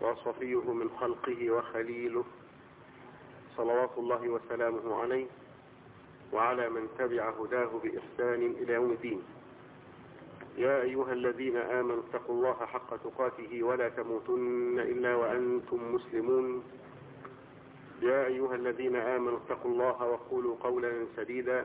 وصفيه من خلقه وخليله، صلوات الله وسلامه عليه وعلى من تبع هداه بإحسان إلى يوم الدين. يا أيها الذين آمنوا اتقوا الله حق تقاته ولا تموتن إلا وأنتم مسلمون. يا أيها الذين آمنوا اتقوا الله وقولوا قولا سديدا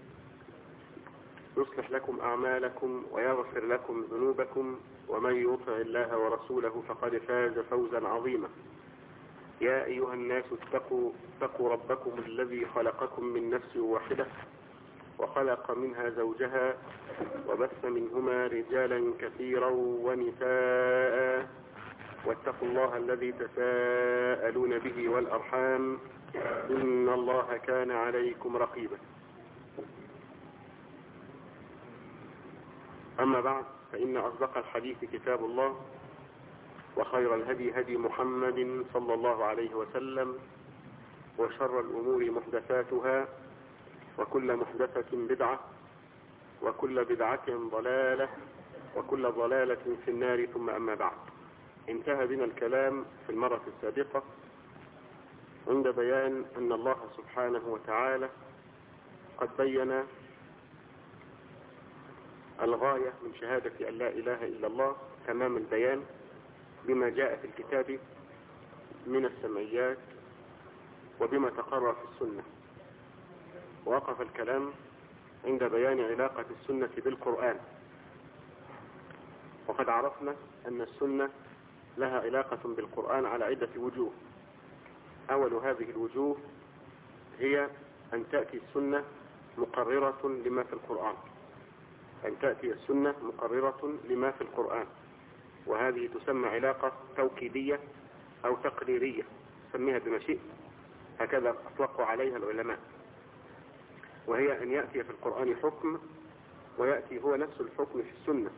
يصلح لكم أعمالكم ويغفر لكم ذنوبكم، ومن يطع الله ورسوله فقد فاز فوزا عظيما. يا أيها الناس اتقوا ربكم الذي خلقكم من نفس واحدة وخلق منها زوجها وبث منهما رجالا كثيرا ونساء، واتقوا الله الذي تساءلون به والأرحام إن الله كان عليكم رقيبا. أما بعد، فإن أصدق الحديث كتاب الله، وخير الهدي هدي محمد صلى الله عليه وسلم، وشر الأمور محدثاتها، وكل محدثة بدعة، وكل بدعة ضلالة، وكل ضلالة في النار. ثم أما بعد، انتهى بنا الكلام في المرة السابقة عند بيان أن الله سبحانه وتعالى قد بين الغاية من شهادة أن لا إله إلا الله تمام البيان بما جاء في الكتاب من السمعيات وبما تقرر في السنة. ووقف الكلام عند بيان علاقة السنة بالقرآن، وقد عرفنا أن السنة لها علاقة بالقرآن على عدة وجوه. أول هذه الوجوه هي أن تأتي السنة مقررة لما في القرآن، أن تأتي السنة مقررة لما في القرآن، وهذه تسمى علاقة توكيدية أو تقريرية، سميها بما شئت، هكذا أطلقوا عليها العلماء. وهي أن يأتي في القرآن حكم ويأتي هو نفس الحكم في السنة،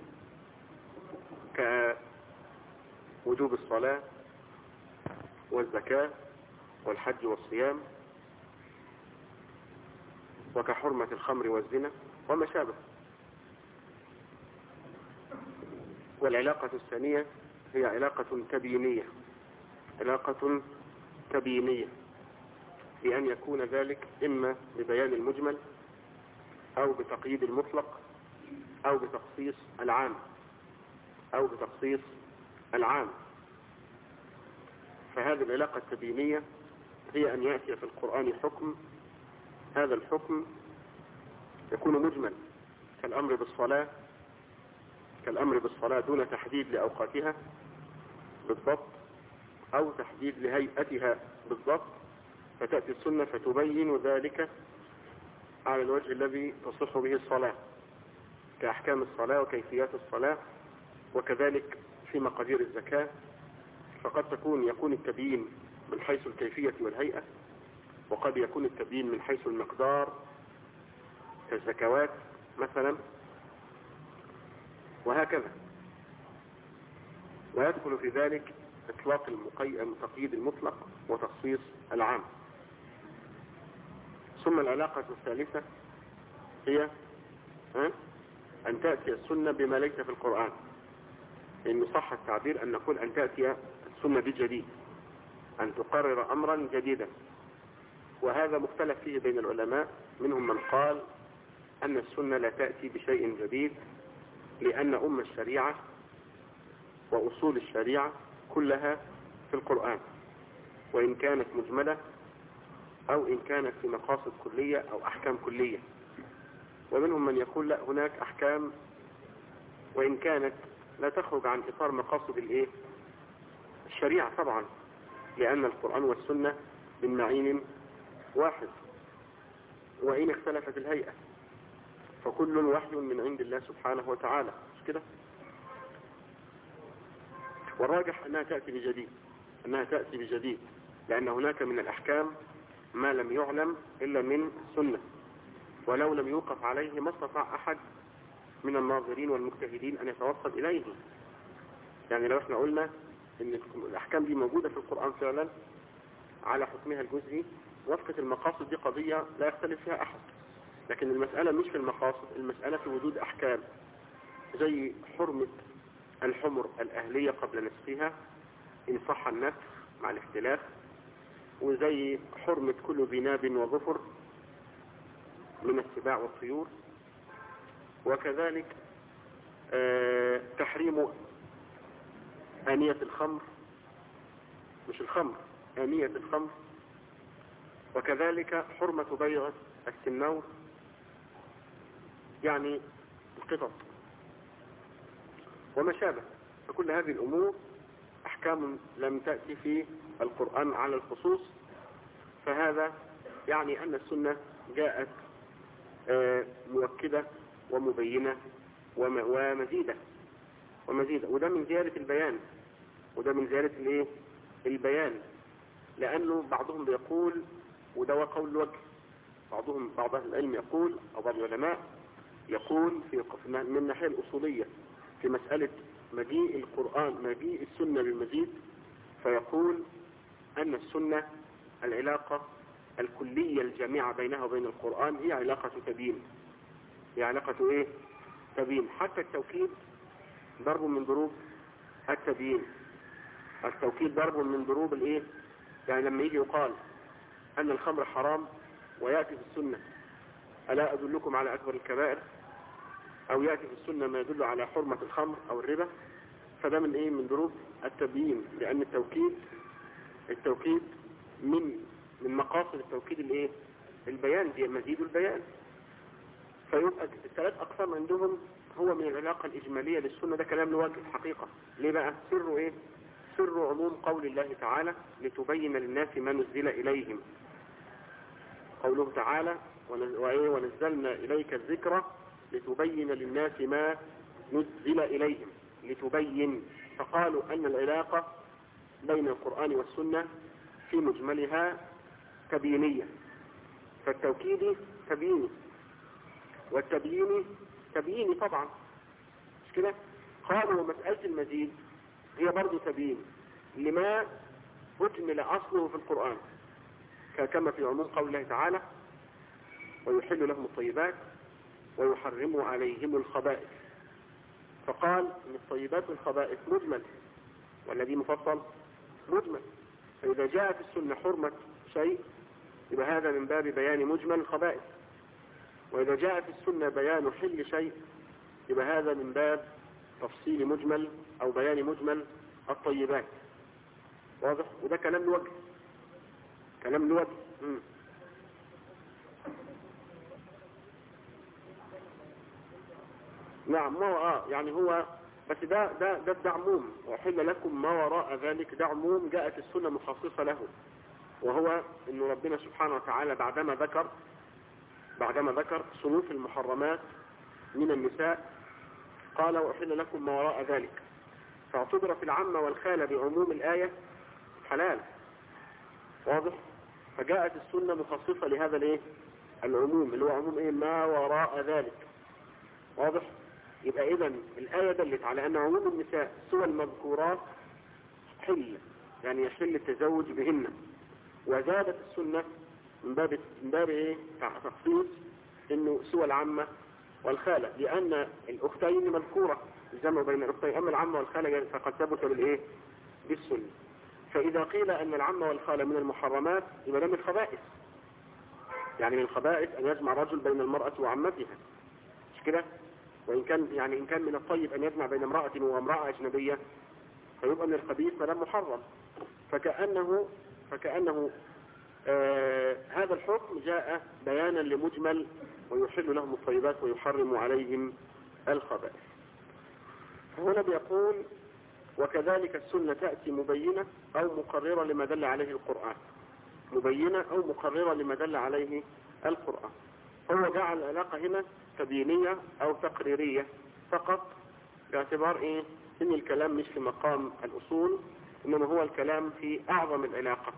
كوجوب الصلاة والزكاة والحج والصيام، وكحرمة الخمر والزنا وما شابه. والعلاقة الثانية هي علاقة تبيينية، علاقة تبيينية، بأن يكون ذلك إما ببيان المجمل أو بتقييد المطلق أو بتخصيص العام أو بتخصيص العام. فهذه العلاقة التبيينية هي أن يأتي في القرآن حكم، هذا الحكم يكون مجمل كالأمر بالصلاة دون تحديد لأوقاتها بالضبط أو تحديد لهيئتها بالضبط، فتأتي السنة فتبين ذلك على الوجه الذي تصح به الصلاة، كأحكام الصلاة وكيفيات الصلاة، وكذلك في مقادير الزكاة. فقد يكون التبيين من حيث الكيفية والهيئة، وقد يكون التبيين من حيث المقدار كالزكوات مثلا، وهكذا. ويدخل في ذلك إطلاق المقيد المطلق وتخصيص العام. ثم العلاقة الثالثة هي أن تأتي السنة بما ليس في القرآن، إن صح التعبير أن نقول أن تأتي السنة بجديد، أن تقرر أمرا جديدا. وهذا مختلف فيه بين العلماء، منهم من قال أن السنة لا تأتي بشيء جديد، لأن الشريعة وأصول الشريعة كلها في القرآن، وإن كانت مجملة أو إن كانت في مقاصد كلية أو أحكام كلية. ومنهم من يقول لا، هناك أحكام وإن كانت لا تخرج عن إطار مقاصد الشريعة طبعا، لأن القرآن والسنة من معين واحد، وإن اختلفت الهيئة فكل وحي من عند الله سبحانه وتعالى، مش كده؟ والراجح أنها تأتي بجديد، لأن هناك من الأحكام ما لم يعلم إلا من السنة، ولو لم يوقف عليه ما استطاع أحد من الناظرين والمجتهدين أن يتوصل إليه. يعني لو احنا قلنا إن الأحكام دي موجودة في القرآن فعلا على حكمها الجزئي، وفقة المقاصد دي قضية لا يختلف فيها أحد، لكن المسألة مش في المقاصد، المسألة في وجود أحكام زي حرمة الحمر الأهلية قبل نسخها، إن صح النفس مع الاختلاف، وزي حرمة كل ذي ناب وظفر من السباع والطيور، وكذلك تحريم آنية الخمر، مش الخمر، آنية الخمر، وكذلك حرمة بيع السنور يعني القطط وما شابه. فكل هذه الأمور أحكام لم تأتي في القرآن على الخصوص، فهذا يعني أن السنة جاءت مؤكدة ومبينة ومزيدة، وده من زيادة البيان، وده من زيادة الايه البيان. لأنه بعضهم بيقول، وده قول الوجه، بعض أهل العلم يقول، أو بعض العلماء يقول من الناحية الأصولية في مسألة مجيء السنة بالمزيد، فيقول أن السنة العلاقة الكلية الجامعة بينها وبين القرآن هي علاقة تبيين، هي علاقة ايه تبيين. حتى التوكيد ضرب من ضروب التبيين، التوكيد ضرب من ضروب الايه، يعني لما يجي يقال أن الخمر حرام ويأتي في السنة ألا أدلكم على أكبر الكبائر، أو يأتي في السنة ما يدل على حرمة الخمر أو الربا، فده من ايه من ضروب التبيين. لأن التوكيد من مقاصد التوكيد الايه البيان، دي مزيد البيان. فيبقى الثلاث أقسام عندهم هو من العلاقة الإجمالية للسنة. ده كلام لوجه الحقيقة. ليه بقى؟ سره ايه؟ سر عموم قول الله تعالى لتبين للناس ما نزل إليهم. قوله تعالى ونزلنا إليك الذكر لتبين للناس ما نزل إليهم، لتبين. فقالوا أن العلاقة بين القرآن والسنة في مجملها تبيينية، فالتوكيد تبييني والتبييني تبييني طبعا، مش كده؟ قالوا مسألة المزيد هي برضو تبيين لما أجمل أصله في القرآن، كما في عموم قول الله تعالى ويحل لهم الطيبات ويحرم عليهم الخبائث. فقال ان الطيبات والخبائث مجمل، والذي مفصل مجمل. فإذا جاء في السنة حرمة شيء يبقى هذا من باب بيان مجمل الخبائث، وإذا جاء في السنة بيان حل شيء يبقى هذا من باب تفصيل مجمل أو بيان مجمل الطيبات. واضح؟ وده كلام لوجه، كلام لوجه. نعم، ما هو يعني هو بس ده عموم، وحل لكم ما وراء ذلك، ده عموم جاءت السنة مخصصة له، وهو إنه ربنا سبحانه وتعالى بعدما ذكر صنوف المحرمات من النساء قال وحل لكم ما وراء ذلك، فاعتبرت العامة والخالة بعموم الآية حلال. واضح؟ فجاءت السنة مخصصة لهذا الايه العموم، اللي هو عموم ايه ما وراء ذلك. واضح؟ يبقى اذا الآية دلت على ان عموم النساء سوى المذكورات حل، يعني يحل التزوج بهن، وزادت السنة من باب ايه تخصيص انه سوى العامة والخالة، لان الاختين مذكورة الجمع بين الاختين، اما العامة والخالة فقد ثبت بالايه بالسنة. فاذا قيل ان العامة والخالة من المحرمات يبقى ده من الخبائث، يعني من الخبائث ان يجمع رجل بين المرأة وعمتها، مش كده؟ وإن كان يعني إن كان من الطيب أن يجمع بين امرأة وامرأة أجنبية فيبقى من الخبيث فده محرم. فكأنه هذا الحكم جاء بيانا لمجمل ويحل لهم الطيبات ويحرم عليهم الخبائث. هنا بيقول وكذلك السنة تأتي مبينة أو مقررة لما دل عليه القرآن، مبينة أو مقررة لما دل عليه القرآن. هو جعل العلاقة هنا تبيينية أو تقريرية فقط، باعتبار إيه؟ إن الكلام مش في مقام الأصول، إنما هو الكلام في أعظم العلاقة.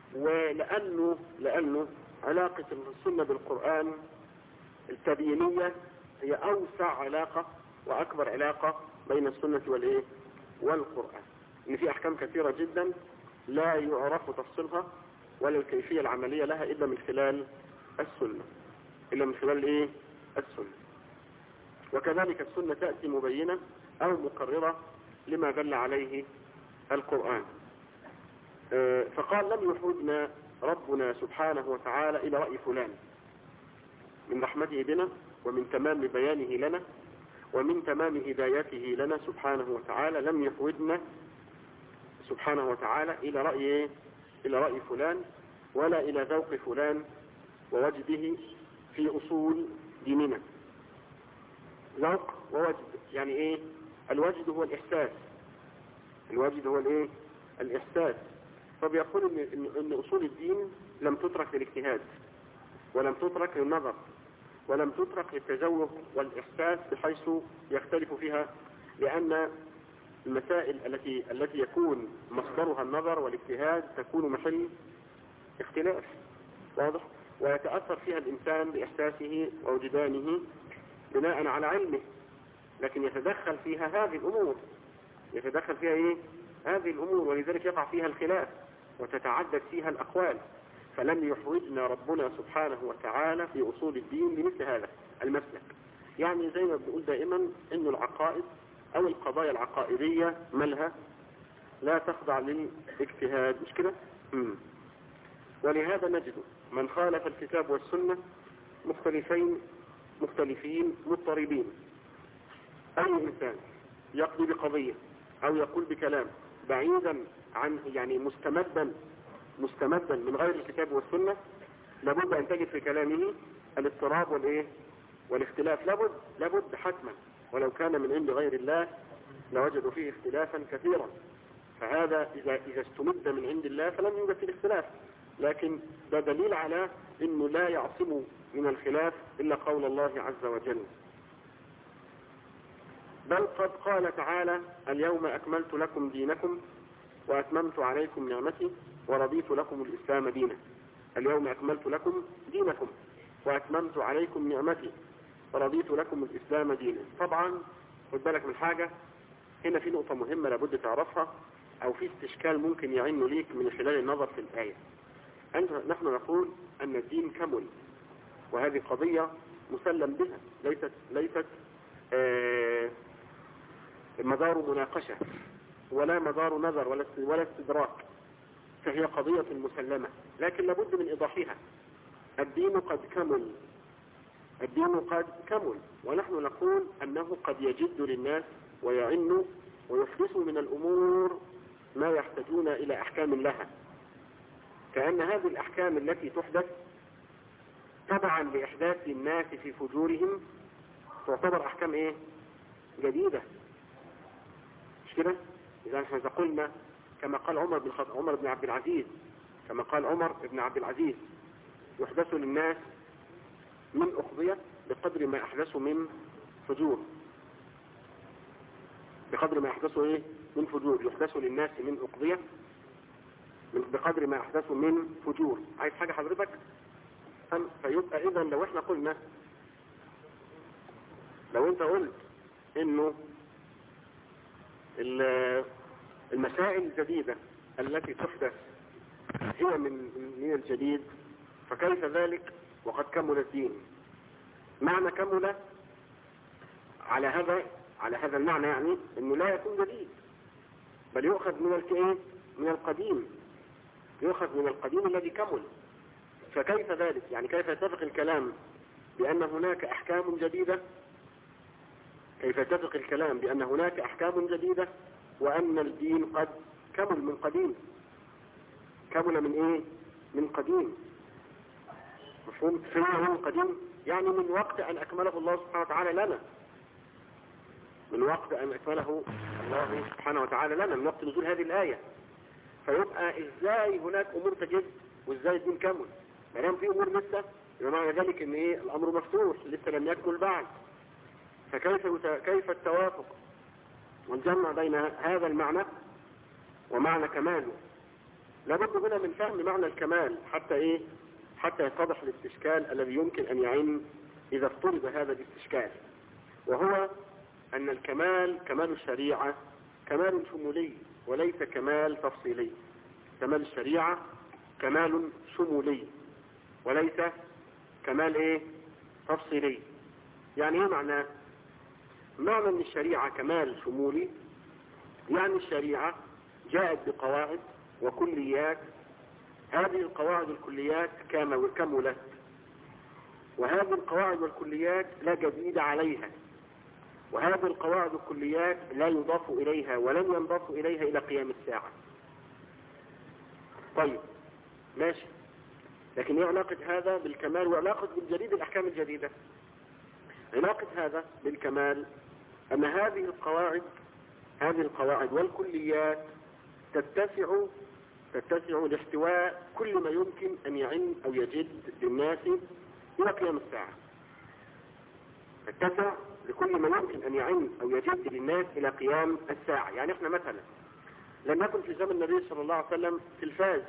لأنه علاقة السنة بالقرآن التبيينية هي أوسع علاقة وأكبر علاقة بين السنة والإيه؟ والقرآن. إن في أحكام كثيرة جدا لا يعرف تفصيلها ولا الكيفية العملية لها إلا من خلال السنة، إلا من خلال إيه؟ السنة. وكذلك السنة تأتي مبينة أو مقررة لما دل عليه القرآن. فقال لم يحوجنا ربنا سبحانه وتعالى إلى رأي فلان، من رحمته بنا ومن تمام بيانه لنا ومن تمام هدايته لنا سبحانه وتعالى لم يحوجنا سبحانه وتعالى إلى رأي فلان ولا إلى ذوق فلان ووجده في أصول ديننا. ذوق ووجد يعني إيه؟ الوجد هو الإحساس، الوجد هو الإيه؟ الإحساس. فبيقول إن أصول الدين لم تترك للاجتهاد ولم تترك للنظر ولم تترك للتذوق والإحساس بحيث يختلف فيها، لأن المسائل التي يكون مصدرها النظر والاجتهاد تكون محل اختلاف واضح، ويتأثر فيها الإنسان بإحساسه ووجدانه بناء على علمه، لكن يتدخل فيها هذه الأمور، يتدخل فيها إيه؟ هذه الأمور، ولذلك يقع فيها الخلاف وتتعدد فيها الأقوال. فلم يحوجنا ربنا سبحانه وتعالى في أصول الدين لمثل هذا المسلك. يعني زي ما بنقول دائما إن العقائد أو القضايا العقائدية مالها لا تخضع للاجتهاد، مش كده؟ ولهذا نجد من خالف الكتاب والسنة مختلفين مضطربين. أي إنسان يقضي بقضية أو يقول بكلام بعيدا عن يعني مستمدا من غير الكتاب والسنة، لابد أن تجد في كلامه الاضطراب والاختلاف، لابد حتما، ولو كان من عند غير الله لوجدوا فيه اختلافا كثيرا. فهذا إذا استمد من عند الله فلم يوجد فيه اختلاف، لكن ده دليل على أنه لا يعصم من الخلاف إلا قول الله عز وجل. بل قد قال تعالى: اليوم أكملت لكم دينكم وأتممت عليكم نعمتي ورضيت لكم الإسلام دينا. اليوم أكملت لكم دينكم وأتممت عليكم نعمتي ورضيت لكم الإسلام دينا. طبعا خد بالك من حاجة هنا، في نقطة مهمة لابد تعرفها، أو في استشكال ممكن يعين ليك من خلال النظر في الآية. نحن نقول أن الدين كمل، وهذه قضية مسلم بها، ليست مدار مناقشة ولا مدار نظر ولا استدراك، فهي قضية مسلمة، لكن لابد من إيضاحها. الدين قد كمل، الدين قد كمل، ونحن نقول أنه قد يجد للناس ويعن ويحدث من الأمور ما يحتاجون إلى أحكام لها، كأن هذه الأحكام التي تحدث تبعا لإحداث الناس في فجورهم تعتبر أحكام إيه؟ جديدة، مش كده؟ إذا احنا قلنا كما قال عمر بن عبد العزيز، كما قال عمر بن عبد العزيز: يحدث للناس من أقضية بقدر ما أحدثوا من فجور، بقدر ما أحدثوا إيه؟ من فجور. يحدث للناس من أقضية بقدر ما أحدثوا من فجور. عايز حاجة حضرتك؟ فيبقى إذا لو احنا قلنا، لو انت قلت انه المسائل الجديدة التي تحدث هي من الجديد، فكيف ذلك وقد كمل الدين؟ معنى كمل على هذا المعنى يعني انه لا يكون جديد، بل يؤخذ من القديم، يؤخذ من القديم الذي كمل. فكيف ذلك؟ يعني كيف يتفق الكلام بأن هناك أحكام جديدة؟ كيف يتفق الكلام بأن هناك أحكام جديدة وأن الدين قد كمل من قديم؟ كمل من إيه؟ من قديم. مفهوم؟ من قديم يعني من وقت أن أكمله الله سبحانه وتعالى لنا، من وقت أن أكمله الله سبحانه وتعالى لنا، من وقت نزول هذه الآية. فيبقى إزاي هناك أمور تجد وإزاي الدين كمل؟ ما دام في أمور لسه، بمعنى ذلك إن إيه؟ الأمر مفتوح لسه لم يكمل بعد. فكيف التوافق والجمع بين هذا المعنى ومعنى كماله؟ لابد هنا من فهم معنى الكمال حتى يتضح الاستشكال الذي يمكن أن يعين إذا افترض هذا الاستشكال، وهو أن كمال الشريعة كمال شمولي وليس كمال تفصيلي. كمال الشريعة كمال شمولي وليس كمال تفصيلي. يعني ايه معناه؟ معنى ان الشريعة كمال شمولي يعني الشريعة جاءت بقواعد وكليات. هذه القواعد الكليات كملت، وهذه القواعد والكليات لا جديد عليها، وهذه القواعد الكليات لا يضاف إليها ولن ينضاف إليها إلى قيام الساعة. طيب ماشي، لكن ايه علاقة هذا بالكمال وعلاقة بالجديد الأحكام الجديدة؟ علاقة هذا بالكمال أن هذه القواعد والكليات تتسع لاحتواء كل ما يمكن أن يعم أو يجد للناس إلى قيام الساعة. تتسع لكل ما يمكن أن يعم أو يجد للناس إلى قيام الساعة. يعني احنا مثلا لم يكن في زمن النبي صلى الله عليه وسلم تلفاز،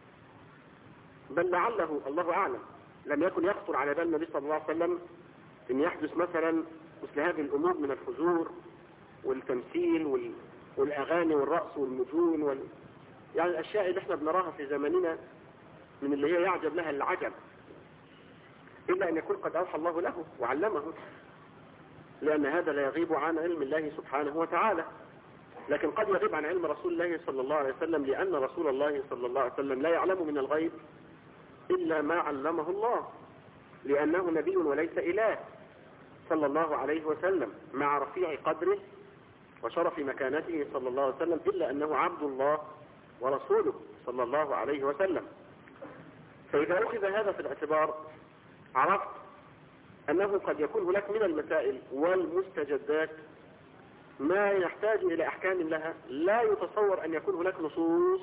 بل لعله الله أعلم لم يكن يخطر على بال النبي صلى الله عليه وسلم أن يحدث مثلا مثل هذه الأمور من الفجور والتمثيل والأغاني والرقص والمجون يعني الأشياء اللي احنا بنراها في زماننا من اللي هي يعجب لها العجب، إلا أن يكون قد أوحى الله له وعلمه، لأن هذا لا يغيب عن علم الله سبحانه وتعالى. لكن قد يغيب عن علم رسول الله صلى الله عليه وسلم، لأن رسول الله صلى الله عليه وسلم لا يعلم من الغيب إلا ما علمه الله، لأنه نبي وليس إله صلى الله عليه وسلم، مع رفيع قدره وشرف مكانته صلى الله عليه وسلم، إلا أنه عبد الله ورسوله صلى الله عليه وسلم. فإذا أخذ هذا في الاعتبار عرفت أنه قد يكون هناك من المسائل والمستجدات ما يحتاج إلى أحكام لها لا يتصور أن يكون هناك نصوص،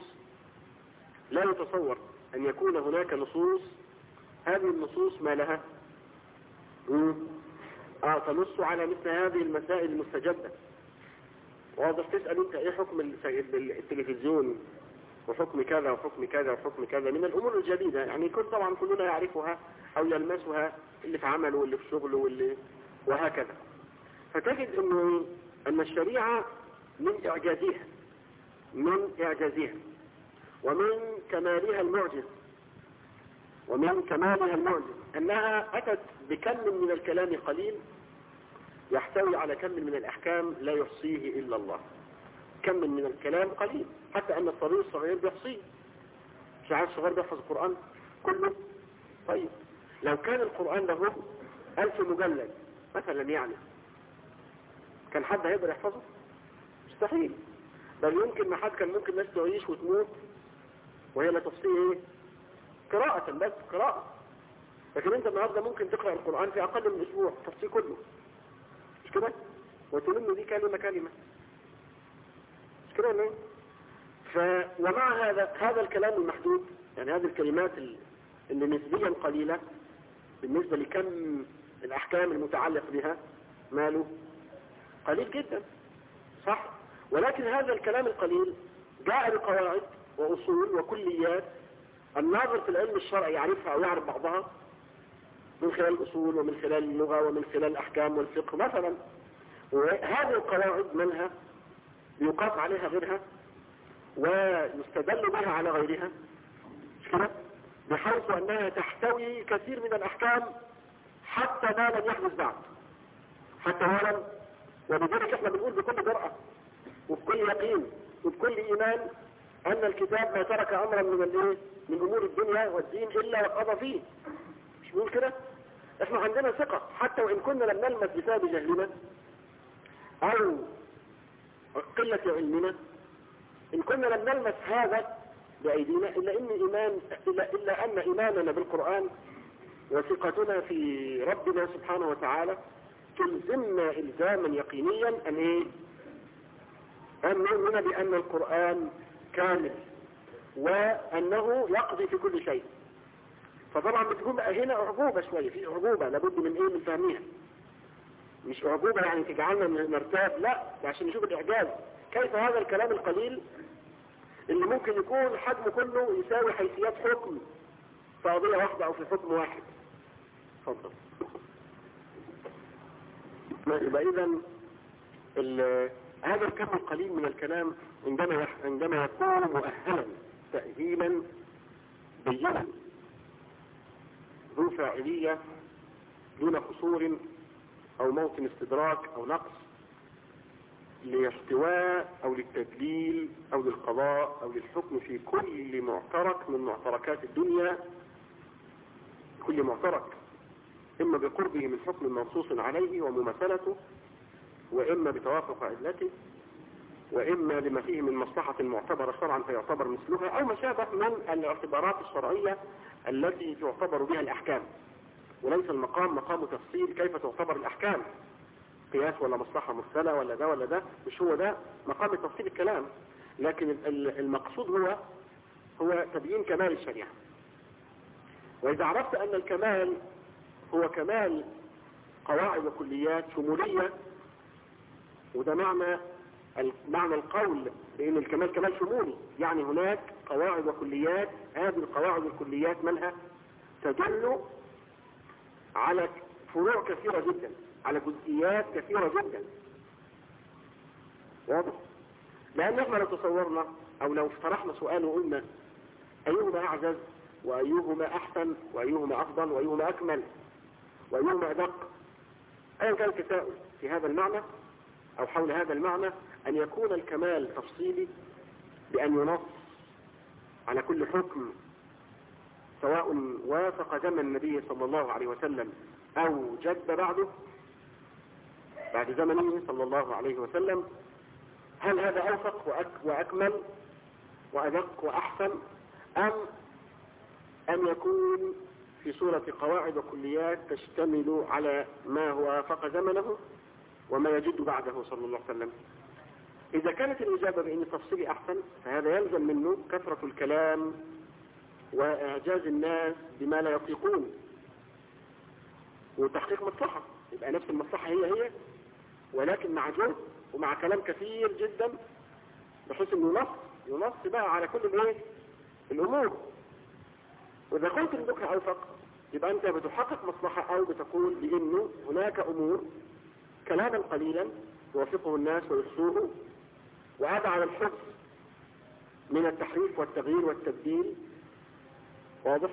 هذه النصوص ما لها تنص على مثل هذه المسائل المستجدة. واضح؟ تسأل انت ايه حكم التلفزيون وحكم كذا وحكم كذا وحكم كذا من الامور الجديدة، يعني طبعا كلنا يعرفها او يلمسها، اللي في عمله واللي في شغله واللي وهكذا. فتجد ان الشريعة من اعجازها ومن كمالها المعجز انها اتت بكم من الكلام قليل يحتوي على كم من الأحكام لا يحصيه إلا الله. كم من الكلام قليل، حتى أن الصبي الصغير بيحصيه. مش عارف الصغير بيحفظ القرآن كله؟ طيب لو كان القرآن له 1000 مجلد مثلا، يعني كان حد هيقدر يحفظه؟ مستحيل. بل يمكن ما حد كان ممكن ناس تعيش وتموت وهي لا تحصيه قراءة، بس قراءة. لكن انت النهارده ممكن تقرأ القرآن في أقل من أسبوع تحصيه كله، مش كده؟ وتلم دي كلمة مش كده ولا ايه؟ ومع هذا الكلام المحدود، يعني هذه الكلمات اللي نسبيا قليلة بالنسبة لكم الأحكام المتعلق بها، ماله قليل جدا، صح؟ ولكن هذا الكلام القليل جاء بقواعد وأصول وكليات الناظر في العلم الشرعي يعرفها أو يعرف بعضها من خلال الأصول ومن خلال اللغة ومن خلال الأحكام والفقه مثلا. وهذه القواعد منها يقاس عليها غيرها ويستدل بها على غيرها، بحيث أنها تحتوي كثير من الأحكام حتى ما لم يحدث بعد، ولذلك احنا بنقول بكل جرأة وبكل يقين وبكل إيمان أن الكتاب ما ترك أمرا من أمور الدنيا والدين إلا وقضى فيه. مش بنقول كده؟ احنا عندنا ثقة حتى وإن كنا لم نلمس بسبب جهلنا أو قلة علمنا، إن كنا لم نلمس هذا بأيدينا إلا أن إيماننا بالقرآن وثقتنا في ربنا سبحانه وتعالى تلزمنا إلزاما يقينيا أن نؤمن بأن القرآن كامل وأنه يقضي في كل شيء. فطبعا بتكون بقى هنا أعجوبة شوية، في أعجوبة لابد من فهمها، مش أعجوبة يعني تجعلنا نرتاب، لا، عشان نشوف الإعجاز. كيف هذا الكلام القليل اللي ممكن يكون حجمه كله يساوي حيثيات حكم في قضية واحدة أو في حكم واحد. اتفضل. يبقى إذا هذا الكم القليل من الكلام عندما يكون مؤهلا تأهيلا بينا ذو فاعلية دون قصور أو موطن استدراك أو نقص، لاحتواء أو للتدليل أو للقضاء أو للحكم في كل معترك من معتركات الدنيا، كل معترك، إما بقربه من حكم منصوص عليه ومماثلته، وإما بتوافق علته، وإما لما فيه من مصلحة معتبرة شرعا فيعتبر مثلها، أو ما شابه من الاعتبارات الشرعية التي تعتبر بها الأحكام. وليس المقام مقام تفصيل كيف تعتبر الأحكام، قياس ولا مصلحة مرسلة ولا ده ولا ده، مش هو ده مقام تفصيل الكلام. لكن المقصود هو تبيين كمال الشريعة. وإذا عرفت أن الكمال هو كمال قواعد وكليات شمولية، وده معنى القول بأن الكمال كمال شمولي، يعني هناك قواعد وكليات، هذه القواعد والكليات منها تدل على فروع كثيرة جدا، على جزئيات كثيرة جدا. واضح؟ لأن احنا لو تصورنا أو لو افترحنا سؤال وقلنا أيهما أعجز وأيهما أحسن وأيهما أفضل وأيهما أكمل وأيهما أدق، أيا كان التساؤل في هذا المعنى أو حول هذا المعنى، أن يكون الكمال تفصيلي بأن ينص على كل حكم سواء وافق زمن النبي صلى الله عليه وسلم أو جد بعد زمنه صلى الله عليه وسلم. هل هذا أوفق وأكمل وأدق وأحسن، أم يكون في صورة قواعد وكليات تشتمل على ما هو وافق زمنه وما يجد بعده صلى الله عليه وسلم؟ إذا كانت الإجابة بأن التفصيل أحسن، فهذا يلزم منه كثرة الكلام وإعجاز الناس بما لا يطيقون وتحقيق مصلحة، يبقى نفس المصلحة هي ولكن مع جهد ومع كلام كثير جدا، بحيث انه ينص بقى على كل الامور. واذا قلت انك اوفق، يبقى انت بتحقق مصلحة او بتقول بانه هناك امور كلاما قليلا يوافقه الناس ويحصوه، وهذا على الحفظ من التحريف والتغيير والتبديل. واضح؟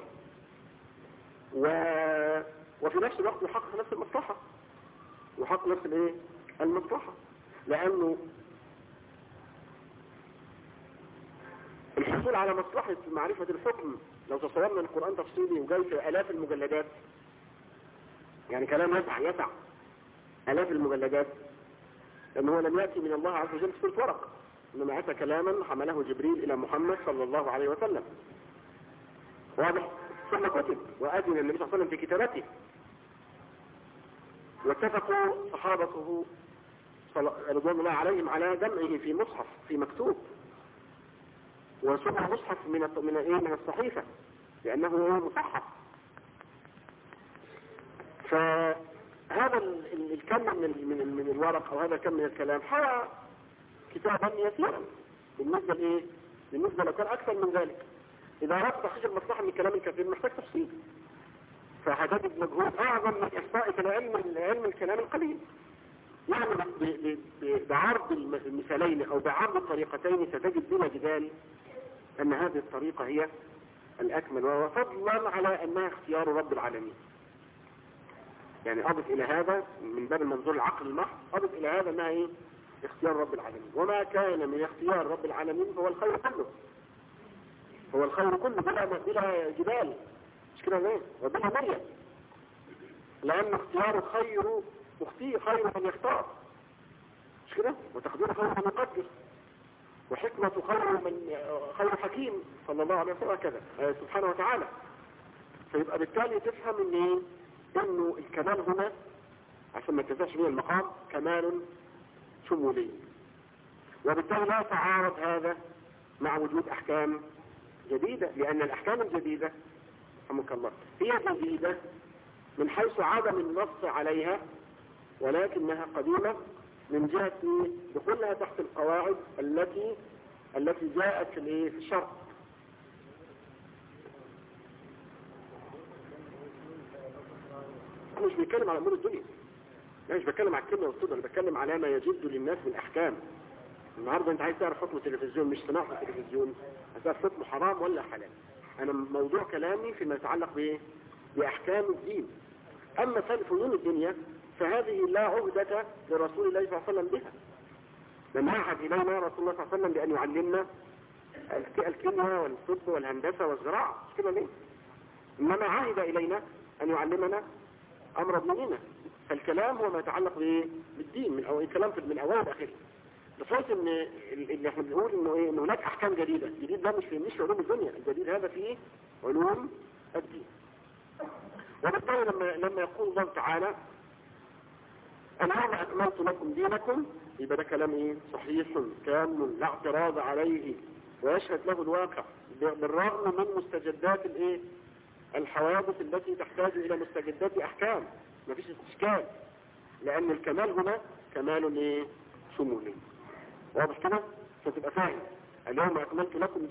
وفي نفس الوقت يحقق نفس المصلحة، يحقق نفس المصلحة، لأنه الحصول على مصلحة معرفة الحكم، لو تصورنا القرآن تفصيلي وجاي في آلاف المجلدات، يعني كلام يسع آلاف المجلدات، لأنه لم يأتي من الله عز وجل في الورق، إنما أتى كلاما حمله جبريل إلى محمد صلى الله عليه وسلم. واضح؟ ثم كتب وأذن النبي صلى الله عليه وسلم في كتابته، واتفقوا صحابته رضوان الله عليهم على جمعه في مصحف في مكتوب، وسمع مصحف من الصحيفة لأنه مصحف. فهذا الكم من الورق أو هذا الكم من الكلام حوى كتابا يسيرا بالنسبة لو كان أكثر من ذلك. إذا أردت تحقيق المصلحة من الكلام الكثير محتاج تفصيل، فهتجد مجهود أعظم من إحصائك العلم الكلام القليل. يعني بعرض المثالين أو بعرض الطريقتين ستجد بلا جدال أن هذه الطريقة هي الأكمل، وفضلا على أنها اختيار رب العالمين. يعني أضف إلى هذا من باب المنظور العقل المحض، أضف إلى هذا أنها اختيار رب العالمين، وما كان من اختيار رب العالمين هو الخير كله، هو الخير كله بلا جدال، مش كده ليه؟ وبلا مريم، لأن اختيار خير من يختار، مش كده؟ وتقدير خير من يقدر، وحكمة خير حكيم صلى الله عليه وسلم كذا سبحانه وتعالى. فيبقى بالتالي تفهم انه الكمال هنا عشان ما تنساش به المقام كمال شمولي، وبالتالي لا يتعارض هذا مع وجود احكام جديدة، لان الاحكام الجديدة رحمك الله هي جديدة من حيث عدم النص عليها، ولكنها قديمة من جهة دخولها تحت القواعد التي جاءت في الشرع. أنا مش بتكلم على أمور الدنيا، أنا مش بتكلم على الكلمة والصدى، أنا بتكلم على ما يجد للناس من أحكام. النهاردة أنت عايز تعرف حكم التلفزيون، مش سماع التلفزيون، عايز تعرف حكم حرام ولا حلال. أنا موضوع كلامي فيما يتعلق بأحكام الدين. أما فنون الدنيا فهذه لا عهدة لرسول الله صلى الله عليه وسلم بها، لما عهد إلينا رسول الله صلى الله عليه وسلم بأن يعلمنا الكيمياء والطب والهندسة والزراعة، مش كده ليه؟ إنما عهد إلينا أن يعلمنا أمر ديننا. فالكلام هو ما يتعلق بالدين من أول الكلام من أول لآخره، بحيث إن اللي احنا بنقول إنه إيه، إن هناك أحكام جديدة. الجديد ده مش علوم الدنيا، الجديد هذا فيه علوم الدين. وبالتالي لما يقول الله تعالى اليوم أكملت لكم دينكم، يبقى ده كلام ايه؟ صحيح كامل لا اعتراض عليه، ويشهد له الواقع بالرغم من مستجدات الايه؟ الحوادث التي تحتاج الى مستجدات احكام. مفيش استشكال، لان الكمال هنا كمال ايه؟ شمولي. واضح كده؟ فتبقى فاهم اليوم أكملت لكم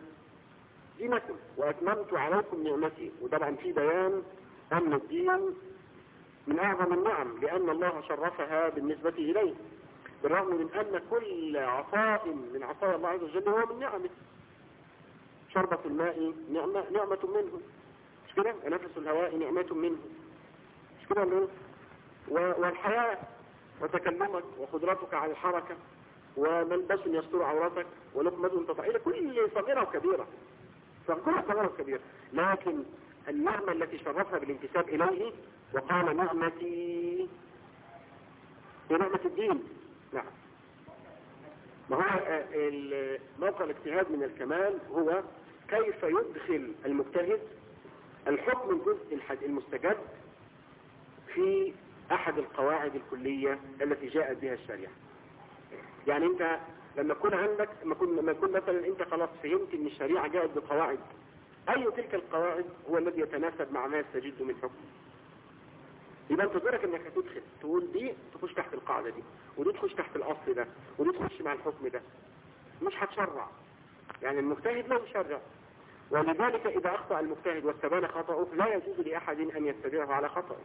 دينكم وأتممت عليكم نعمتي. وطبعا في بيان أن الدين من أعظم النعم، لأن الله شرفها بالنسبة إليه، بالرغم من أن كل عطاء من عطايا الله عز وجل هو من نعمه. شربة الماء نعمة منه، مش كده؟ ونفس الهواء نعمة منه، مش كده؟ والحياة وتكلمك وقدرتك على الحركة وملبس يستر عورتك ولقمة تطعيم، كل صغيرة وكبيرة، كل صغيرة وكبيرة. لكن النعمة التي شرفها بالانتساب إليه وقال نعمتي هي نعمة الدين. نعم. ما هو موقع الاجتهاد من الكمال هو كيف يدخل المجتهد الحكم الجزء المستجد في أحد القواعد الكلية التي جاءت بها الشريعة. يعني انت لما يكون عندك لما يكون مثلا انت خلاص فهمت ان الشريعة جاءت بقواعد، اي تلك القواعد هو الذي يتناسب مع ما يستجد من حكم. يبقى انت دورك انك هتدخل تقول دي تخش تحت القاعدة دي، ودي تخش تحت الاصل ده، ودي تخش مع الحكم ده. مش هتشرع، يعني المجتهد لا يشرع. ولذلك اذا اخطأ المجتهد واستبان خطأه لا يجوز لاحد ان يتبعه على خطأه.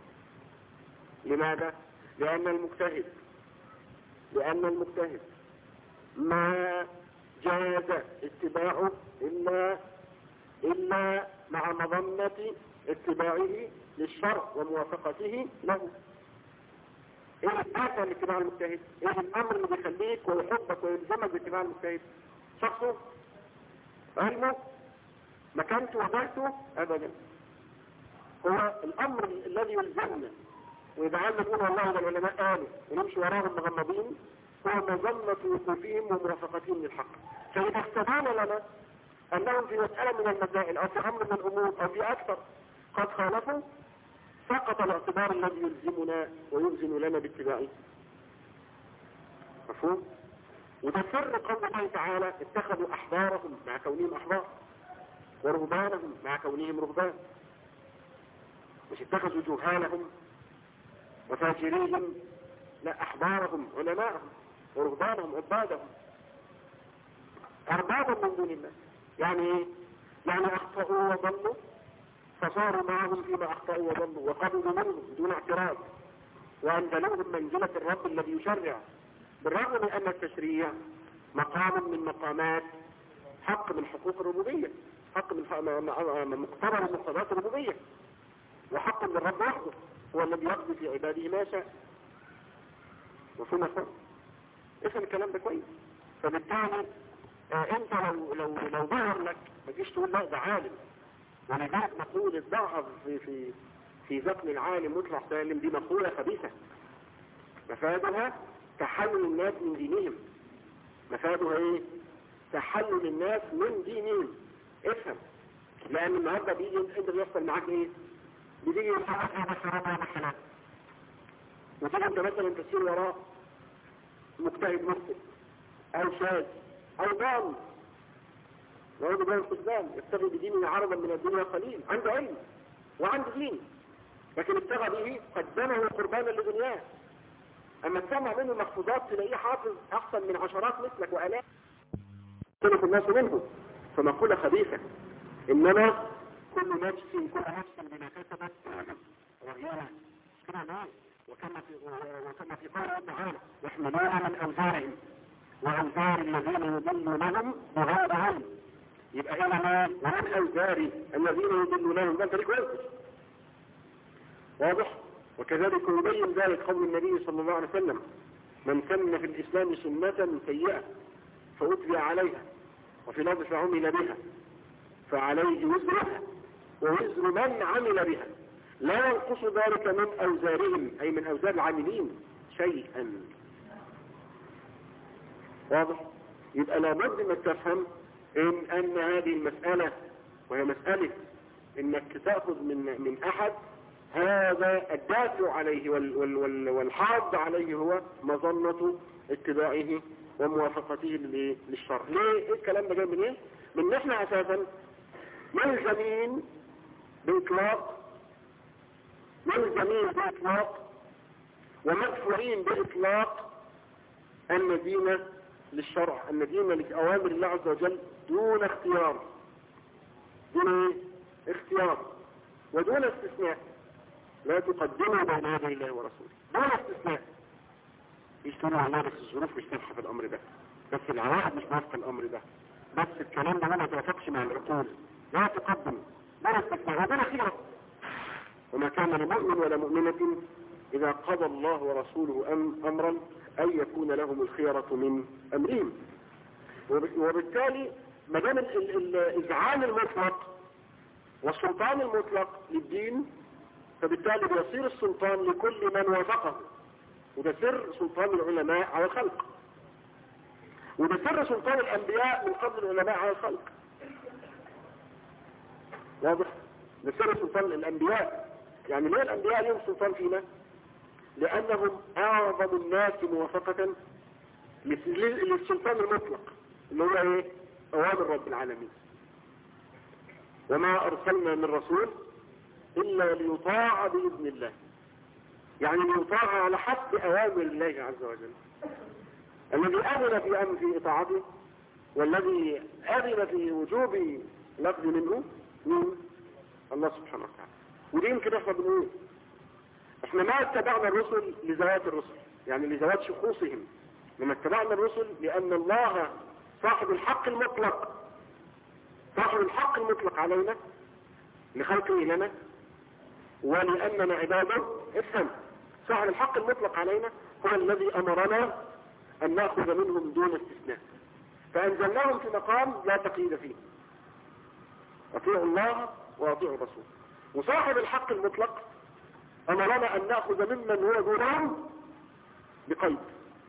لماذا؟ لان المجتهد ما جاز اتباعه إلا مع مظنة اتباعه للشرع وموافقته له. ايه الدافع لاتباع المجتهد؟ ايه الامر اللي بيخليك ويحبك ويلزمك باتباع المجتهد؟ شخصه، علمه، مكانته، وذاته؟ ابدا. هو الامر الذي يلزمنا ويجعلنا نقول والله ده العلماء قالوا ونمشي وراهم مغمضين، هو مظنة وقوفهم وموافقتهم للحق. فإذا استبان لنا أنهم في مسألة من المسائل أو في أمر من الأمور أو في أكثر قد خالفوا، سقط الاعتبار الذي يلزمنا ويلزم لنا باتباعه. مفهوم؟ وده سر قول الله تعالى اتخذوا أحبارهم مع كونهم أحبار ورهبانهم مع كونهم رهبان. مش اتخذوا جهالهم وفاجريهم، لا، أحبارهم علماءهم ورهبانهم عبادهم أربابا من دون الله. يعني ايه؟ يعني أخطأوا وضلوا فصاروا معهم فيما أخطأوا وضلوا وقبلوا منهم دون اعتراض وأنزلوهم منزلة الرب الذي يشرع، بالرغم من أن التشريع مقام من مقامات حق من حقوق الربوبية، حق من مقتضى من مقتضيات الربوبية، وحق من الرب وحده هو الذي يقضي في عباده ما شاء. وفي مفهوم افهم الكلام ده كويس. فبالتالي انت لو ظهر لك ما تجيش تقول لا ده عالم. ولذلك مقولة ضعف في ذقن العالم مطلق سالم دي مقولة خبيثة. مفادها تحلل الناس من دينهم. مفادها ايه؟ تحلل الناس من دينهم. افهم. لان النهارده بيجي انت بيحصل معاك ايه؟ بيجي يصحح هذا الشراب هذا الحلال، وتيجي انت مثلا تسير وراء مجتهد مخطئ او شاذ او ضال، وعنده بين القدام يبتغي بدينه عرضا من الدنيا قليل، عنده علم وعنده دين، لكن ابتغى به قدمه قربانا لدنياه. اما تسمع منه مخفوضات تلاقيه حافظ احسن من عشرات مثلك والاف تلف الناس منه. فمقولة خبيثة. انما كل نفس بما كسبت رهينة. وكما في قول الله تعالى يحملون من اوزارهم واوزار الذين يضلونهم بغير علم. يبقى هنا ومن اوزار الذين يضلونهم ده طريق واسع واضح. وكذلك يبين ذلك قول النبي صلى الله عليه وسلم من سن في الإسلام سنة سيئة فأتبع عليها وفي لفظ فعمل بها فعليه وزرها ووزر من عمل بها لا ينقص ذلك من أوزارهم أي من أوزار العاملين شيئا. واضح؟ يبقى لابد انك تفهم ان هذه المسألة وهي مسألة انك تأخذ من احد هذا الدافع عليه والحاض عليه هو مظنة اتباعه وموافقته للشرع. ليه؟ ايه الكلام ده جاي من ايه؟ من احنا اساسا ملزمين باطلاق ومدفوعين باطلاق الدين للشرع، الدين لأوامر الله عز وجل دون اختيار، دون اختيار ودون استثناء. لا تقدموا بين يدي الله ورسوله دون استثناء. يجتمع الله بس الظروف مش تنفع في الامر ده، بس العواقب مش موافقه الامر ده، بس الكلام ده ما يتوافقش مع العقول. لا تقدم دون استثناء ودون خيار. وما كان لمؤمن ولا مؤمنة إذا قضى الله ورسوله أمرا أن يكون لهم الخيرة من أمرهم. وبالتالي مدام الإذعان المطلق والسلطان المطلق للدين، فبالتالي بيصير السلطان لكل من وافقه، وده سر سلطان العلماء على الخلق، وده سر سلطان الأنبياء من قبل العلماء على الخلق. واضح؟ ده سر سلطان الأنبياء. يعني ليه الأنبياء لهم سلطان فينا؟ لأنهم أعظم الناس موافقة للسلطان المطلق اللي هو ايه؟ أوامر رب العالمين. وما أرسلنا من رسول إلا ليطاع بإذن الله، يعني ليطاع على حسب أوامر الله عز وجل. الذي أذن في أمر في إطاعته والذي أذن في وجوب الأخذ منه من الله سبحانه وتعالى. ودي يمكن احنا بنقول احنا ما اتبعنا الرسل لذوات الرسل، يعني لذوات شخوصهم، لما اتبعنا الرسل لأن الله صاحب الحق المطلق، صاحب الحق المطلق علينا لخلقه لنا ولأننا عباده. افهم، صاحب الحق المطلق علينا هو الذي أمرنا أن نأخذ منهم دون استثناء، فأنزلناهم في مقام لا تقييد فيه. أطيعوا الله وأطيعوا الرسول. وصاحب الحق المطلق أمرنا أن نأخذ ممن هو دونهم بقيد،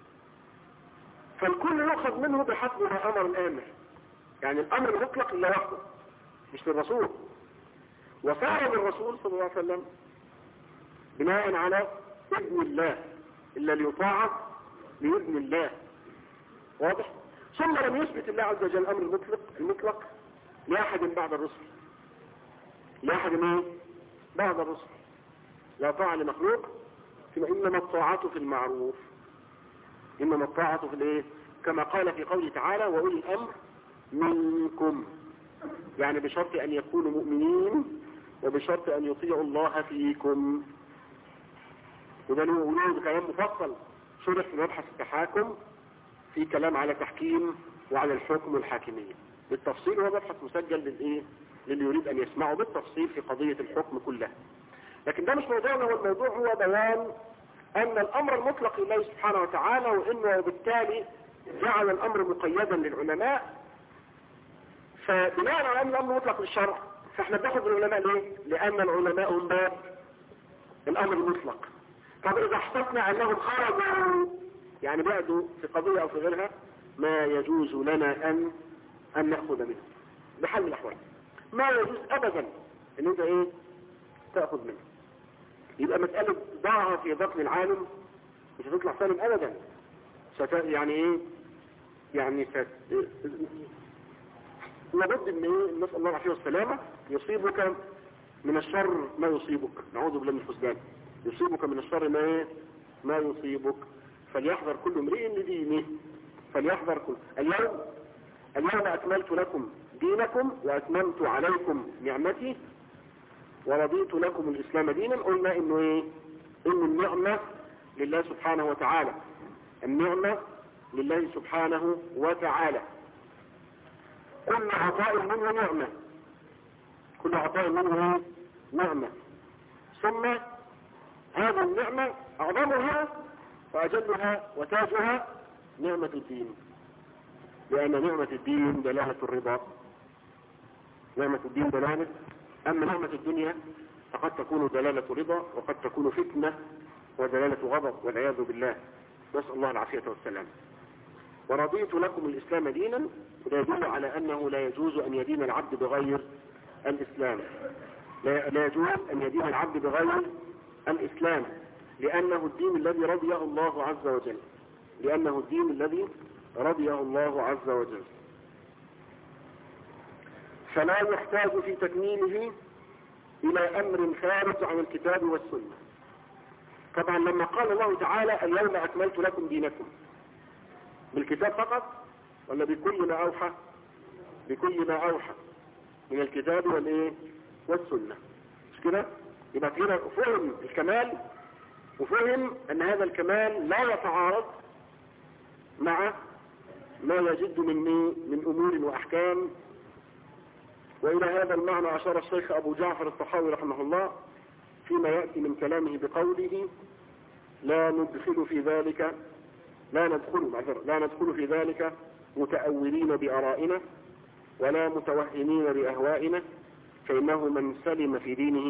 فالكل يأخذ منه بحسب ما أمر الآمر، يعني الأمر المطلق إلا وحده مش للرسول. وفعل الرسول صلى الله عليه وسلم بناء على إذن الله، إلا ليطاع بإذن الله. واضح؟ ثم لم يثبت الله عز وجل الأمر المطلق لأحد بعد الرسل، لأحد ما بعد الرسل. لا طاعة لمخلوق، إنما الطاعة في المعروف، إنما الطاعة في الإيه؟ كما قال في قوله تعالى وأولي الأمر منكم، يعني بشرط أن يكونوا مؤمنين وبشرط أن يطيعوا الله فيكم. وده له كلام مفصل شرح في مبحث التحاكم، في كلام على تحكيم وعلى الحكم والحاكمية بالتفصيل. هو مبحث مسجل للإيه؟ للي يريد أن يسمعه بالتفصيل في قضية الحكم كلها. لكن ده مش موضوعنا، والموضوع هو بيان أن الأمر المطلق لله سبحانه وتعالى، وإنه بالتالي جعل الأمر مقيدا للعلماء. فبناء على أن الأمر مطلق للشرع فإحنا بناخد العلماء ليه؟ لأن العلماء هم باب الأمر المطلق. طب إذا احتفنا أنهم خرجوا يعني بعدوا في قضية أو في غيرها، ما يجوز لنا أن نأخذ منه بحل الأحوال. ما يجوز أبدا أن أنت إيه؟ تأخذ منه. يبقى مسألة ضعها في بطن العالم مش هتطلع سالم أبدا. يعني إيه؟ يعني لابد ان ايه؟ نسأل الله العافية والسلامة. يصيبك من الشر ما يصيبك، نعوذ بالله من الحسبان. يصيبك من الشر ما ايه؟ ما يصيبك. فليحذر كل امرئ لدينه، فليحذر كل. اليوم أكملت لكم دينكم وأتممت عليكم نعمتي ورضيت لكم الإسلام دينا. قلنا إنه إيه؟ إن النعمة لله سبحانه وتعالى، النعمة لله سبحانه وتعالى. كل عطاء منه نعمة، كل عطاء منه نعمة. ثم هذا النعمة أعظمها وأجلها وتاجها نعمة الدين، لأن نعمة الدين دلالة الرضا، نعمة الدين دلالة. أما نعمة الدنيا فقد تكون دلالة رضا وقد تكون فتنة ودلالة غضب والعياذ بالله، نسأل الله العافية والسلام. ورضيت لكم الإسلام دينا، يدل على أنه لا يجوز أن يدين العبد بغير الإسلام، لا يجوز أن يدين العبد بغير الإسلام، لأنه الدين الذي رضيه الله عز وجل، لأنه الدين الذي رضيه الله عز وجل، فلا يحتاج في تكميله إلى أمر خارج عن الكتاب والسنة. طبعا لما قال الله تعالى اليوم أكملت لكم دينكم، بالكتاب فقط ولا بكل ما أوحى؟ بكل ما أوحى من الكتاب والسنة، مش كده؟ يبقى هنا فهم الكمال، وفهم أن هذا الكمال لا يتعارض مع ما يجد من أمور وأحكام. وإلى هذا المعنى أشار الشيخ أبو جعفر الطحاوي رحمه الله فيما يأتي من كلامه بقوله لا ندخل في ذلك متأولين بآرائنا ولا متوهمين بأهوائنا، فإنه ما سلم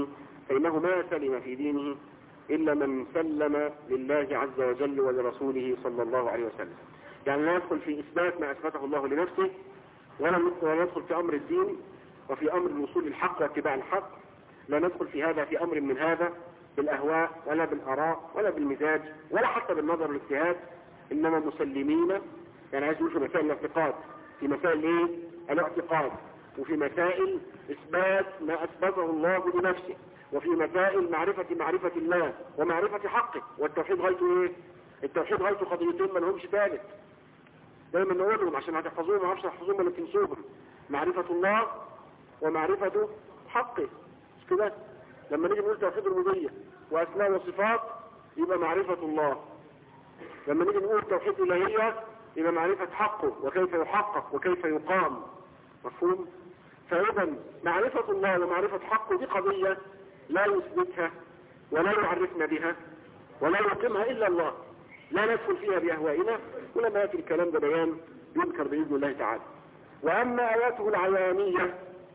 في دينه إلا من سلم لله عز وجل ولرسوله صلى الله عليه وسلم. يعني لا ندخل في إثبات ما أثبته الله لنفسه، ولا ندخل في أمر الدين وفي أمر الوصول للحق واتباع الحق، لا ندخل في هذا في أمر من هذا بالأهواء ولا بالآراء ولا بالمزاج ولا حتى بالنظر والاجتهاد، إنما مسلمين. يعني عايز يقول في مسائل الاعتقاد، في مسائل الاعتقاد، وفي مسائل إثبات ما أثبته الله لنفسه، وفي مسائل معرفة الله ومعرفة حقه. والتوحيد غايته التوحيد غايته قضيتين ما لهمش ثالث، دايما نقولهم عشان هتحفظوهم، ما اعرفش تحفظوهم ولا تنسوهم: معرفة الله ومعرفة حقه، مش كده؟ لما نيجي نقول توحيد الربوبية وأسماء وصفات يبقى معرفة الله، لما نيجي نقول توحيد الإلهية يبقى معرفة حقه وكيف يحقق وكيف يقام. مفهوم؟ فإذا معرفة الله ومعرفة حقه دي قضية لا يثبتها ولا يعرفنا بها ولا يقيمها إلا الله، لا ندخل فيها بأهوائنا، ولما يأتي الكلام ده بيان يذكر بإذن الله تعالى. وأما آياته العيانية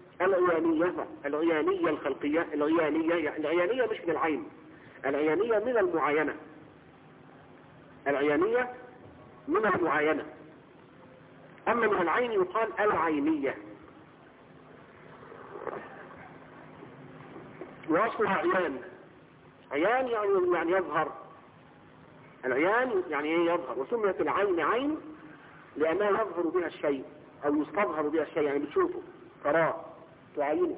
الخلقية، العيانية مش من العين، العيانية من المعاينة، العيانية من المعاينة. أما من العين يقال العينية، وأصلها عيان يعني يظهر، العيان يعني يظهر، وسميت العين عين لأنها يظهر بها الشيء أو يستظهر بها الشيء، يعني بتشوفه تراه تعينه.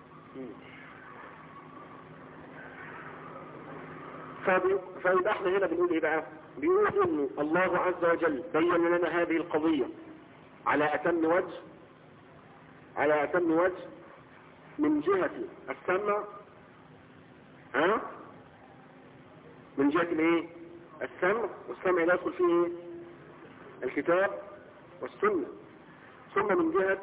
فيبقى احنا هنا بنقول ايه بقى؟ بيقول انه الله عز وجل بين لنا هذه القضية على أتم وجه من جهة السمع، من جهة السمع، والسمع لا يدخل فيه الكتاب والسنة، ثم من جهة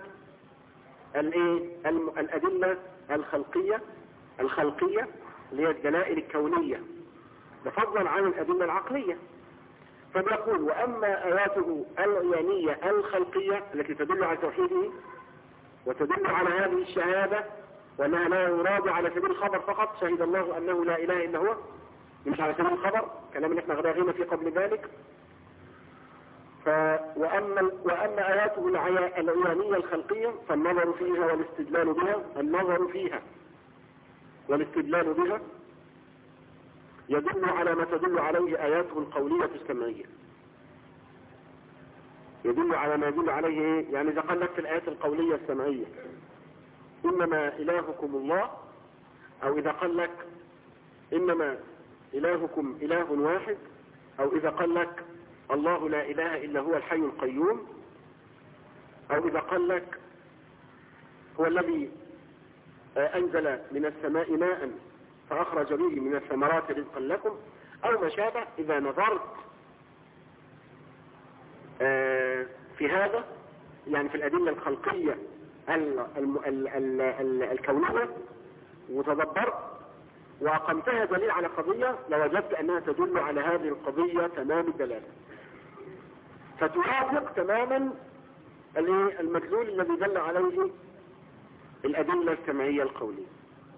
الأدلة الخلقية اللي هي الدلائل الكونية، بفضلا عن الأدلة العقلية. فبيقول وأما آياته العيانية الخلقية التي تدل على توحيده وتدل على هذه الشهادة وأنها لا يراد على سبيل الخبر فقط، شهد الله أنه لا إله إلا هو، مش على سبيل الخبر، كلام اللي احنا غيرنا فيه قبل ذلك. وأما آياته العيانية الخلقية فالنظر فيها والاستدلال بها يدل على ما تدل عليه آياته القولية السمعية، يدل على ما يدل عليه. يعني إذا قال لك في الآيات القولية السمعية إنما إلهكم الله، أو إذا قال لك إنما إلهكم إله واحد، أو إذا قال لك الله لا إله إلا هو الحي القيوم، أو إذا قال لك هو الذي أنزل من السماء ماء فأخرج به من الثمرات رزقا لكم، أو ما شابه، إذا نظرت في هذا يعني في الأدلة الخلقية الكونية وتدبرت وأقمتها دليل على قضية لوجدت أنها تدل على هذه القضية تمام الدلالة، فتوافق تماما المدلول الذي دل عليه الأدلة السمعية القولية.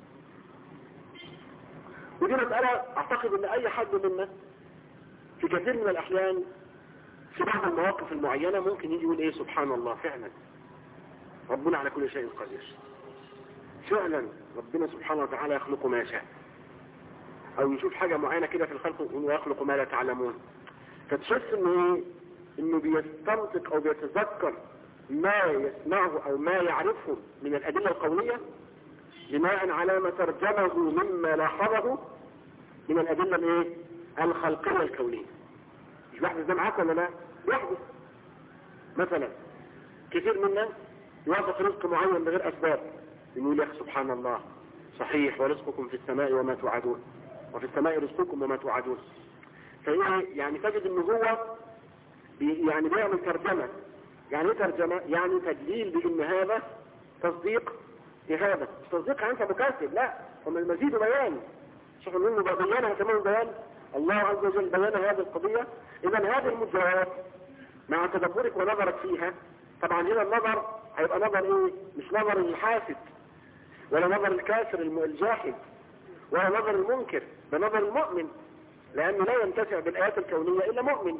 ودي مسألة أعتقد أن أي حد منا في كثير من الأحيان في بعض المواقف المعينة ممكن يجي يقول سبحان الله، فعلا ربنا على كل شيء قدير، فعلا ربنا سبحانه وتعالى يخلق ما يشاء، او يشوف حاجة معينة كده في الخلق ويخلق ما لا تعلمون، فتشوف انه بيستنطق او بيتذكر ما يسمعه او ما يعرفه من الادلة القولية بناء على ما ترجمه مما لاحظه من الادلة الخلقية الكونية. مش بحث ده معاك ولا لا؟ يحدث مثلا كثير منا يوافق رزق معين بغير اسباب، يقول يا سبحان الله صحيح ورزقكم في السماء وما توعدون، وفي السماء رزقكم وما توعدون. يعني تجد انه هو يعني بيعمل ترجمة. يعني ايه ترجمة؟ يعني تدليل بان هذا تصديق لهذا، مش تصديق انت مكذب، لا، ومن المزيد بيان، شوف منه بيانها كمان بيان الله عز وجل بيان هذه القضية. اذا هذه المجريات مع تدبرك ونظرك فيها، طبعا هنا النظر هيبقى نظر مش نظر الحاسد ولا نظر الكافر الجاحد ولا نظر المنكر، ده نظر المؤمن، لأنه لا ينتفع بالآيات الكونية إلا مؤمن.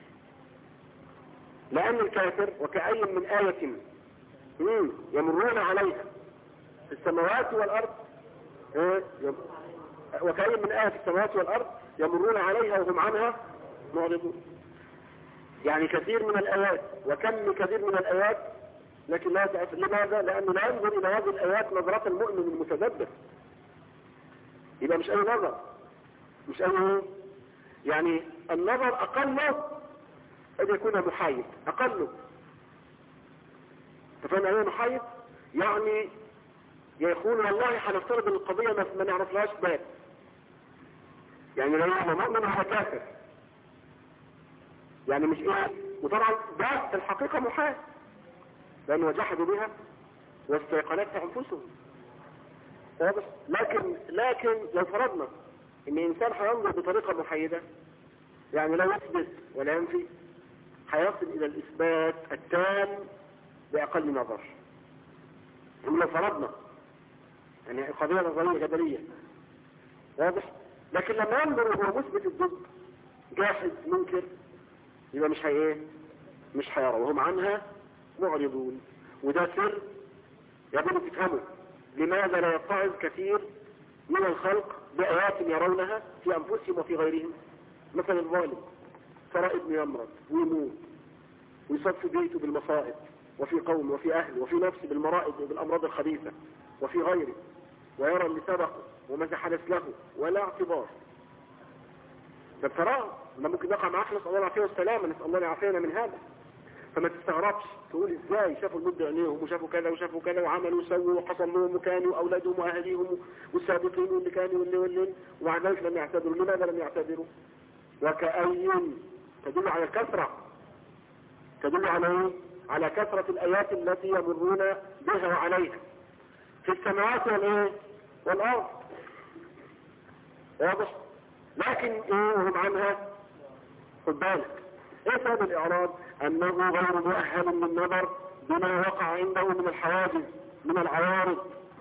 لأن الكافر وكأي من آية يمرون عليها في السماوات والأرض، وكأي من آية في السماوات والأرض يمرون عليها وهم عنها معرضون. يعني كثير من الآيات، وكم كثير من الآيات، لكن لا تأثر. لماذا؟ لأنه لا ينظر إلى هذه الآيات نظرة المؤمن المتدبر. يبقى مش أي نظر، مش أي يعني النظر أقله أن يكون محايد، أقله. تفهم أيه محايد؟ يعني يقول والله هنفترض القضية ما نعرفلهاش باب، يعني لا يعلم مؤمن على كافر، يعني مش وطبعا ده في الحقيقة محال، لأنه جحدوا بها واستيقنتها أنفسهم. واضح؟ لكن لو فرضنا ان انسان هينظر بطريقة محايدة، يعني لا يثبت ولا ينفي، هيصل الى الاثبات التام باقل نظر. لو فرضنا يعني قضية نظرية جدلية، واضح؟ لكن لما ينظر وهو مثبت الضد جاحد منكر، يبقى مش هيرى وهم عنها معرضون. وده سر يجب تفهمه. لماذا لا يتعظ كثير من الخلق بآيات يرونها في أنفسهم وفي غيرهم؟ مثلا الظالم ترى ابنه يمرض ويموت ويصاب في بيته بالمصائب، وفي قوم وفي أهل وفي نفسه بالمرائض وبالأمراض الخبيثة وفي غيره، ويرى اللي سبقه وماذا حدث له ولا اعتبار. ده تراه ما ممكن يقع معاك، نسأل الله العافية والسلامة، نسأل الله يعافينا من هذا. فما تستغربش تقول ازاي شافوا المد عينيهم وشافوا كذا وشافوا كذا وعملوا وسووا وحصل لهم وكانوا واولادهم واهاليهم والسابقين واللي كانوا واللي ومع ذلك لم يعتبروا. لماذا لم يعتبروا؟ وكأي تدل على الكثرة، تدل على كثرة الآيات التي يمرون بها وعليها في السماوات والأرض. واضح؟ لكن وهم عنها خد بالك. ايه سبب الاعراض؟ انه غير مؤهل للنظر بما وقع عنده من الحواجز، من العوارض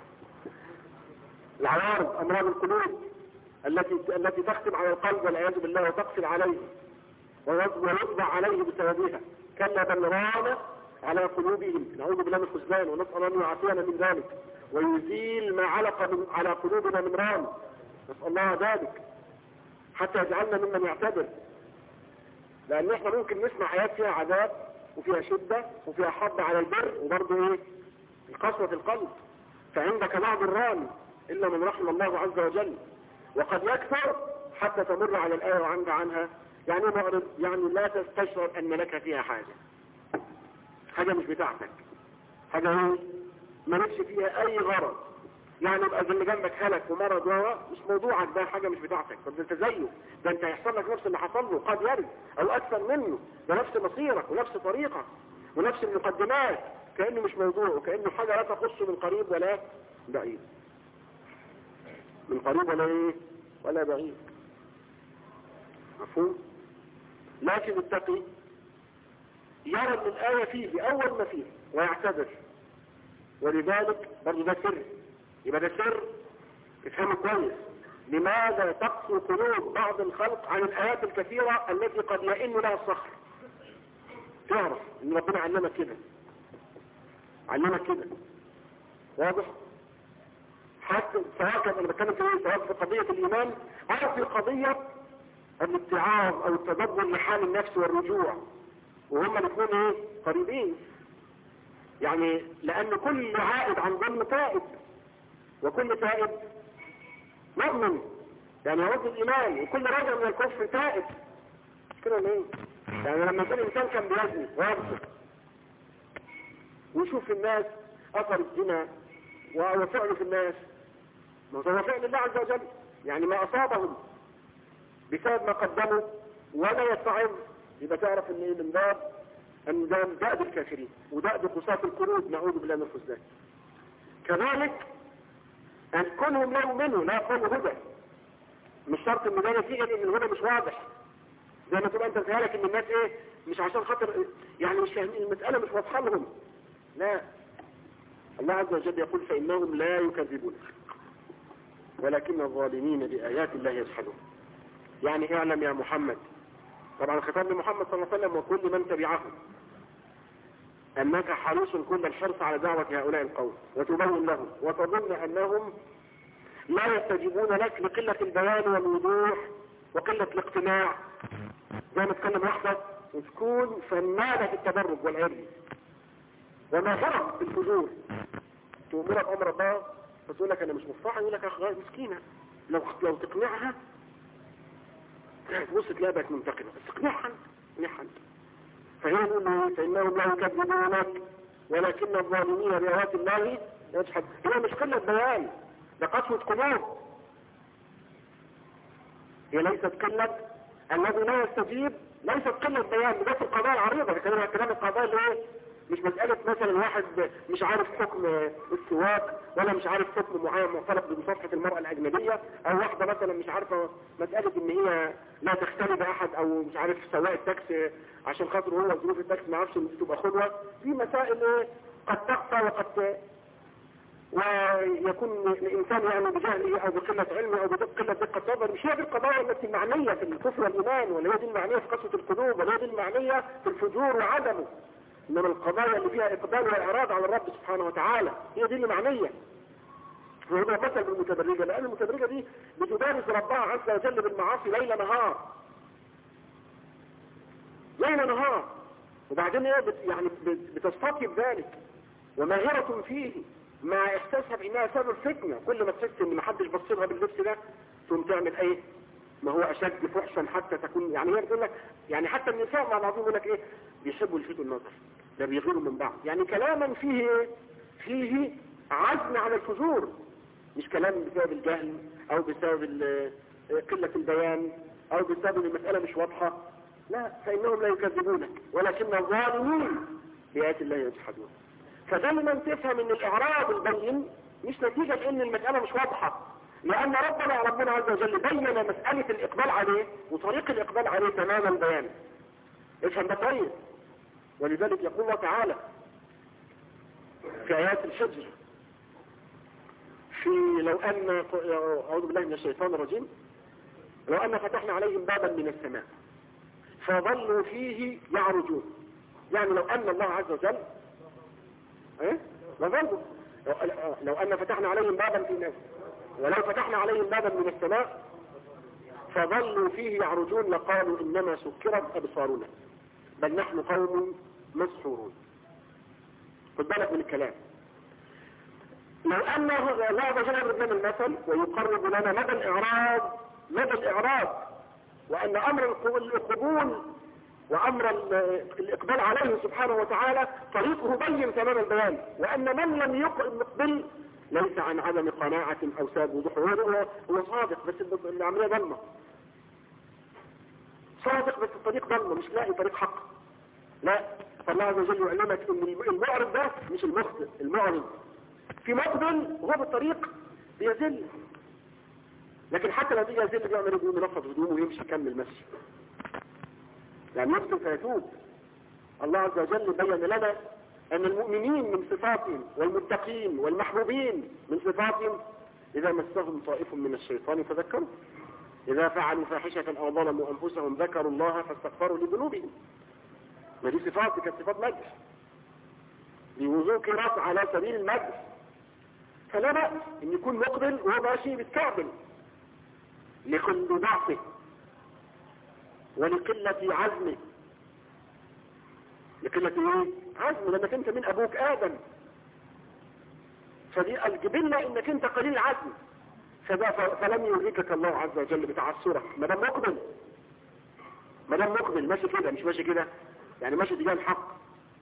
امراض القلوب التي تختم على القلب والعياذ بالله وتقفل عليه ويطبع عليه بسببها. كلا بل ران على قلوبهم، نعوذ بالله من الخذلان ونسأل ان يعافينا من ذلك ويزيل ما علق على قلوبنا من ران، نسأل الله ذلك حتى يجعلنا ممن يعتبر. لأن احنا ممكن نسمع آيات فيها عذاب وفيها شدة وفيها حض على البر وبرضه القسوة القلب، فعندك بعض الران إلا من رحم الله عز وجل، وقد يكثر حتى تمر على الآية وعند عنها. يعني مغرب، يعني لا تستشعر أن لك فيها حاجة مش بتاعتك، حاجة ما نفش فيها أي غرض. يعني يبقى اللي جنبك هلك ومرض مش موضوعك، ده حاجة مش بتاعتك. طب انت زيه، ده انت هيحصل لك نفس اللي حصل له، قد يرد او اكثر منه، ده نفس مصيرك ونفس طريقك ونفس المقدمات، كأنه مش موضوع وكأنه حاجة لا تخص من قريب ولا بعيد. من قريب ولا ايه ولا بعيد. مفهوم؟ لكن التقي يرى ان الآية فيه بأول ما فيه ويعتذر، ولذلك برضه ده سر. يبقى ده سر افهموا كويس. لماذا تقسو قلوب بعض الخلق عن الآيات الكثيرة التي قد يئن لها الصخر؟ تعرف ان ربنا علمك كده، علمك كده، واضح؟ حتى سواء كان انا بتكلم في ايه، سواء في قضية الإيمان او في قضية الاتعاظ او التدبر لحال النفس والرجوع، وهما الاثنين ايه قريبين. يعني لان كل عائد عن ظلم تائب، وكل تائب مؤمن، يعني يرد الايمان، وكل راجع من الكفر تائب. مش كده ليه؟ يعني لما يكون الانسان كان بيزني ويغفر ويشوف في الناس اثر الزنا وفعله في الناس، ما هو فعل الله عز وجل، يعني ما اصابهم بسبب ما قدموا ولا يتعظ، يبقى تعرف ان ايه من باب ان ده دأب الكافرين ودأب قساة القلوب، نعوذ بالله من الخذلان. كذلك ان كونهم لا يؤمنوا لا يقولوا هدى، مش شرط ان ده نتيجه ان الهدى مش واضح، زي ما تبقى انت بتهالك ان الناس ايه مش عشان خاطر يعني مش فاهمين المساله، مش واضحه لهم. لا، الله عز وجل يقول فانهم لا يكذبون ولكن الظالمين بايات الله يجحدون. يعني اعلم يا محمد، طبعا الخطاب لمحمد صلى الله عليه وسلم وكل من تبعه، انك حريص كل الحرص على دعوة هؤلاء القوم وتبين لهم، وتظن انهم لا يستجيبون لك لقلة البيان والوضوح وقلة الاقتناع. زي ما تكلم واحدة وتكون فنانة في التدرج والعلم وماهرة في الفجور، تؤمرها بأمر الله فتقول لك انا مش مصلحة، يقول لك اخي مسكينة، لو تقنعها تبص تلاقيها بقت منتقمة، بس اقنعها انت. فهي يقول فإنهم لا يكذبونك ولكن الظالمين بآيات الله يجحدون. هي مش قلة بيان، ده قسوة قلوب. هي ليست قلة الذي لا يستجيب، ليست قلة بيان، ده في القضايا العريضة. كلام القضايا اللي ايه مش مسألة مثلا واحد مش عارف حكم السواق ولا مش عارف حكم معين معترف بمصافحة المرأة الأجنبية، أو واحدة مثلا مش عارفة مسألة إن هي لا تختلف أحد، أو مش عارف سواق التاكسي عشان خاطر هو ظروف التاكسي ما عرفش إن دي تبقى خدوة. دي مسائل إيه قد تخفى وقد ويكون الإنسان يعني بجهله أو بقلة علمه أو بقلة دقة نظر. مش هي دي القضايا التي المعنية في الكفر والإيمان، ولا هي دي المعنية في قسوة القلوب، ولا هي دي المعنية في الفجور وعدمه. إنما القضايا اللي فيها إقبال وإعراض على الرب سبحانه وتعالى هي دي اللي معنية. وهنا مثل بالمتبرجة، لأن المتبرجة دي بتدارس ربها عز وجل بالمعاصي ليل نهار ليل نهار، وبعدين هي يعني بتستطيب ذلك وماهرة فيه مع إحساسها بأنها سبب الفتنة. كل ما تحس إن محدش بصلها باللبس ده ثم تعمل إيه ما هو أشد فحشا حتى تكون، يعني هي بتقول لك يعني حتى النساء مع بعضهم يقول لك إيه بيحبوا يلفتوا النظر، ده بيغيروا من بعض، يعني كلاما فيه عزم على الفجور، مش كلام بسبب الجهل أو بسبب قلة البيان أو بسبب المسألة مش واضحة. لا، فإنهم لا يكذبونك ولكن الظالمين بآيات الله يجحدون. فدايما تفهم ان الإعراض البين مش نتيجة لأن المسألة مش واضحة، لأن ربنا عز وجل بين مسألة الإقبال عليه وطريق الإقبال عليه تمام البيان. افهم ده كويس. ولذلك يقول الله تعالى في آيات الحجر في لو أن أعوذ بالله من الشيطان الرجيم، لو أن فتحنا عليهم بابا من السماء فظلوا فيه يعرجون، يعني لو أن الله عز وجل لو أن فتحنا عليهم بابا في الناس ولو فتحنا عليهم بابا من السماء فظلوا فيه يعرجون لقالوا إنما سكرت أبصارنا بل نحن قوم مسحورون. خد بالك من الكلام. لو أن الله عز وجل يضرب لنا المثل ويقرب لنا مدى الإعراض وأن أمر القبول وأمر الإقبال عليه سبحانه وتعالى طريقه بين تمام البيان، وأن من لم يقبل ليس عن عدم قناعة أو ساب وضوح، هو صادق بس العملية ضلمة، صادق بس الطريق ضلمة مش لاقي طريق حق. لا، فالله عز وجل يعلمك أن المعرض ده مش المخطئ، المعرض في مقبل وهو بالطريق بيزل لكن حتى لو تيجي اللي بيعمل يقوم ينفض هدومه ويمشي يكمل مشي، يعني يفصل فيتوب. الله عز وجل بين لنا أن المؤمنين من صفاتهم والمتقين والمحبوبين من صفاتهم إذا مسهم طائف من الشيطان فذكروا، إذا فعلوا فاحشة أو ظلموا أنفسهم ذكروا الله فاستغفروا لذنوبهم. ما دي صفات، كانت صفات مدح، دي وذكرت على سبيل المدح. فلا بأس إن يكون مقبل وهو ماشي بالكعبل لكل ضعفه ولقلة عزمه. لقلة ايه؟ عزمه، لأنك انت من أبوك آدم، فدي الجبلة إنك انت قليل العزم، فلم يرهكك الله عز وجل بتعسرك. ما دام مقبل ماشي كده، مش ماشي كده يعني ماشي تجاه الحق.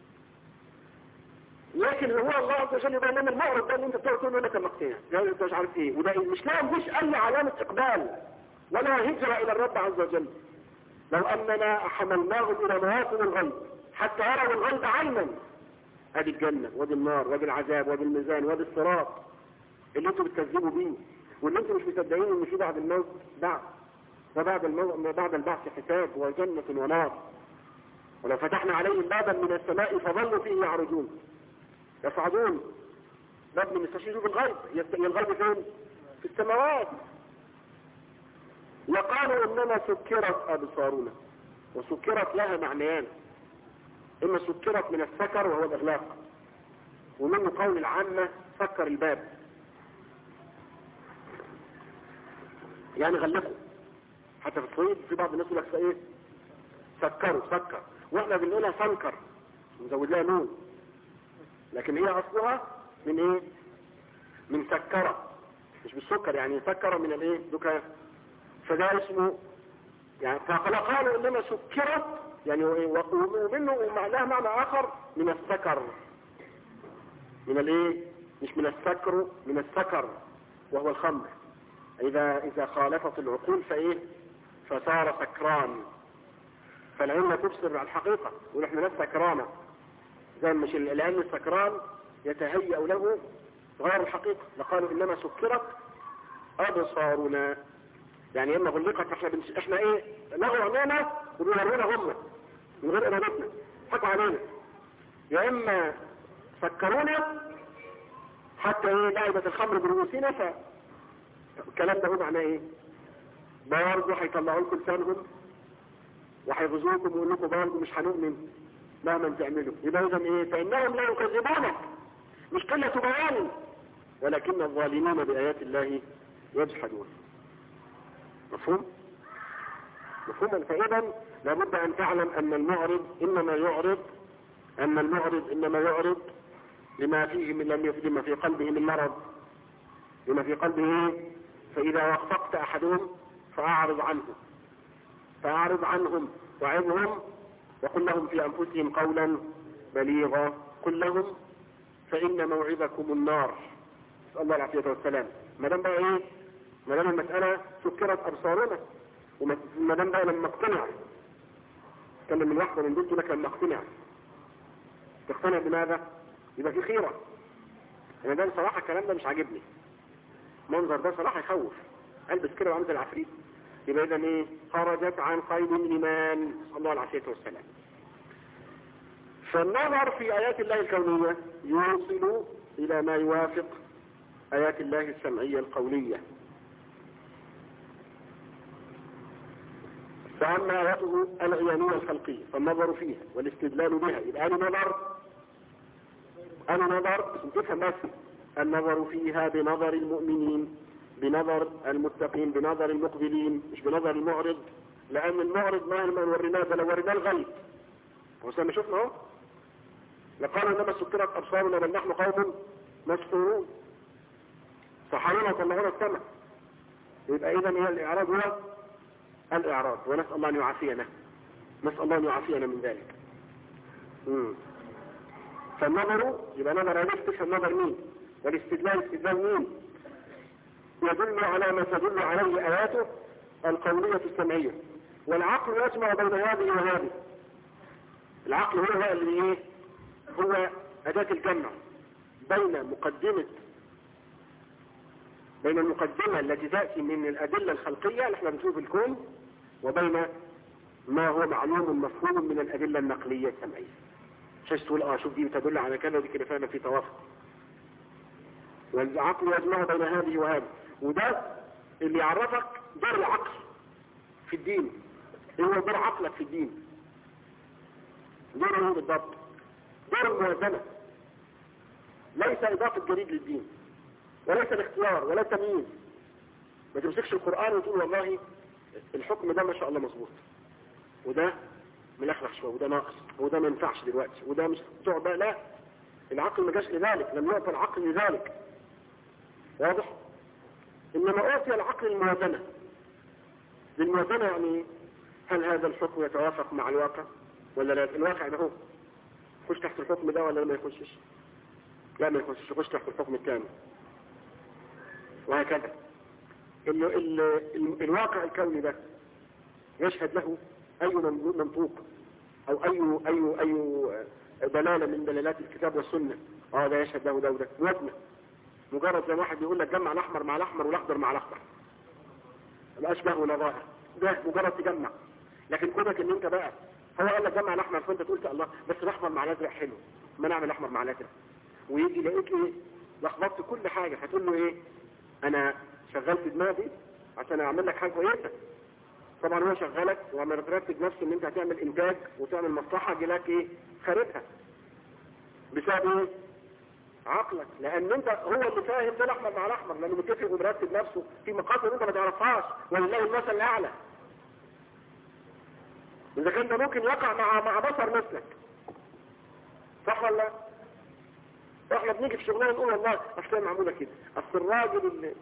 لكن هو الله عز وجل يبقى لنا المعرض ده اللي انت بتقول تقول لك مقتنع، انت مش عارف ايه، وده مش لاقي مش اي علامه اقبال ولا هجره الى الرب عز وجل. لو اننا حملناهم الى مواطن الغيب حتى يروا الغيب عينا، ادي الجنه وادي النار وادي العذاب وادي الميزان وادي الصراط اللي انتوا بتكذبوا بيه، واللي انتوا مش مصدقين ان في بعد الموت بعد، وبعد البعث حساب وجنه ونار. ولو فتحنا عليهم بابا من السماء فظلوا فيه يعرجون يصعدون، باب من يستشيروا بالغيب. الغيب فين؟ في السماوات. وقالوا انما سكرت ابصارنا، وسكرت لها معنيان، اما سكرت من السكر وهو الاغلاق، ومنه قول العامة سكر الباب، يعني غلقوا. حتى في الصعيد في بعض الناس يقول لك ايه؟ سكر، واحنا بنقولها سنكر نزود لها نون، لكن هي اصلها من ايه؟ من سكرة، مش بالسكر، يعني سكرة من الايه؟ دكا. فده اسمه يعني، فقالوا انما سكرت يعني، ومنه لها معنى اخر من السكر، من الايه؟ مش من السكر، من السكر وهو الخمر. اذا خالفت العقول فايه؟ فصار سكران. فالعلم تبصر على الحقيقة، ونحن ناس سكرانة، زي مش العلم السكران يتهيأ له غير الحقيقة. لقالوا انما سكرت ابصارنا، يعني اما غلقت، احنا ايه؟ لغوا عننا وبيورونا هم من غير ارادتنا، حكوا علينا، يا اما سكرونا حتى ايه؟ لعبت الخمر برؤوسنا. فالكلام ده هو معناه ايه؟ برضه هيطلعوا لكم لسانهم وهيغزوكم ويقول لكم برضه مش هنؤمن مهما تعملوا. يبقى اذا ايه؟ فانهم لا يكذبونك، مش قلة بيان، ولكن الظالمين بآيات الله يجحدون. مفهوم؟ فإذا لابد أن تعلم أن المعرض إنما يعرض لما فيه من لما في قلبه من مرض، لما في قلبه. فإذا وافقت أحدهم فأعرض عنهم وعظهم، وقل لهم في أنفسهم قولا بليغا، قل لهم فإن موعظكم النار. نسأل الله العافية والسلام. ما دام بقى ايه؟ ما دام المسألة سكرت أبصارنا، وما دام بقى لما اقتنع، اتكلم من لحظة من قلت لك لما اقتنع، تقتنع بماذا؟ يبقى في خيرة. انا ده بصراحة الكلام ده مش عاجبني، منظر ده صراحة يخوف، البس كده وعمل العفريت. يبقى اذا ايه؟ خرجت عن قيد الإيمان. نسأل الله العافية والسلام. فالنظر في آيات الله الكونية يوصل إلى ما يوافق آيات الله السمعية القولية. فأما آياته العيانية الخلقية فالنظر فيها والاستدلال بها، يبقى أنا نظر تفهم بس، النظر فيها بنظر المؤمنين، بنظر المتقين، بنظر المقبلين، مش بنظر المعرض. لأن المعرض مهما ورناه ده لو ورناه الغيب، وسما شفنا اهو، لقالوا انما سكرت ابصارنا بل نحن قوم مسحورون، سحرونا وطلعونا السماء. يبقى اذا هي الاعراض هو الاعراض، ونسال الله ان يعافينا، من ذلك. فالنظر يبقى نظر نفسه، النظر مين؟ والاستدلال مين؟ يدل على ما تدل عليه اياته القولية السمعية. والعقل يجمع بين هذه وهذه. العقل هو اللي ايه؟ هو أداة الجمع بين مقدمة بين المقدمة التي تأتي من الأدلة الخلقية اللي احنا بنشوف الكون، وبين ما هو معلوم مفهوم من الأدلة النقلية السمعية. مش تقول شوف دي بتدل على كذا ودي كده فعلا في توافق، والعقل يجمع بين هذه وهذه. وده اللي يعرفك دور العقل في الدين. ايه هو دور عقلك في الدين؟ دوره بالضبط دور الموازنة، ليس إضافة جديد للدين، وليس الاختيار ولا التمييز. ما تمسكش القرآن وتقول والله الحكم ده ما شاء الله مظبوط، وده ملخلخ شويه، وده ناقص، وده ما ينفعش دلوقتي، وده مش تقعد بقى. لا، العقل ما جاش لذلك، لم يعطى العقل لذلك. واضح؟ انما اعطي العقل الموازنة. الموازنة يعني هل هذا الحكم يتوافق مع الواقع ولا لا؟ الواقع ده هو يخش تحت الحكم ده ولا ما يخشش؟ لا ما يخشش، يخش تحت الحكم الثاني، وهكذا. الواقع الكوني ده يشهد له اي منطوق او اي دلالة من دلالات الكتاب والسنة. ده يشهد له ده وده وزنه. مجرد زي واحد يقول لك جمع الاحمر مع الاحمر والاخضر مع الاخضر، لا اشبه ولا ظاهر، ده مجرد تجمع. لكن كونك ان انت بقى هو قال لك جمع الاحمر، فانت تقول الله بس الاحمر مع الازرق حلو، ما نعمل الاحمر مع الازرق، ويجي يلاقيك ايه لخبطت كل حاجة. هتقول له ايه؟ انا شغلت دماغي عشان اعمل لك حاجة كويسة. طبعا هو شغلك وعمل ترتب نفسه ان انت هتعمل انتاج وتعمل مصلحة، جلاك ايه خاربها بسبب ايه؟ عقلك. لان انت هو اللي فاهم ده الاحمر مع الاحمر، لانه متفق ومرتب نفسه في مقاصد انت ما تعرفهاش، ولله المثل الاعلى. اذا كان ده ممكن يقع مع بصر مثلك، صح ولا لا؟ احنا بنيجي في شغلنا نقول والله اصل معموله كده، اصل الراجل اللي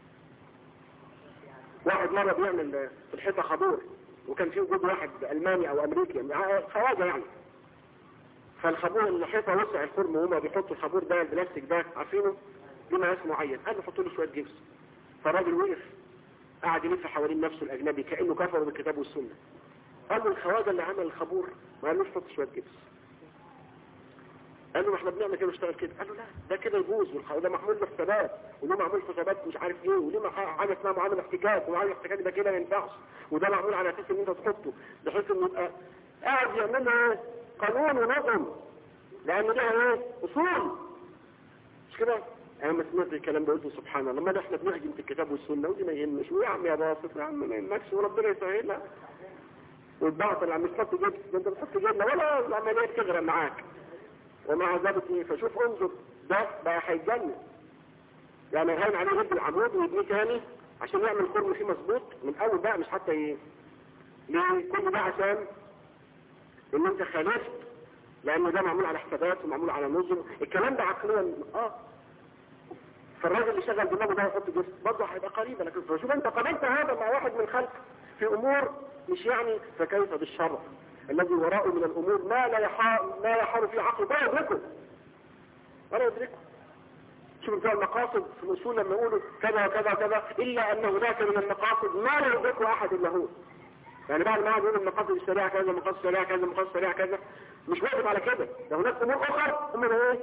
واحد مرة بيعمل في الحيطة خابور، وكان في وجود واحد ألماني أو أمريكي خواجة يعني، فالخابور الحيطة وسع الخرم، وهما بيحطوا الخابور ده البلاستيك ده عارفينه لما اسم معين، قال له حطوا له شوية جبس. فالراجل وقف قعد يلف حوالين نفسه الأجنبي كأنه كفر بالكتاب والسنة. قال له الخواجة اللي عمل الخابور ما قالوش حط شوية جبس. قال له احنا بنعمل كده ونشتغل كده. قال له لا، ده كده يبوظ، وده معمول له حسابات، وده معمول حسابات مش عارف ايه، وليه حاجه اسمها معامل احتكاك، ومعامل الاحتكاك ده كده ما ينفعش، وده معمول على اساس ان انت تحطه بحيث انه يبقى قاعد يعمل له قانون ونظم، لان ده ايه اصول. مش كده؟ انا ما سمعت الكلام ده قلت سبحان الله، ما احنا بنهجم في الكتاب والسنه ودي ما يهمش، ويا عم يا باسط يا عم ما يهمكش وربنا يسهلها، والضغط اللي عم تحط جبس ده انت بتحط جبنه ولا العمليه بتغرق معاك. ومع ذلك ايه؟ فشوف انظر ده بقى هيتجنن، يعني هين عليه يد العمود ويبنيه تاني عشان يعمل خرم فيه مظبوط من اول بقى، مش حتى ايه ليه كل ده عشان ان انت خالفت، لان ده معمول على حسابات ومعمول على نظم. الكلام ده عقليا فالراجل اللي شغل دماغه ده يحط جسم برضه هيبقى قريبا. لكن شوف انت قابلت هذا مع واحد من خلق في امور مش يعني، فكيف بالشرع الذي وراءه من الامور ما يحار في عقله ولا يدركه ولا يدركه. شوف بتوع المقاصد في الاصول لما يقولوا كذا وكذا وكذا، الا ان هناك من المقاصد ما لا يدركه احد الا هو. يعني بعد ما يقولوا المقاصد الشريعه كذا، مقاصد الشريعه كذا، مقاصد الشريعه كذا، مش واقف على كده، ده هناك امور اخرى هم ايه؟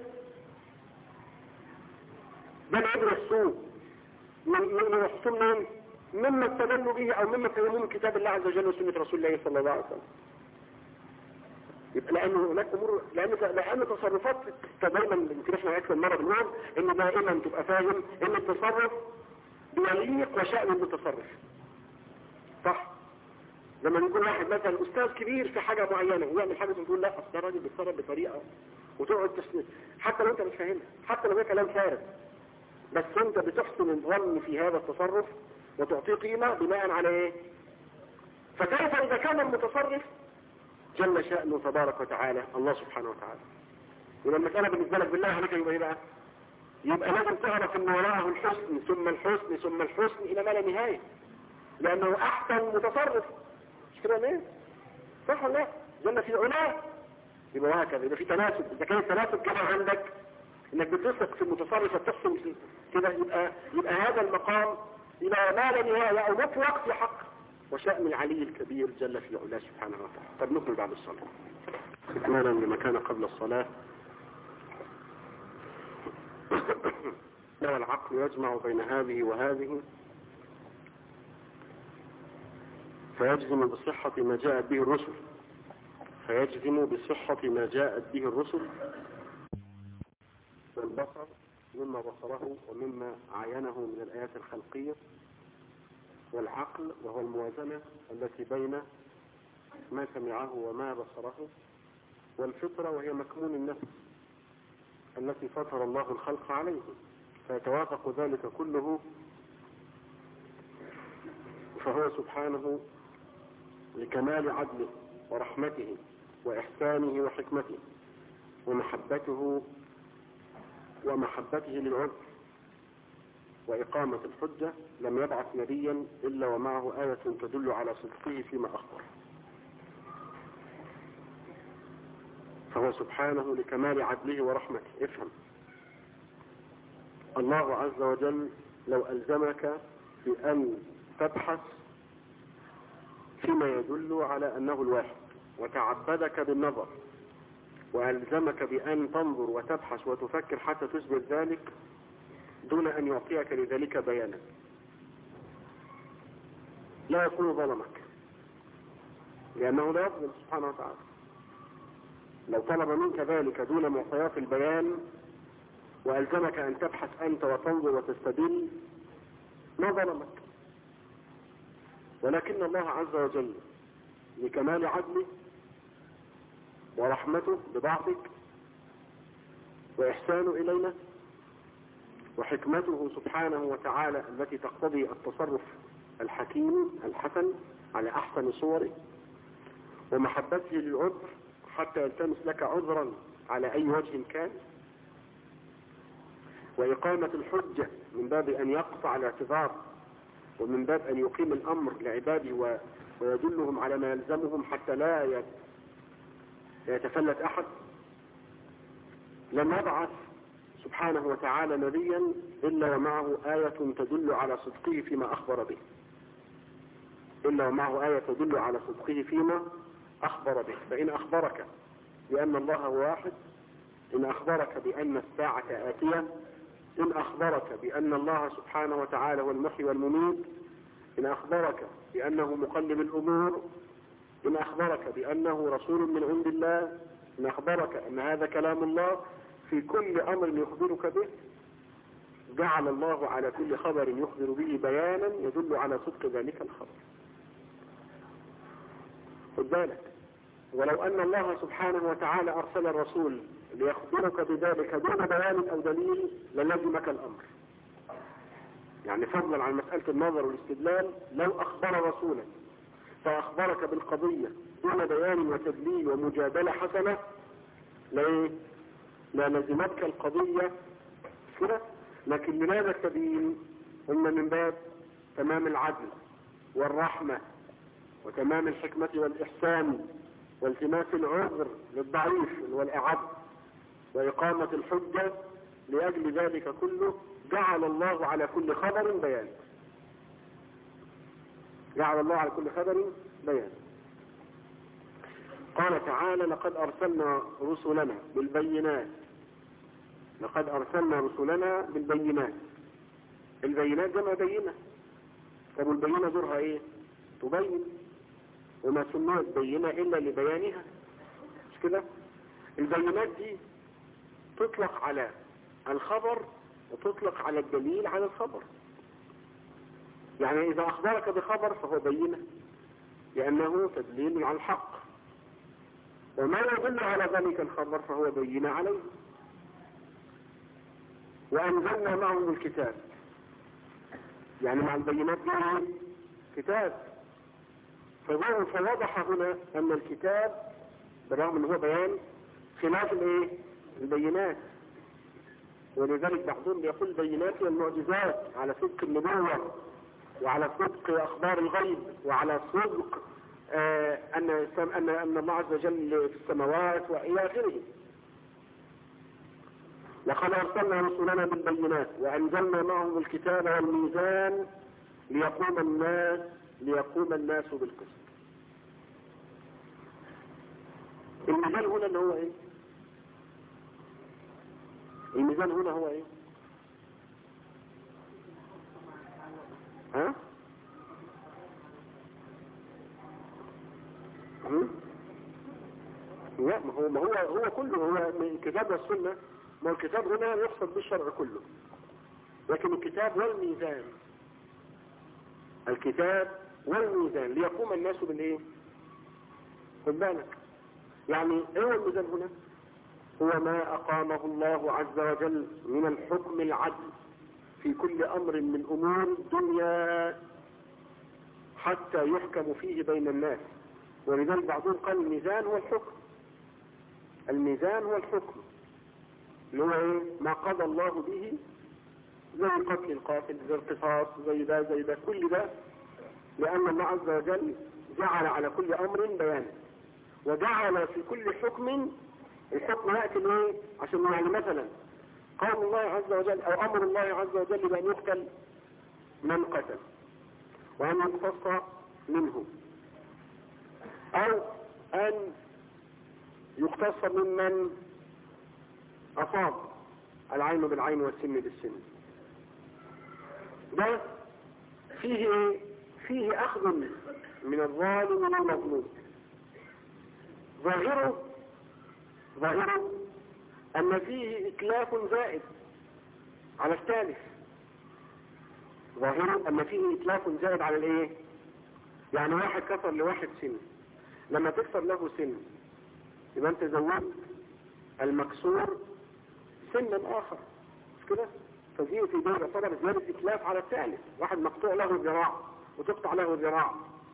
ده العبره السوء من يحصل مما استدلوا به او مما فهموا من كتاب الله عز وجل وسنه رسول الله صلى الله عليه وسلم. يبقى لانه هناك امور، لان تصرفات دايما يمكن احنا اكثر مره بنقول ان دائما تبقى فاهم ان التصرف بيليق وشأن المتصرف، صح؟ لما يكون واحد مثلا استاذ كبير في حاجه معينه ويعمل حاجه تقول لا اصل ده راجل بيتصرف بطريقه، وتقعد تسند حتى لو انت مش فاهمها، حتى لو هي كلام فارغ، بس انت بتحسن الظن في هذا التصرف وتعطيه قيمه بناء على ايه؟ فكيف اذا كان المتصرف جل شأنه تبارك وتعالى الله سبحانه وتعالى؟ ولما المسألة بالنسبة لك بالله عليك يبقى ايه بقى؟ يبقى لازم تعرف ان وراءه الحسن ثم الحسن ثم الحسن الى ما لا نهاية، لانه احسن متصرف. مش كده ليه؟ صح ولا لا؟ جل في علاه، يبقى وهكذا، يبقى في تناسب. اذا كان التناسب كده عندك انك بتثق في المتصرف وتحسن كده، يبقى هذا المقام الى ما لا نهاية او مطلق في حق وشأن العلي الكبير جل في علاه سبحانه وتعالى. طب نكمل بعد الصلاة استكمالا لما كان قبل الصلاة. والعقل يجمع بين هذه وهذه فيجزم بصحة ما جاءت به الرسل والبصر مما بصره ومما عينه من الآيات الخلقية، والعقل وهو الموازنة التي بين ما سمعه وما بصره، والفطرة وهي مكمون النفس التي فطر الله الخلق عليه، فيتوافق ذلك كله. فهو سبحانه لكمال عدله ورحمته وإحسانه وحكمته ومحبته للعذر وإقامة الحجة لم يبعث نبيا إلا ومعه آية تدل على صدقه فيما أخبر. فهو سبحانه لكمال عدله ورحمته. افهم، الله عز وجل لو ألزمك بأن تبحث فيما يدل على أنه الواحد وتعبدك بالنظر، وألزمك بأن تنظر وتبحث وتفكر حتى تثبت ذلك دون أن يعطيك لذلك بيانا، لا يكون ظلمك، لأنه لا يظلم سبحانه وتعالى. لو طلب منك ذلك دون معطيات البيان وألزمك أن تبحث أنت وتنظر وتستدل ما ظلمك، ولكن الله عز وجل لكمال عدله ورحمته بضعفك وإحسانه إلينا وحكمته سبحانه وتعالى التي تقتضي التصرف الحكيم الحسن على أحسن صوره، ومحبته للعذر حتى يلتمس لك عذرا على أي وجه كان، وإقامة الحجة من باب أن يقطع الاعتذار ومن باب أن يقيم الأمر لعباده ويدلهم على ما يلزمهم حتى لا يتفلت أحد. لم يبعث سبحانه وتعالى نبيا إلا ومعه آية تدل على صدقه فيما أخبر به، فإن أخبرك بأن الله هو واحد، إن أخبرك بأن الساعة آتية، إن أخبرك بأن الله سبحانه وتعالى هو المحيي والمميت، إن أخبرك بأنه مقلب الأمور، إن أخبرك بأنه رسول من عند الله، إن أخبرك أن هذا كلام الله، في كل أمر يخبرك به جعل الله على كل خبر يخبر به بيانا يدل على صدق ذلك الخبر. خد بالك، ولو أن الله سبحانه وتعالى أرسل الرسول ليخبرك بذلك دون بيان أو دليل للزمك الأمر. يعني فضلا عن مسألة النظر والاستدلال، لو أخبر رسولا فأخبرك بالقضية دون بيان وتدليل ومجادلة حسنة لا لزمتك القضية كده. لكن لماذا التبيين؟ هم من باب تمام العدل والرحمة وتمام الحكمة والإحسان والتماس العذر للضعيف والأعد وإقامة الحجة. لأجل ذلك كله جعل الله على كل خبر بيان، قال تعالى: لقد أرسلنا رسلنا بالبينات. البينات جمع بينة. طب البينة دورها ايه؟ تبين، وما سميت بينة إلا لبيانها، مش كده؟ البينات دي تطلق على الخبر وتطلق على الدليل على الخبر. يعني إذا أخبرك بخبر فهو بينة لأنه تدليل على الحق، وما يدل على ذلك الخبر فهو بينة عليه. وأنزلنا معهم الكتاب، يعني مع البينات معهم كتاب. فوضح هنا أن الكتاب بالرغم أنه بيان خلاف البينات. ولذلك بعضهم يقول البينات والمعجزات على صدق النبوة وعلى صدق أخبار الغيب وعلى صدق أن الله عز وجل في السماوات وإلى آخره. لقد أرسلنا رسلنا بالبينات وأنزلنا معهم الكتاب والميزان ليقوم الناس بالقسط. الميزان هنا هو ايه؟ لا، ما هو كله، هو من الكتاب والسنة. ما هو الكتاب هنا يقصد بالشرع كله، لكن الكتاب والميزان، الكتاب والميزان ليقوم الناس بالايه؟ خد بالك، يعني ايه هو الميزان هنا؟ هو ما اقامه الله عز وجل من الحكم العدل في كل امر من امور الدنيا حتى يحكم فيه بين الناس. ولذلك بعضهم قال الميزان هو الحكم، الميزان هو الحكم اللي هو ايه؟ ما قضى الله به، زي قتل القاتل، زي القصاص، زي ده كل ده، لأن الله عز وجل جعل على كل أمر بيان، وجعل في كل حكم، الحكم يأتي ايه؟ عشان يعني مثلا قال الله عز وجل أو أمر الله عز وجل بأن يقتل من قتل وأن يقتص منه، أو أن يقتص ممن أصاب العين بالعين والسن بالسن. ده فيه أخذ من الظالم والمظلوم. ظاهره أن فيه إتلاف زائد على الثالث، ظاهره أن فيه إتلاف زائد على الإيه؟ يعني واحد كسر لواحد سن، لما تكسر له سن يبقى أنت زودت المكسور سنا آخر، مش كده؟ فدي في دور يعتبر زيادة إتلاف على الثالث، واحد مقطوع له ذراع وتقطع له ذراع،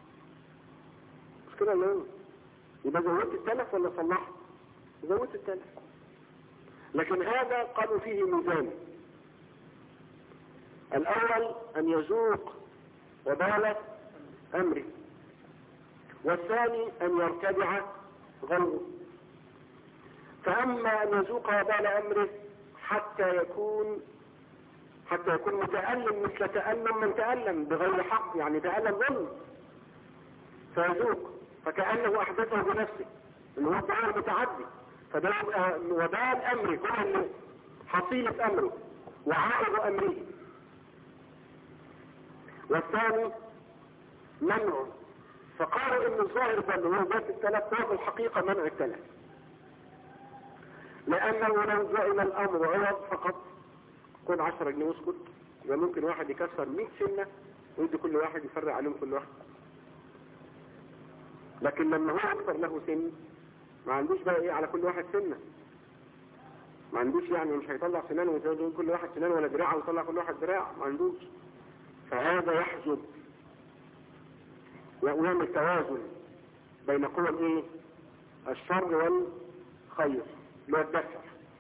مش كده ولا ايه؟ يبقى زودت التلف ولا صلحت؟ زودت التلف. لكن هذا قالوا فيه ميزان، الأول أن يذوق وبال أمره، والثاني أن يرتدع غيره. فأما أن يذوق وبال أمره حتى يكون متألم مثل تألم من تألم بغير حق، يعني تألم ظلم فيذوق فكأنه أحدثه بنفسه، إنه هو تعالى متعدي، فده وبال أمره كل حصيلة أمره وعائد أمره. والثاني منع، فقالوا إن الظاهر ده اللي هو ذات التلف هو الحقيقة منع التلف، لأنه لو زائل الأمر عوض فقط خد 10 جنيه واسكت، يبقى ممكن واحد يكسر 100 سنة ويدي كل واحد يفرق عليهم كل واحد. لكن لما هو أكثر له سن ما عندوش بقى ايه على كل واحد سنة، ما عندوش يعني مش هيطلع سنان ويزود كل واحد سنان ولا دراع ويطلع كل واحد دراع، ما عندوش. فهذا يحجب ويعمل توازن بين قوى الايه؟ الشر والخير اللي هو الدفع.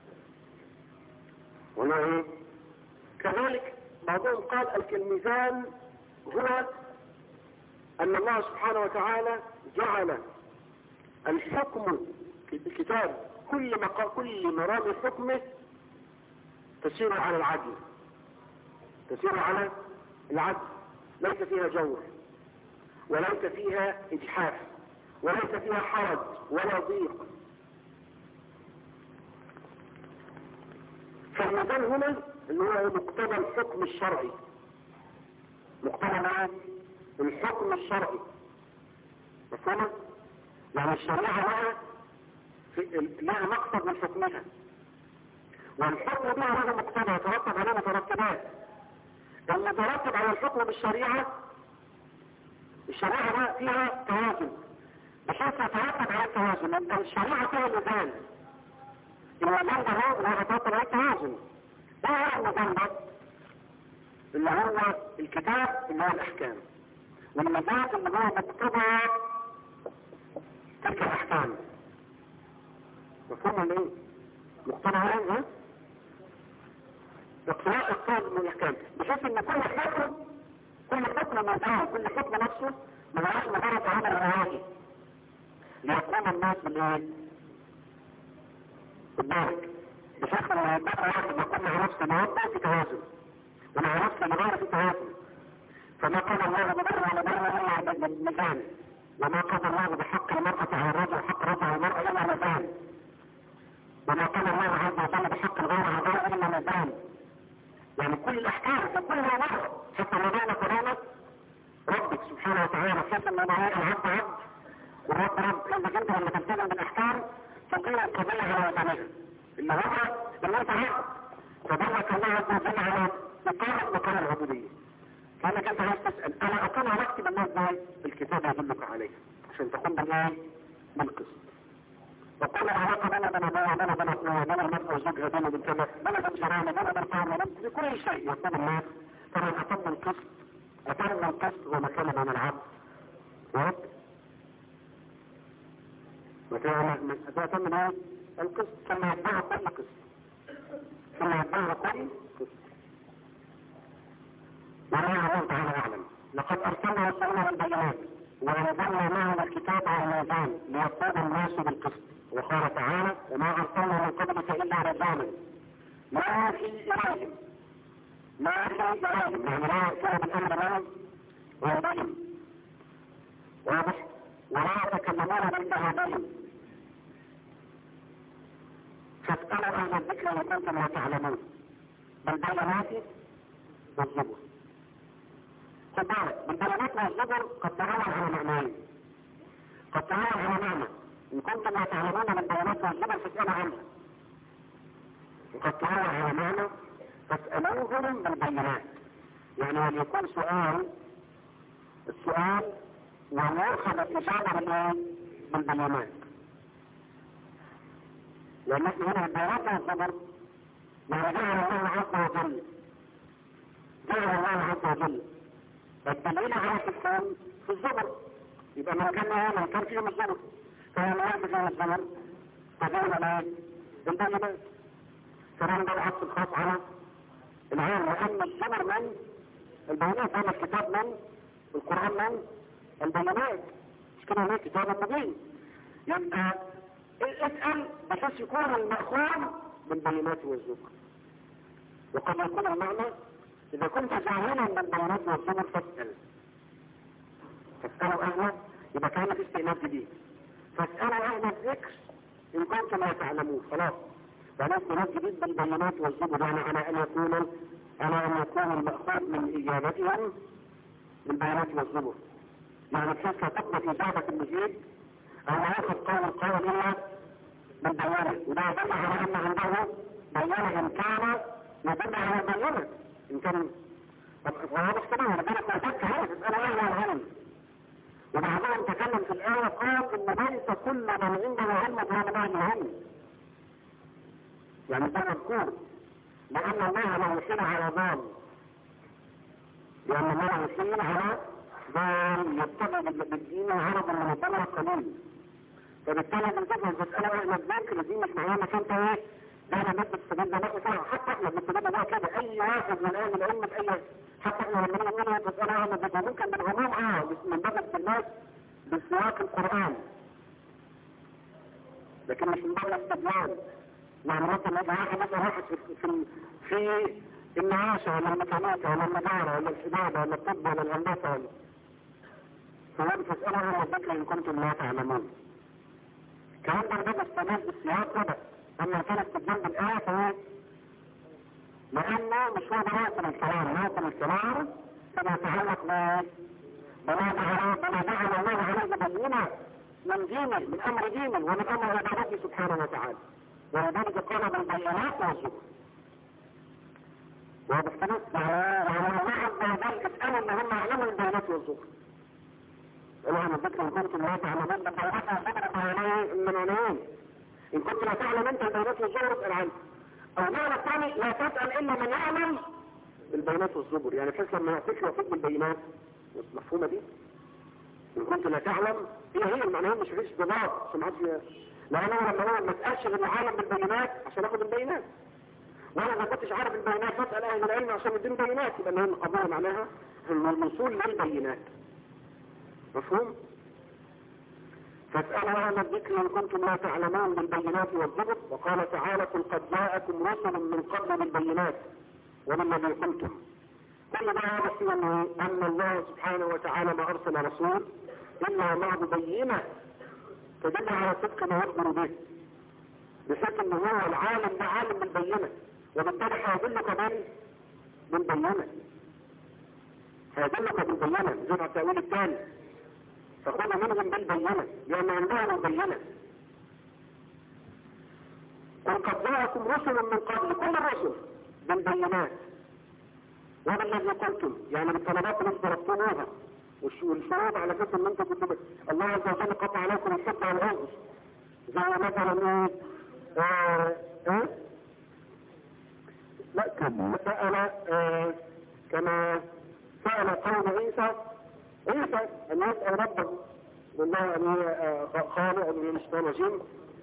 ولا ايه؟ كذلك بعضهم قال الميزان هو ان الله سبحانه وتعالى جعل الحكم في الكتاب كل مرام حكمه تسير على العدل، تسير على العدل، ليس فيها جور وليس فيها اجحاف وليس فيها حرج ولا ضيق. فالميزان هنا اللي هو مقتضى الحكم الشرعي، مقتضى الحكم الشرعي، مفهوم؟ يعني الشريعة لها مقصد من حكمها، والحكم بها له مقتضى يترتب عليه مترتبات. المترتب على الحكم بالشريعة، الشريعة بقى فيها توازن بحيث يترتب على التوازن. الشريعة فيها ميزان، الميزان ده هو يترتب على التوازن. ده هو الميزان ده اللي هو الكتاب اللي هو الأحكام، والميزان اللي هو مقتضى تلك الأحكام. مفهوم ولا ايه؟ مقتضى ايه؟ اقتضاء الصادق من الأحكام، بحيث ان كل حكم ميزان، كل حكم نفسه ما بقاش مجرد عمل رواجي ليقوم الناس بالايه؟ بالبارك، بحيث ان يبقى واحد يكون مع نفسه موضع في توازن ومع نفسه مغير في توازن. فما قال الله بضر على ضر الا بالميزان، وما قال الله بحق المرأة على الرجل وحق الرجل على المرأة الا ميزان، وما قال الله عز وجل بحق الغير على الغير الا ميزان. يعني كل الاحكام في كل مرة حتى ما بين كلامك ربك سبحانه وتعالى، حيث ان العبد عبد والرب رب. انك انت لما تلتزم بالاحكام القضية على وطنها اللي هو اللي انت عارف. فدلك الله عز وجل على إقامة مقام العبودية. كانك انت عايز تسأل انا اقام علاقتي بالناس ازاي؟ الكتاب يدلك عليه عشان تقوم بالايه؟ بالقسط. وكل علاقة بين ابويا بين اخويا بين المرأة وزوجها بين بالكذا بين بالجيران بين بالقوم بكل شيء يقوم الناس. فمن اتم القسط اتم القسط هو مكان بين العبد ورب. مكان اتم ايه؟ القسط ثم يتبعه كل قسط ثم يتبعه كل قسط. والله الله تعالى اعلم. لقد ارسلنا رسولنا بالبينات وانزلنا معنا الكتاب والميزان ليقوم الناس بالقسط. وقال تعالى وما ارسلنا من قبلك الا رجالا ما في اليهم يعني لا يأتون بالامر لهم ويبين واضح ولا يتكلمون بالله بهم. فاسألوا اهل الذكر ان كنتم لا تعلمون. بالبينات والزبر. خد بالك بالبينات والزبر قد تعالى على معنيين. قد تعالى على معنى إن كنتم لا تعلمون بالبينات والزبر فاسألوا عنها. وقد تعالى على معنى فاسألوهم بالبينات. يعني وليكون السؤال ويأخذ الإجابة بالبينات. لأن نحن هنا البينات والزبر يعني جعل الله عز وجل الدليل على الإسلام في الزبر. يبقى من كان فيهم الزبر فهو من فيهم الزبر فجعل الآن بالبينات. فنحن ده العكس الخاص على العام لأن الزبر من البينات. هذا الكتاب من القرآن من البينات. مش كده هناك كتاب مبين. يبقى اسأل بحيث يكون المأخوذ بالبينات والزبر. وقد يكون المعنى إذا كنت جاهلا بالبينات والزبر فاسألوا أهلا. يبقى كان في استئناف جديد. فاسألوا أهل الذكر إن كنتم لا تعلمون. خلاص ولا استئناف جديد بالبينات والزبر. يعني على أن يكون المأخوذ من إجابتهم بالبينات والزبر. يعني بحيث لا تقبل إجابة المجيب أو لا يأخذ قول القول إلا بالبيانة. وده يدل على أن عنده بيانة إن كان يدل على بيانة إن كان واضح تماما. ربنا تعتقد هذا تسأل أهل العلم. وبعدين تكلم في الآية قال إن ليس كل من عنده علم فهو بعد العلم. يعني ده مذكور لأن الله لا يحيل على ضال. لأن الله يحيل على ضال يتبع بالدين عرض من الضلع قليل. فبالتالي بنتفهم تسألوا أهل الذكر دي مش معناها انت ايه؟ ده انا بدي استجد ده بقى حتى احنا بنستجد ده كده اي واحد من اهل العلم في اي حتى احنا لما نقول تسألوا أهل الذكر ممكن بالعموم من باب الناس بسياق القرآن لكن مش من باب الاستدلال. يعني مثلا واحد في النعاشة ولا الميكانيكا ولا النجارة ولا الحدادة ولا الطب ولا الهندسة ولا فهم تسألوا أهل الذكر إن كنتم لا تعلمون. كمان ده استدلال بالسياق كده. أما كان استدلال بالآية فهو لأنه مش هو براسم الكلام كما يتعلق بما جعل الله عليه بينة من دينه من أمر دينه ومن أمر عبادته سبحانه وتعالى. ولذلك قال بالبينات والزبر. وباختلاف على الله عز وجل اسألوا ان هم يعلموا البينات والزبر. والله الذكر ان كنتم لا تعلمون بالبينات والزبر من عنوان ان كنت لا تعلم انت البينات والزبر اسأل عنه. او معنى الثاني لا تسأل الا من يعلم بالبينات والزبر. يعني بحيث لما يعطيك وفيك بالبينات مفهومة دي ان كنت لا تعلم هي المعنى مش فيش ضباط سمعت لأنه لما هو ما تسألش غير العالم بالبينات عشان اخد البينات. وانا ما كنتش عارف البينات بسأل اهل العلم عشان يدين بينات يبقى ان القضاء معناها الوصول للبينات. مفهوم؟ فاسألوا أهل الذكر إن كنتم لا تعلمون بالبينات والزبر. وقال تعالى قل قد جاءكم رسل من قبل بالبينات ومن الذي قلتم. كل ما يعرف أن الله سبحانه وتعالى ما أرسل رسول إلا الله ببينة تدل على صدق ما يخبر به بحيث أنه هو العالم ده عالم بالبينة وبالتالي هيدلك بالبينة زي التأويل الثاني فخذ منهم بالبينة لأن عندهم البينة. قل قد جاءكم رسل من قبل، كل الرسل بالبينات وبالذي قلتم، يعني بالطلبات اللي ضربتموها والشروط على اساس ان انتم كنتم الله عز وجل قطع عليكم الحب والعذر، زي مثلا لا كما سأل قوم عيسى ان يسأل ربه والله ان خالق من الشيطان الرجيم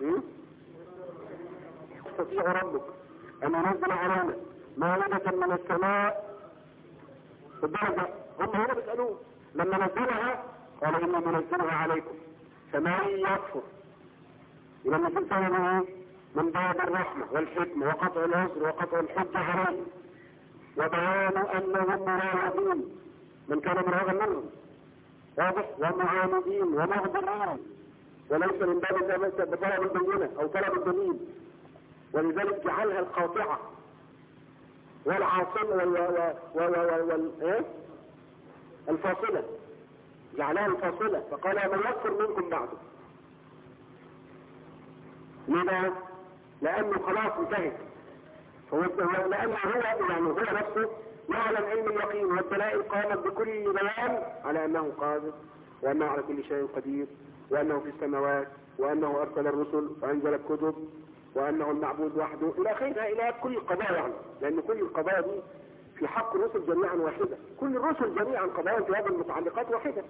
يستطيع ربك ان ينزل علينا مائدة من السماء بالدرجة. هم هنا بيسألوه لما نزلها قال إني منزلها عليكم فمن يكفر ولما تنسوا من باب الرحمة والحكمة وقطع العذر وقطع الحجة عليه وبيان أنهم مراهبين من كان مراهبا منهم واضح ومعاندين ومغضرين وليس من باب طلب البينة أو طلب الدليل، ولذلك جعلها القاطعة والعاصمة الفاصلة، جعلها الفاصلة فقال من يكفر منكم بعده. لماذا؟ لأنه خلاص انتهت، لأنه هو نفسه يعلم علم اليقين والدلائل قامت بكل بيان على أنه قادر وأنه على كل شيء قدير وأنه في السماوات وأنه أرسل الرسل وأنزل الكتب وأنه المعبود وحده إلى آخرها إلى كل القضايا، يعني لأن كل القضايا دي في حق الرسل جميعا واحدة، كل الرسل جميعا قضايا في هذه المتعلقات واحدة.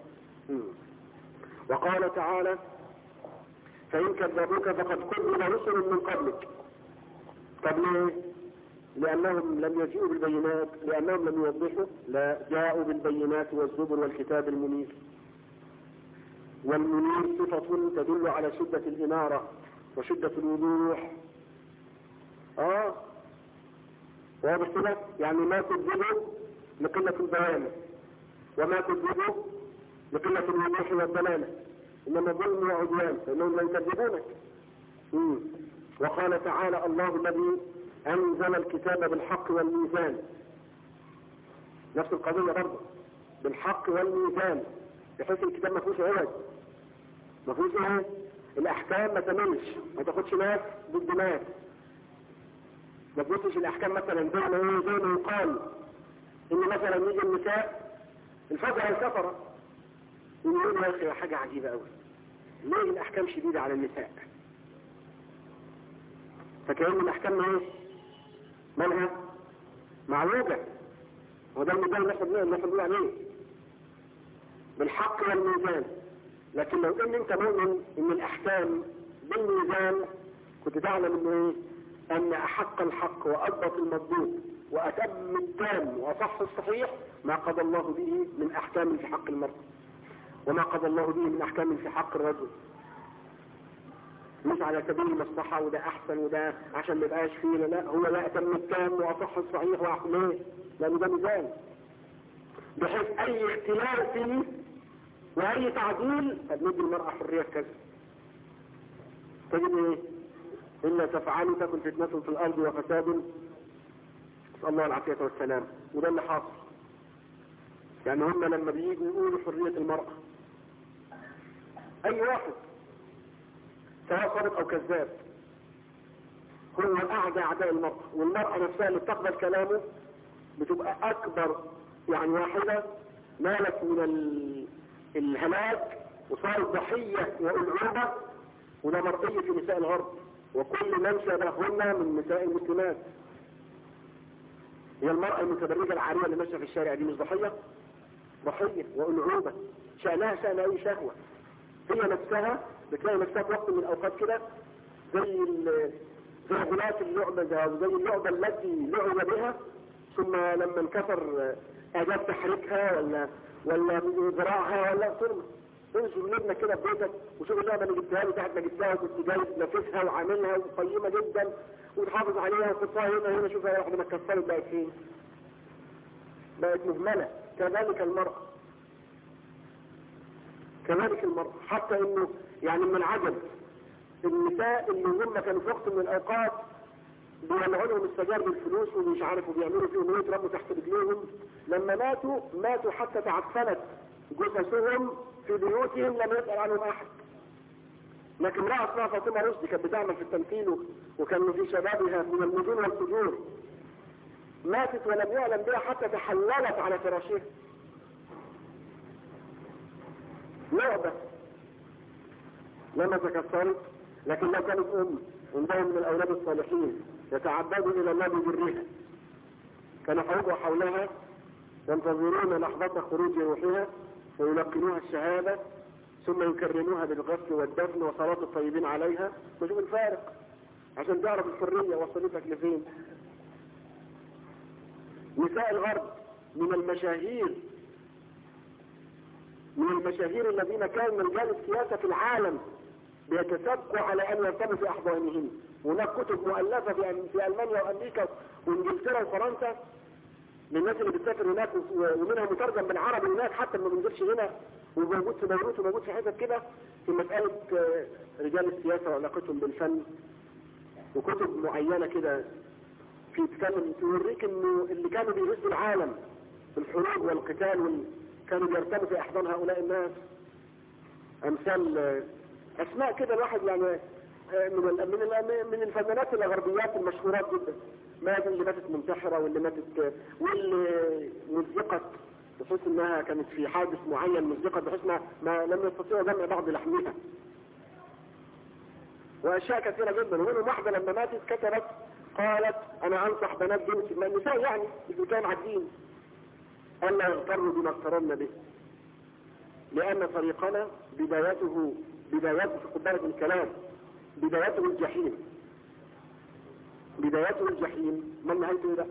وقال تعالى فإن كذبوك فقد كذب رسل من قبلك. طب ليه؟ لأنهم لم يجيئوا بالبينات، لأنهم لم يوضحوا، لا جاءوا بالبينات والزبر والكتاب المنير. والمنير صفة تدل على شدة الإنارة وشدة الوضوح. واضح كده؟ يعني ما كذبوا لقلة البيان وما كذبوا لقلة الوضوح والدلالة، إنما ظلم وعدوان فإنهم لا يكذبونك. وقال تعالى الله الذي أنزل الكتاب بالحق والميزان، نفس القضية برضه بالحق والميزان، بحيث الكتاب ما فيهوش عوج، ما فيهوش الأحكام ما تملش، ما تاخدش ناس ضد ناس، ما تبصش الأحكام مثلا زي ما يقال إن مثلا يجي النساء الفجر الكفرة يقولون يا أخي حاجة عجيبة أوي، ليه الأحكام شديدة على النساء؟ فكأن الأحكام مالها معوجة، وده الميزان اللي نحن عليه بالحق والميزان. لكن لو ان انت مؤمن ان الأحكام بالميزان كنت تعلم انه ان أحق الحق وأضبط المضبوط وأتم التام وأصح الصحيح ما قضى الله به من أحكام في حق المرء وما قضى الله به من أحكام في حق الرجل، مش على سبيل المصلحة وده أحسن وده عشان ما يبقاش فينا، لا، هو لا أتم التام وأصح الصحيح وأحلاه، لأنه ده ميزان بحيث أي اختلاف فيه وأي تعديل فبندي المرأة حرية كذا. تجد إلا تفعلوا تكن فتنة في الأرض وفساد، نسأل الله العافية والسلام. وده اللي حاصل، يعني هم لما بييجوا يقولوا حرية المرأة أي واحد سواء صادق أو كذاب هو أعدى أعداء المرأة، والمرأة نفسها اللي بتقبل كلامه بتبقى أكبر يعني واحدة نالت من الهلاك وصارت ضحية وألعوبة، وده مرئي في نساء الغرب وكل من شابهن من نساء المسلمات. هي المرأة المتبرجة العارية اللي ماشية في الشارع دي مش ضحية؟ ضحية وألعوبة، شأنها شأن أي شهوة. هي نفسها بتلاقي نفسها في وقت من الأوقات كده زي غلاف اللعبة زي اللعبة التي لعب بها، ثم لما انكسر أداة تحريكها ولا ذراعها ولا تنزل من ابنك كده في بيتك وشوف اللعبة اللي جبتها له تحت ما جبتها وكنت جاي تنافسها وعاملها وقيمة جدا وتحافظ عليها وتحطها هنا شوفها واحدة ما اتكسرت بقت فين؟ بقت مهملة. كذلك المرأة حتى انه يعني من العجب النساء اللي هم كانوا في وقت من الاوقات بيولعوا لهم السجار بالفلوس ومش عارف وبيعملوا فيهم ايه يترموا تحت رجليهم، لما ماتوا حتى تعفنت جثثهم في بيوتهم لم يسأل عنهم احد. لكن امرأة اسمها فاطمة رشدي كانت بتعمل في التمثيل وكان في شبابها من المجون والفجور، ماتت ولم يعلم بها حتى تحللت على فراشها. لعبة لما تكسرت، لكن لو كانت عندها من الأولاد الصالحين يتعبدوا إلى الله ببرها، كانوا حوضوا حولها ينتظرون لحظة خروج روحها ويلقنوها الشهادة ثم يكرموها بالغسل والدفن وصلاة الطيبين عليها. وشوف الفارق عشان تعرف الحرية وصلتك لفين. نساء الغرب من المشاهير الذين كانوا رجال السياسة في العالم بيتسابقوا على أن يرتبوا في أحضانهم. هناك كتب مؤلفة في ألمانيا وأمريكا وإنجلترا وفرنسا للناس اللي بتسافر هناك، ومنها مترجم بالعربي هناك حتى ما بينزلش هنا، وموجود في بيروت وموجود في حتت كده في مسألة رجال السياسة وعلاقتهم بالفن، وكتب معينة كده في تتكلم توريك انه اللي كانوا بيهزوا العالم في الحروب والقتال كانوا بيرتبوا في احضان هؤلاء الناس. امثال اسماء كده الواحد يعني من الفنانات الغربيات المشهورات جدا، اللي ماتت منتحرة واللي مزقت بحيث انها كانت في حادث معين مزقت بحيث ما لم يستطيعوا جمع بعض لحمها، واشياء كثيرة جدا. ومنهم واحدة لما ماتت كتبت قالت انا انصح بنات بنتي، ما النساء يعني اللي كان عادين، الا يغتروا بما اغتررنا به، لان طريقنا بدايته في قبالة الكلام بدايته الجحيم، ما نهايته ده.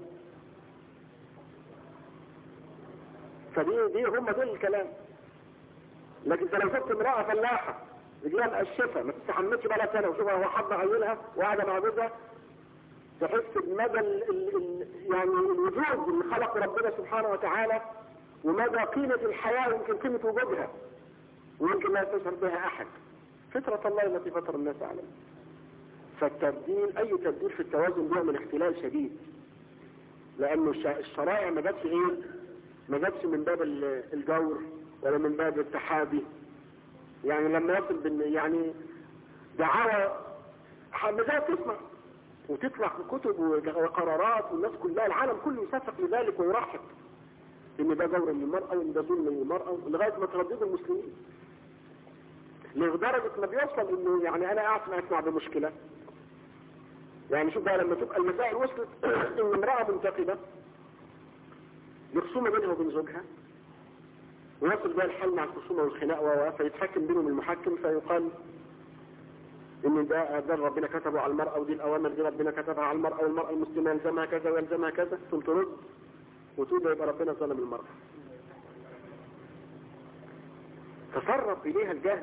فدي هم دول الكلام. لكن لو شفت امرأة فلاحة رجلها مقشفة ما تستحملش بقى سنة وشوفها هو حاضنة عيلها وقاعدة مع جوزها، تحس بمدى يعني الوجود اللي خلق ربنا سبحانه وتعالى ومدى قيمة الحياة ويمكن قيمة وجودها، ويمكن لا يستشعر بها أحد. فطرة الله التي فطر الناس عليها. فالتبديل أي تبديل في التوازن بيعمل اختلال شديد، لأنه الشرائع ما جاتش من باب الجور ولا من باب التحابي. يعني لما يصل يعني دعاوى حمزات تسمع وتطلع كتب وقرارات والناس كلها العالم كله يصفق لذلك ويرحب ان ده جور للمرأة وان ده ظلم للمرأة، لغاية ما ترددوا المسلمين لدرجة ما بيوصل انه يعني انا قاعد اسمع بمشكلة. يعني شوف بقى لما تبقى المسائل وصلت ان امرأة منتقبة يخصومة بينها وبين زوجها، ويصل بقى الحل مع الخصومة والخناق فيتحكم بينهم المحكم فيقال ان ده ربنا كتبه على المرأة ودي الاوامر دي ربنا كتبها على المرأة والمرأة المسلمة يلزمها كذا ويلزمها كذا، ثم ترد وتقول يبقى ربنا ظلم المرأة. تسرب اليها الجهل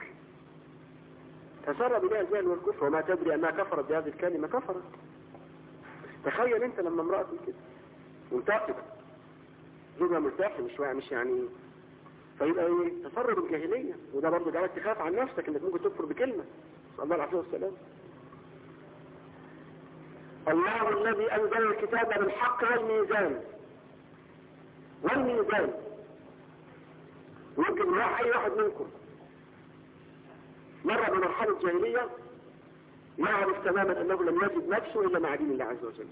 والكفر، وما تدري انها كفرت بهذه الكلمة. كفرت. تخيل انت لما امرأة كده منتقبة زوجها مرتاح مش يعني فيبقى ايه؟ تسرب الجاهلية، وده برضه جعلك تخاف عن نفسك انك ممكن تكفر بكلمة. صلى الله عليه وسلم. الله الذي انزل الكتاب بالحق والميزان. ويمكن راح اي واحد منكم مر بمرحلة جاهلية يعرف تماما انه لم يجد نفسه الا مع دين الله عز وجل،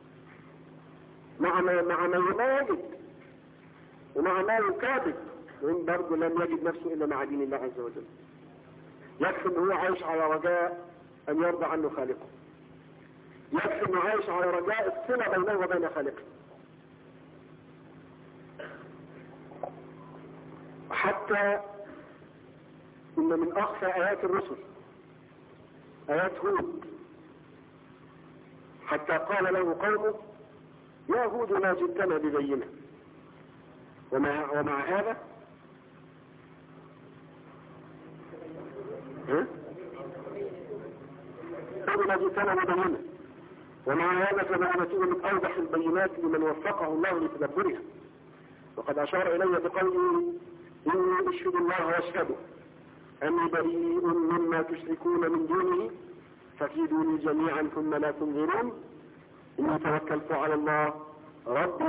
مع ما يجد ومع ما يكابد، وإن برضه لم يجد نفسه إلا مع دين الله عز وجل. يكفي أنه هو عايش على رجاء أن يرضى عنه خالقه، يكفي أنه عايش على رجاء الصلة بينه وبين خالقه. حتى إن من أخفى آيات الرسل آيات هود، حتى قال له قومه يا هود ما جئتنا ببينة، ومع هذا ما جئتنا ببينة، ومع هذا فبينته من أوضح البينات لمن وفقه الله لتدبرها. وقد أشار إلي بقوله إني أشهد الله واشهد أني بريء مما تشركون من دونه فكيدوني جميعا ثم لا تنظرون إني توكلت على الله ربي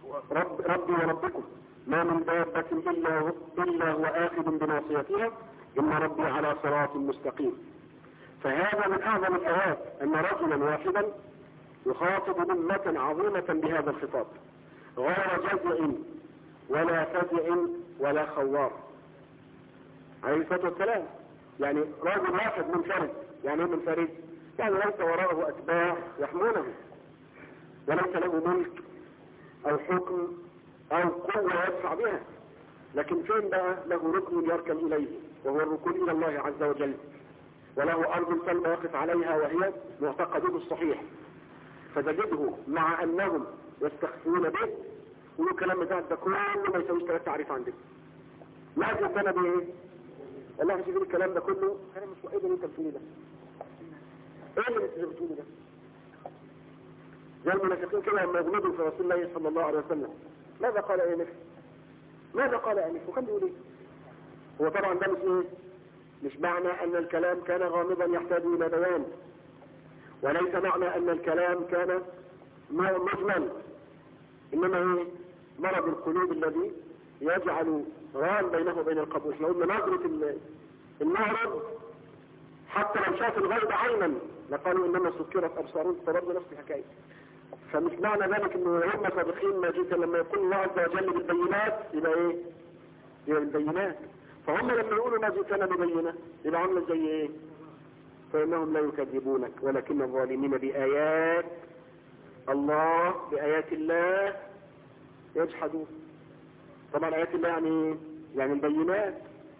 وربكم ما من دابة إلا هو آخذ بناصيتها إن ربي على صراط مستقيم. فهذا من أعظم الآيات أن رجلا واحدا يخاطب أمة عظيمة بهذا الخطاب، غير جزع ولا فزع ولا خوار عليه الصلاة والسلام. يعني رجل واحد منفرد. يعني ايه منفرد؟ يعني ليس وراءه أتباع يحمونه، وليس له ملك أو حكم أو قوة يدفع بها، لكن فين بقى له ركن يركن إليه، وهو الركون إلى الله عز وجل، وله أرض سلم يقف عليها وهي معتقده الصحيح. فتجده مع أنهم يستخفون به ويقولوا كلام ده كله ما يسويش 3 تعريف عندك. ما جبنا بايه؟ والله شوف الكلام ده كله انا مش ايه اللي انت بتقوله ده؟ ايه اللي انت بتقوله ده؟ زي المنافقين كده لما يغلبوا في رسول الله صلى الله عليه وسلم، ماذا قال انف؟ ماذا قال انف؟ وكان بيقول ايه؟ هو طبعا ده مش ايه؟ مش معنى ان الكلام كان غامضا يحتاج الى بيان، وليس معنى ان الكلام كان مجمل، انما ايه؟ مرض القلوب الذي يجعل ران بينه وبين القبول. احنا قلنا نظرة المعرض حتى لو شاف الغيب عينا لقالوا انما سكرت ابصارهم، فبرضه نفس الحكايه. فمش معنى ذلك انه هم صادقين ما جئت لما يقول الله عز وجل بالبينات يبقى ايه؟ يبقى البينات. فهم لما يقولوا ما جئتنا ببينه يبقى عامله زي ايه؟ فانهم لا يكذبونك ولكن الظالمين بآيات الله، بآيات الله يجحدون. طبعا آيات الله يعني البينات،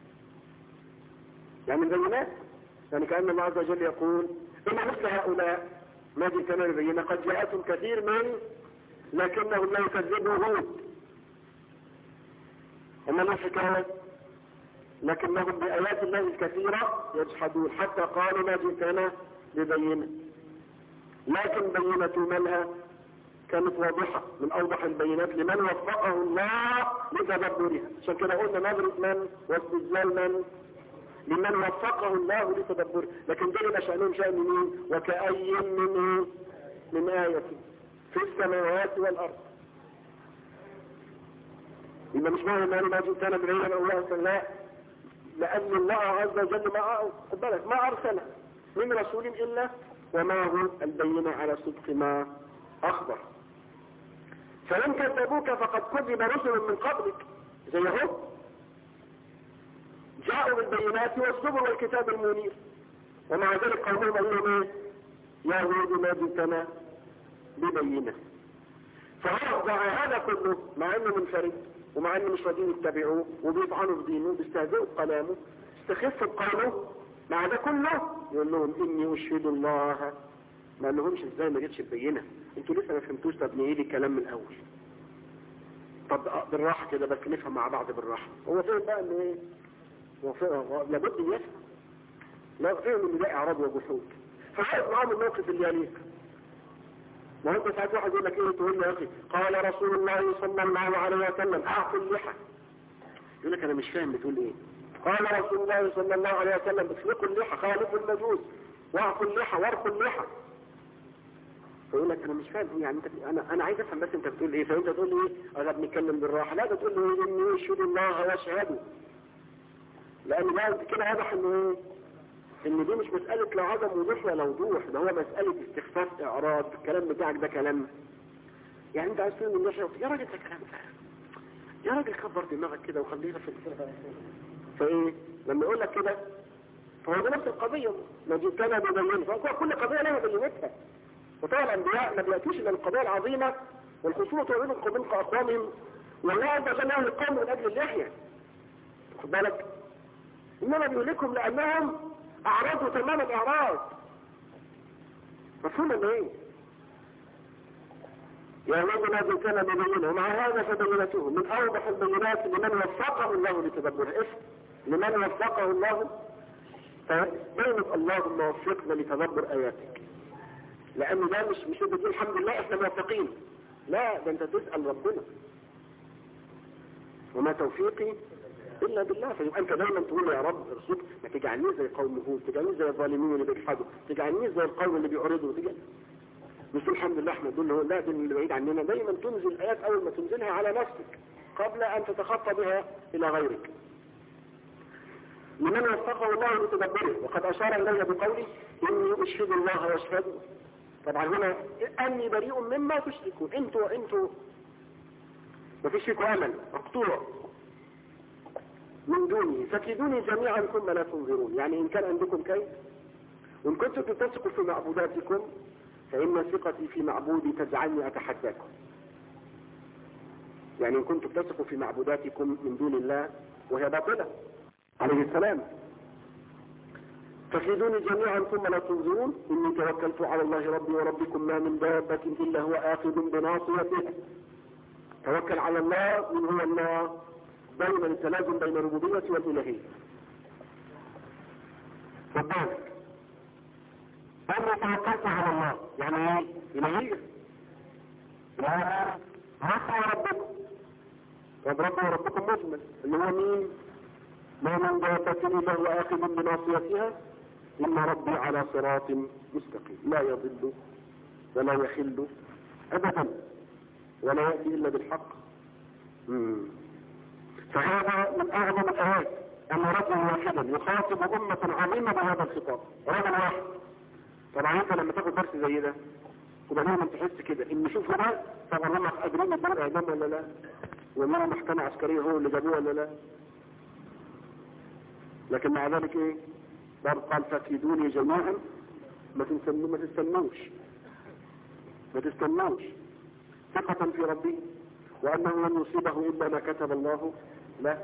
يعني كأن الله عز وجل يقول إن مثل هؤلاء ما جئتنا ببينة قد جاءتهم كثير من لكنهم لا يكذبون. إنما الحكاية لكنهم بآيات الله الكثيرة يجحدون حتى قالوا ما جئتنا ببينة. لكن بينة مالها كانت واضحة من أوضح البينات لمن وفقه الله لتدبرها. عشان كده قلنا نظرة من واستدلال من لمن وفقه الله لتدبره. لكن دول شأنهم شأن مين؟ وكأي من آية في السماوات والأرض. إذا مش معنى أنه ما جئتنا بالعلم الله لا، لأن الله عز وجل ما أرسل من رسول إلا وما هو البينة على صدق ما أخبر. فلن كذبوك فقد كذب رسل من قبلك زيهم جاءوا بالبينات والزبر والكتاب المنير، ومع ذلك قومهم قالوا ايه؟ يا هود ما جئتنا ببينة. فوضع هذا كله مع انه منفرد ومع انه مش راضيين يتبعوه وبيطعنوا في دينه وبيستهزئوا بكلامه استخفوا بقوله، مع ده كله يقول لهم اني اشهد الله. ما قالهمش ازاي ما جتش ببينة، انتوا لسه ما فهمتوش. طب نعيد الكلام من الاول، طب بالراحه كده بس نفهم مع بعض بالراحه. هو فهم بقى انه ايه؟ لابد يفهم، لا فهم ان ده اعراض وجحود. فحاول معاهم الموقف اللي يليق. ما انت ساعات واحد يقول لك ايه؟ تقول له يا اخي قال رسول الله صلى الله عليه وسلم اعفوا اللحى. يقول لك انا مش فاهم بتقول ايه. قال رسول الله صلى الله عليه وسلم اسلكوا اللحى خالفوا المجوس واعفوا اللحى وارخوا اللحى. فيقول لك انا مش فاهم يعني انا عايز افهم بس انت بتقول ايه. فانت تقول لي ايه؟ انا بنتكلم بالراحه. لا ده تقول لي اني اشهد الله واشهده، لان ده كده واضح انه ايه؟ ان دي مش مساله لا عدم وضوح ولا وضوح، ده هو مساله استخفاف اعراض. الكلام بتاعك ده كلام يعني انت عايز تقول من يا راجل ده كلام يا راجل كبر دماغك كده وخلينا في فايه لما يقول لك كده فهو ده نفس القضيه. ما جئتنا ببينه، فكل قضيه لها بينتها. وطبعا الانبياء ما بياتوش الى القضايا العظيمه والخصومه بينهم وبين اقوامهم، والله عز وجل له القوم من اجل اللحيه، خد بالك، انما بيهلكهم لانهم اعراضوا تمام الاعراض. مفهوم ان ايه؟ يا رب ما جئتنا ببينه، ومع هذا فبينته من اوضح البينات لمن وفقه الله لتدبره. لمن وفقه الله فبينت اللهم وفقنا لتدبر اياتك. لان ده مش انت تقول الحمد لله احنا موفقين، لا ده انت تسأل ربنا وما توفيقي الا بالله. فيبقى انت دايما تقول يا رب ارزق، ما تجعلنيش زي قوم هود، تجعلنيش زي الظالمين اللي بيجحدوا، تجعلنيش زي القوم اللي بيعرضوا، مش الحمد لله احنا دول لا، دول اللي بعيد عننا. دايما تنزل الايات اول ما تنزلها على نفسك قبل ان تتخطى بها الى غيرك. لمن وفقه الله لتدبره، وقد أشار إليه بقوله إني أشهد الله واشهد. طبعا هنا أني بريء مما تشركون، انتوا مفيش فيكم أمل مقطوع من دوني فكيدوني جميعا ثم لا تنظرون. يعني إن كان عندكم كيد وإن كنتم تثقوا في معبوداتكم فإن ثقتي في معبودي تجعلني أتحداكم. يعني إن كنتم تثقوا في معبوداتكم من دون الله وهي باطلة عليه السلام فكيدوني جميعا ثم لا تنظرون. إني توكلت على الله ربي وربكم ما من دابة إلا هو آخذ بناصيتها. توكل على الله من هو الله، دائما التلازم بين الربوبية والإلهية. فبالك أنا توكلت على الله يعني ايه؟ إلهية. ربي وربكم. طب ربي وربكم مجمل اللي هو مين؟ ما من دابة إلا هو آخذ بناصيتها إن ربي على صراط مستقيم لا يضل ولا يخل أبدا ولا يأتي إلا بالحق. فهذا من أعظم الآيات أن رجل واحدا يخاطب أمة عظيمة بهذا الخطاب، رجل واحد. طبعا أنت لما تاخد درس زي ده وبعدين تحس كده إن شوف ده طبعا هم قادرين يدور إعدام ولا لا، ومن محكمة عسكرية هو اللي جابوه ولا لا، لكن مع ذلك إيه؟ برضه قال فكيدوني جميعا. ما تستنوش ثقة في ربي وأنه لن يصيبه إلا ما كتب الله لا.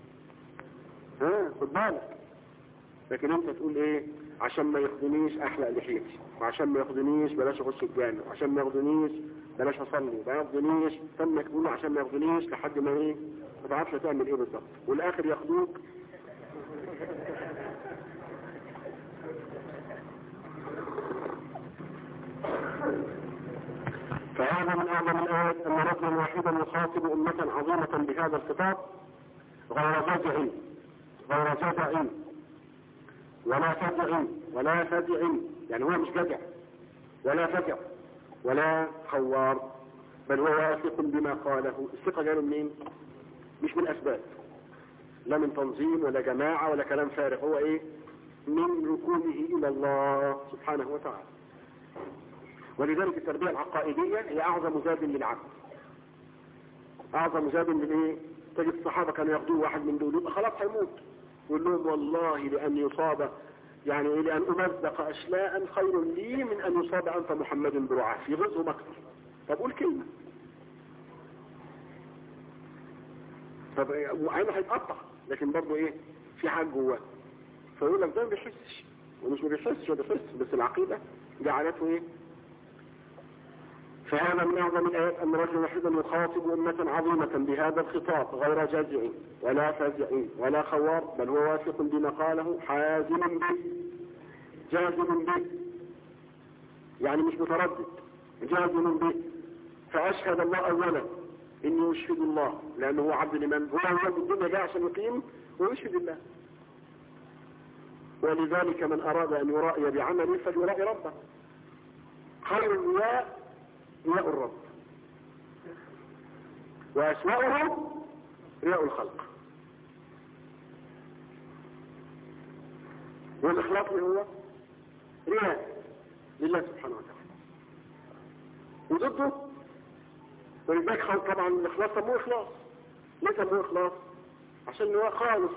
خد بالك. لكن انت تقول ايه؟ عشان ما ياخدنيش احلق لحيتي، وعشان ما ياخدنيش بلاش اخش الجامع، وعشان ما ياخدنيش بلاش اصلي، ما ياخدنيش تم تقول عشان ما ياخدنيش لحد ما ايه؟ ما تعرفش تعمل ايه بالظبط، والاخر ياخدوك. فهذا من اعظم الايات ان رجلا واحدا يخاطب امة عظيمة بهذا الخطاب غير جزع ولا فزع يعني هو مش جزع ولا فزع ولا خوار، بل هو واثق بما قاله. الثقة جاله منين؟ مش من اسباب، لا من تنظيم ولا جماعة ولا كلام فارغ، هو ايه؟ من ركوبه الى الله سبحانه وتعالى. ولذلك التربية العقائدية هي اعظم زاد للعبد، اعظم زاد للايه؟ تجد الصحابة كانوا ياخدوه واحد من دول يبقى خلاص هيموت يقول لهم والله لأن يصاب يعني لأن أمزق أشلاء خير لي من أن يصاب أنت محمد برعاة في غزهم أكثر. طب قول كلمة، طب عينه هيتقطع لكن برضه ايه؟ في حاجة جواه، فيقول لك ده ما بيحسش ومش ما بيحسش بس العقيدة جعلته ايه؟ فهذا من أعظم الآيات أن رجل واحدا يخاطب أمة عظيمة بهذا الخطاب غير جازع ولا فزع ولا خوار، بل هو واثق بما قاله حازم به جازم به، يعني مش متردد، جازم به. فأشهد الله أولا إني أشهد الله لأنه هو عبد لمن هو الدنيا جاء عشان يقيم ويشهد الله. ولذلك من أراد أن يرائي بعمله فليرائي ربه. خير الرياء رياء الرب وأسوأه رياء الخلق. والإخلاص هو رياء لله سبحانه وتعالى وضده. ولذلك طبعا الإخلاص سموه إخلاص. ليه سموه إخلاص؟ عشان هو خالص،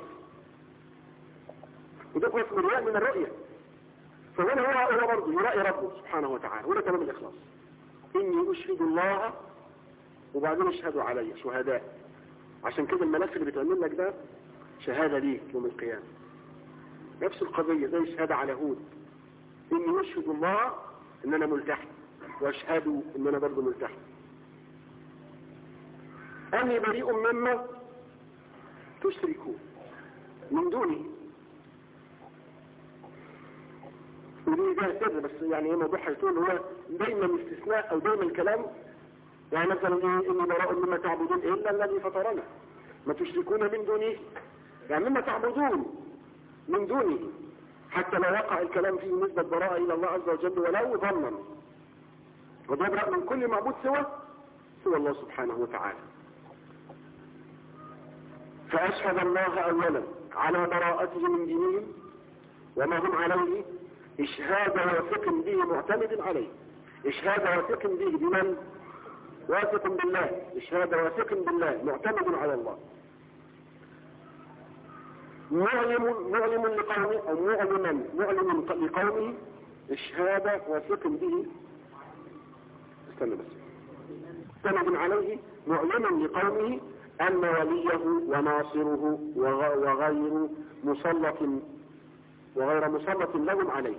وده اسمه رياء من الرؤية. فهنا هو برضه يرائي ربه سبحانه وتعالى، وده تمام الإخلاص. إني أشهد الله وبعدين اشهدوا علي شهداء. عشان كده الملف اللي بتعمل لك ده شهادة ليك يوم القيامة، نفس القضية زي شهادة على هود. إني أشهد الله إن أنا ملتحي وأشهدوا إن أنا برضه ملتحي. أني بريء مما تشركون من دوني. ودي ده سر بس يعني موضوع هيكون هو دايما استثناء او دايما كلام. يعني مثلا ايه؟ اني براء مما تعبدون الا الذي فطرنا ما تشركون من دونه، يعني مما تعبدون من دونه، حتى لو وقع الكلام فيه نسبة براءة الى الله عز وجل ولو ظنا، وبيبرأ من كل معبود سوى الله سبحانه وتعالى. فأشهد الله أولا على براءته من دينهم وما هم عليه إشهاد واثق به معتمد عليه. إشهاد واثق به بمن؟ واثق بالله. إشهاد واثق بالله معتمد على الله. معلم لقومه أو معلم لقومه إشهاد واثق به استنى بس معتمد عليه معلم لقومه أن وليه وناصره وغير مسلط لهم عليه.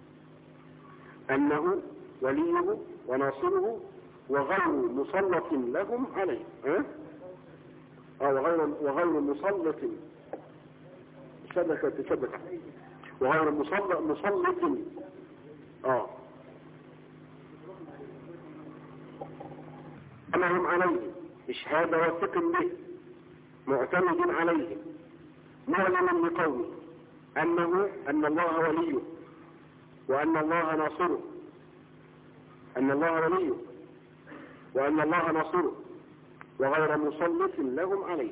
أنه وليه وناصره وغير مسلط لهم عليه. وغير مسلط شبكة وغير مسلط أنهم عليه إشهاد واثق به معتمد عليه معلم لقومه أن الله وليه وأن الله ناصره أن الله وليه وأن الله ناصره وغير مسلط لهم عليه.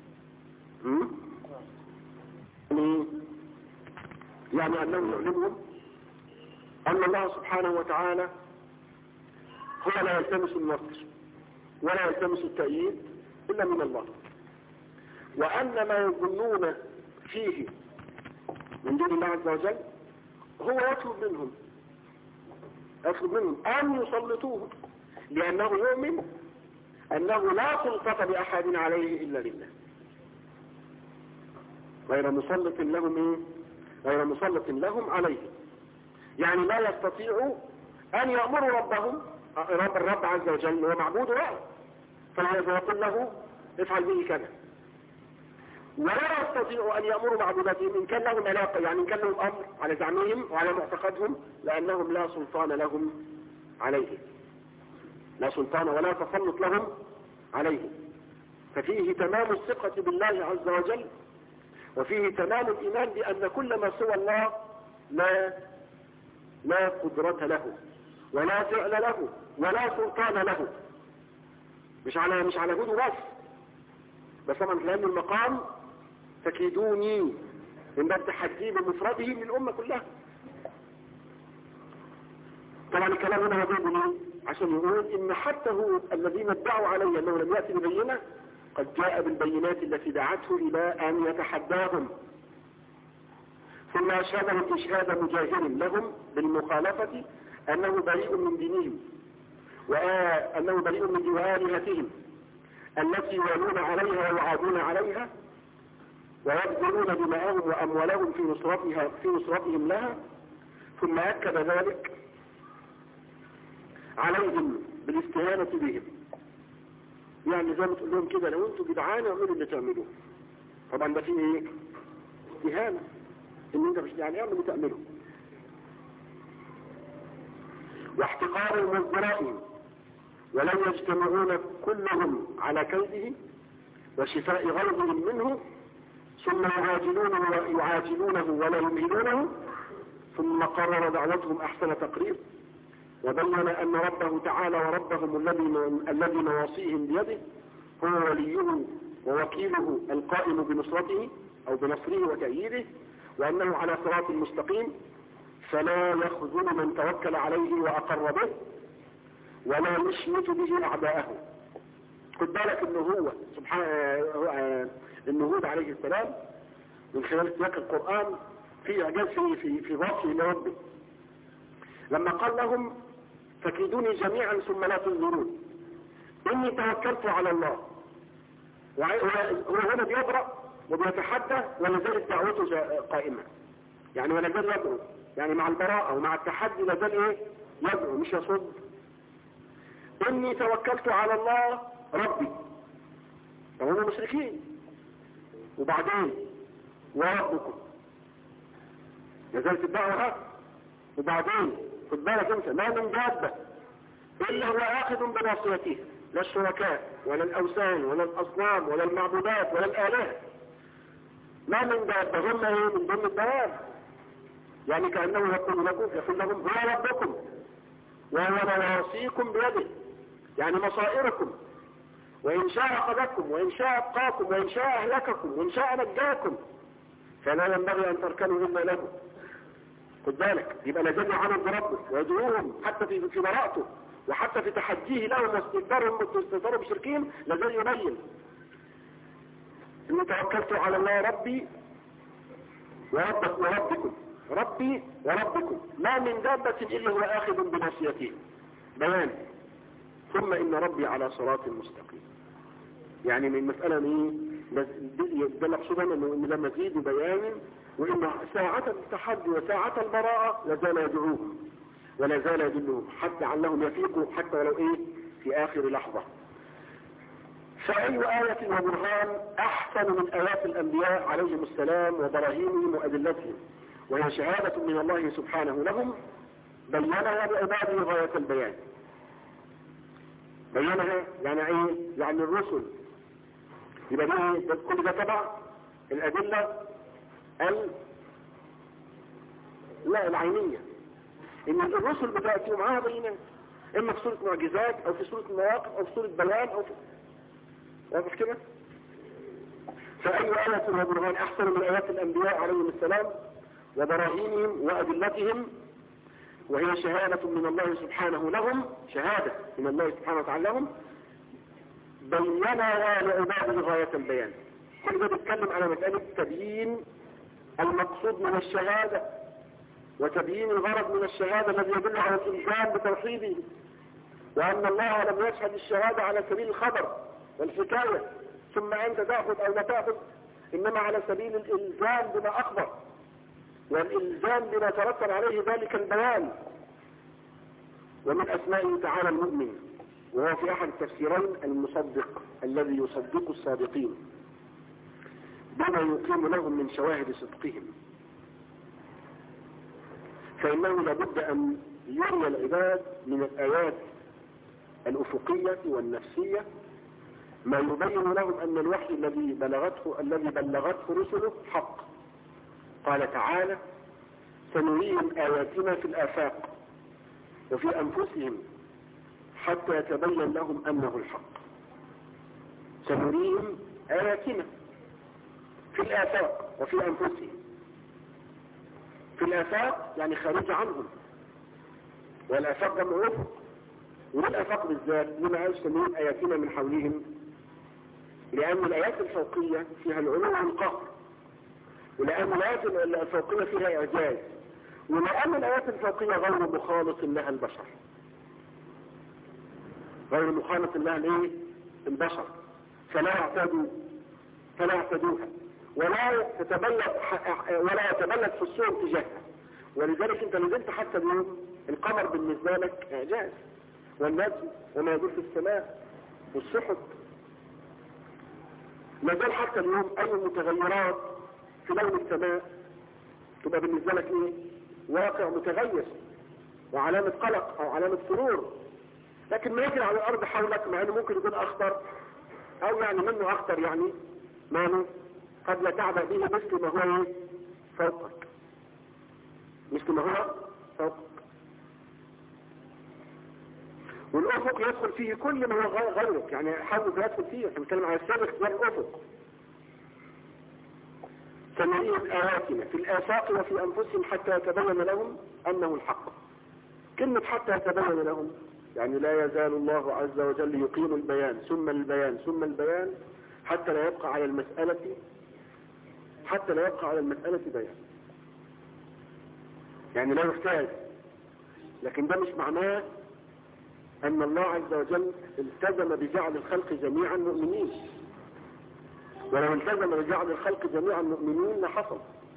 يعني أنه يعلمهم أن الله سبحانه وتعالى هو لا يلتمس النصر ولا يلتمس التأييد إلا من الله، وأن ما يظنون فيه من دون الله عز وجل هو يطلب منهم أن يسلطوه، لأنه يؤمن أنه لا سلطة لأحد عليه إلا لله. غير مسلط لهم عليه، يعني لا يستطيع أن يأمروا الرب عز وجل هو معبود له فيقول له افعل به كذا، ولا يستطيع أن يأمروا معبوداتهم إن كان لهم علاقة، يعني إن كان لهم أمر على زعمهم وعلى معتقدهم، لأنهم لا سلطان لهم عليه، لا سلطان ولا تسلط لهم عليه. ففيه تمام الثقة بالله عز وجل، وفيه تمام الإيمان بأن كل ما سوى الله لا قدرة له ولا فعل له ولا سلطان له، مش على جوده بس طبعا لأن المقام فكيدوني من باب تحدي بمفرده للأمة كلها. طبعا الكلام هنا يقول لي عشان يقول إن حتى هو الذين ادعوا علي أنه لم يأتي ببينة قد جاء بالبينات التي دعته إلى أن يتحداهم، ثم أشهدهم إشهاد مجاهر لهم بالمخالفة أنه بريء من دينهم وأنه بريء من آلهتهم التي يوالون عليها ويعادون عليها ويبذلون دماءهم وأموالهم في نصرتهم لها. ثم أكد ذلك عليهم بالاستهانة بهم، يعني زي ما تقول لهم كده لو انتوا جدعان اعملوا اللي تعملوه. طبعا ده فيه ايه؟ استهانة، ان انت مش يعني اعملوا تعملوا. واحتقار مصدرائهم ولن يجتمعون كلهم على كيده وشفاء غيظهم منه، ثم يعاجلونه ولا يمهلونه. ثم قرر دعوتهم احسن تقرير وبين أن ربه تعالى وربهم الذي نواصيهم بيده هو وليه ووكيله القائم بنصرته أو بنصره وتأييده، وأنه على صراط مستقيم فلا يخذل من توكل عليه وأقر به ولا يشمت به أعداءه. خد بالك إنه هو سبحانه هود عليه السلام من خلال سياق القرآن في إعجاز في وصفه لربه لما قال لهم فكيدوني جميعا ثم لا تنظرون إني توكلت على الله. وهو هنا بيبرأ وبيتحدى ولا زالت دعوته قائمة، يعني ولا زال يدعو، يعني مع البراءة ومع التحدي لا زال ايه؟ يدعو مش يصد. إني توكلت على الله ربي، فهم مشركين. وبعدين وربكم لا زالت الدعوة. وبعدين خد بالك انت ما من دابة إلا هو آخذ بناصيته، لا الشركاء ولا الأوثان ولا الأصنام ولا المعبودات ولا الآلهة. ما من دابة هم من ضمن الدواب، يعني كأنه يقول لهم هو ربكم وهو نواصيكم بيده، يعني مصائركم، وإن شاء أخذكم وإن شاء أبقاكم وإن شاء أهلككم وإن شاء نجاكم. فلا ينبغي أن تركنوا إلا له. خد بالك، يبقى لازم يعامل بربه ويدعوهم حتى في براءته، وحتى في تحديه لهم واستكبارهم بشركهم لازم يبين إني توكلت على الله ربي وربكم، ربي وربكم، ما من دابة إلا هو آخذ بناصيته. بيان. ثم إن ربي على صراط مستقيم. يعني من المسألة ده مقصودا إن ده مزيد بيان، وإن ساعة التحدي وساعة البراءة لازال يدعوهم ولا زال يدلهم حتى علهم يفيقوا حتى ولو في آخر لحظة. فأي آية وبرهان أحسن من آيات الأنبياء عليهم السلام وبراهينهم وأدلتهم، وهي شهادة من الله سبحانه لهم بينها لعباده غاية البيان. بينها يعني يعني الرسل، يبقى ده كل ده تبع الأدلة العينية، إن الرسل بتأتي معاها بينات، إما في سورة معجزات أو في سورة مواقف أو في سورة بيان أو في واضح كده. فأي آية وبرهان أحسن من آيات الأنبياء عليهم السلام وبراهينهم وأدلتهم، وهي شهادة من الله سبحانه لهم، شهادة من الله سبحانه وتعالى لهم بينها لعباده غاية البيان. كل ده بيتكلم على مسألة تبيين المقصود من الشهادة وتبيين الغرض من الشهادة الذي يدل على الإلزام بتوحيده، وأن الله لم يشهد الشهادة على سبيل الخبر والحكاية ثم أنت تأخذ أو لا تأخذ، إنما على سبيل الإلزام بما أخبر، والإلزام بما ترتب عليه ذلك البيان. ومن أسمائه تعالى المؤمن، وهو في أحد التفسيرين المصدق الذي يصدق الصادقين بما يقيم لهم من شواهد صدقهم. فإنه لابد أن يري العباد من الآيات الأفقية والنفسية ما يبين لهم أن الوحي الذي بلغته رسله حق. قال تعالى: سنريهم آياتنا في الآفاق وفي أنفسهم حتى يتبين لهم أنه الحق. سنريهم آياتنا في الآفاق وفي أنفسهم. في الآفاق يعني خارج عنهم، والآفاق جمع أفق، والآفاق بالذات لما قال سنريهم آياتنا من حولهم، لأن الآيات الفوقية فيها العلو والقهر، ولأن الآيات الفوقية فيها إعجاز، ولأن الآيات الفوقية غير مخالط لها البشر، غير مخالط لها البشر، فلا يعتدوها ولا يتبلد في الصور تجاهها. ولذلك انت نزلت حتى اليوم القمر بالنسبة لك إعجاز، والنجم وما يدور في السماء والسحب. نزل حتى اليوم أي متغيرات في لون السماء تبقى بالنسبة لك واقع متغير وعلامة قلق أو علامة سرور. لكن ما يجري على الأرض حولك مع أنه ممكن يكون أخطر، أو يعني منه أخطر، يعني معنى قد لا تعبأ به مثل ما هو فوقك، مثل ما هو فوقك. والأفق يدخل فيه كل ما هو غيرك، يعني حاول يدخل فيه. احنا بنتكلم على السابق غير الأفق. سنريهم آياتنا في الآفاق وفي أنفسهم حتى يتبين لهم أنه الحق. كلمة حتى يتبين لهم يعني لا يزال الله عز وجل يقيم البيان ثم البيان ثم البيان حتى لا يبقى على المسألة بيان، يعني لا يحتاج. لكن ده مش معناه أن الله عز وجل التزم بجعل الخلق جميعا مؤمنين، ولو التزم بجعل الخلق جميعا مؤمنين لحصل.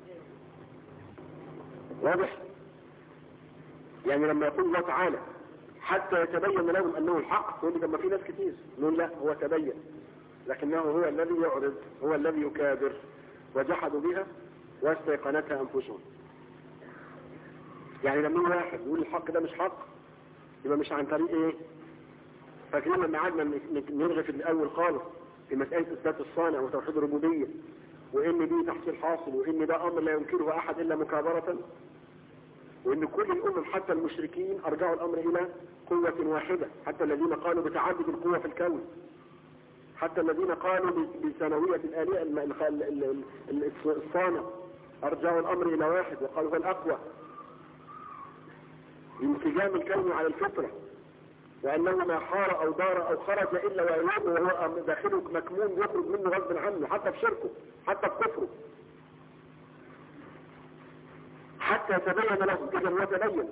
واضح؟ يعني لما يقول الله تعالى حتى يتبين لهم أنه الحق، تقول لي لما في ناس كتير نقول لا، هو تبين، لكنه هو الذي يعرض، هو الذي يكابر، وجحدوا بها واستيقنتها أنفسهم. يعني لما واحد يقول الحق ده مش حق، يبقى مش عن طريق فاكرين لما قعدنا نرغي في الأول خالص في مسألة إثبات الصانع وتوحيد الربوبية، وإن دي تحصيل حاصل، وإن ده أمر لا ينكره أحد إلا مكابرة، وإن كل الأمم حتى المشركين أرجعوا الأمر إلى قوة واحدة، حتى الذين قالوا بتعدد القوة في الكون، حتى الذين قالوا بثانوية الآلهة الصانع، أرجعوا الأمر إلى واحد وقالوا هو الأقوى، انسجام الكون على الفطرة، وأنه ما حار أو دار أو خرج إلا وهو داخله مكمون يخرج منه غصب عنه، حتى في شركه حتى في كفره، حتى تبين لهم. إذا هو تبين.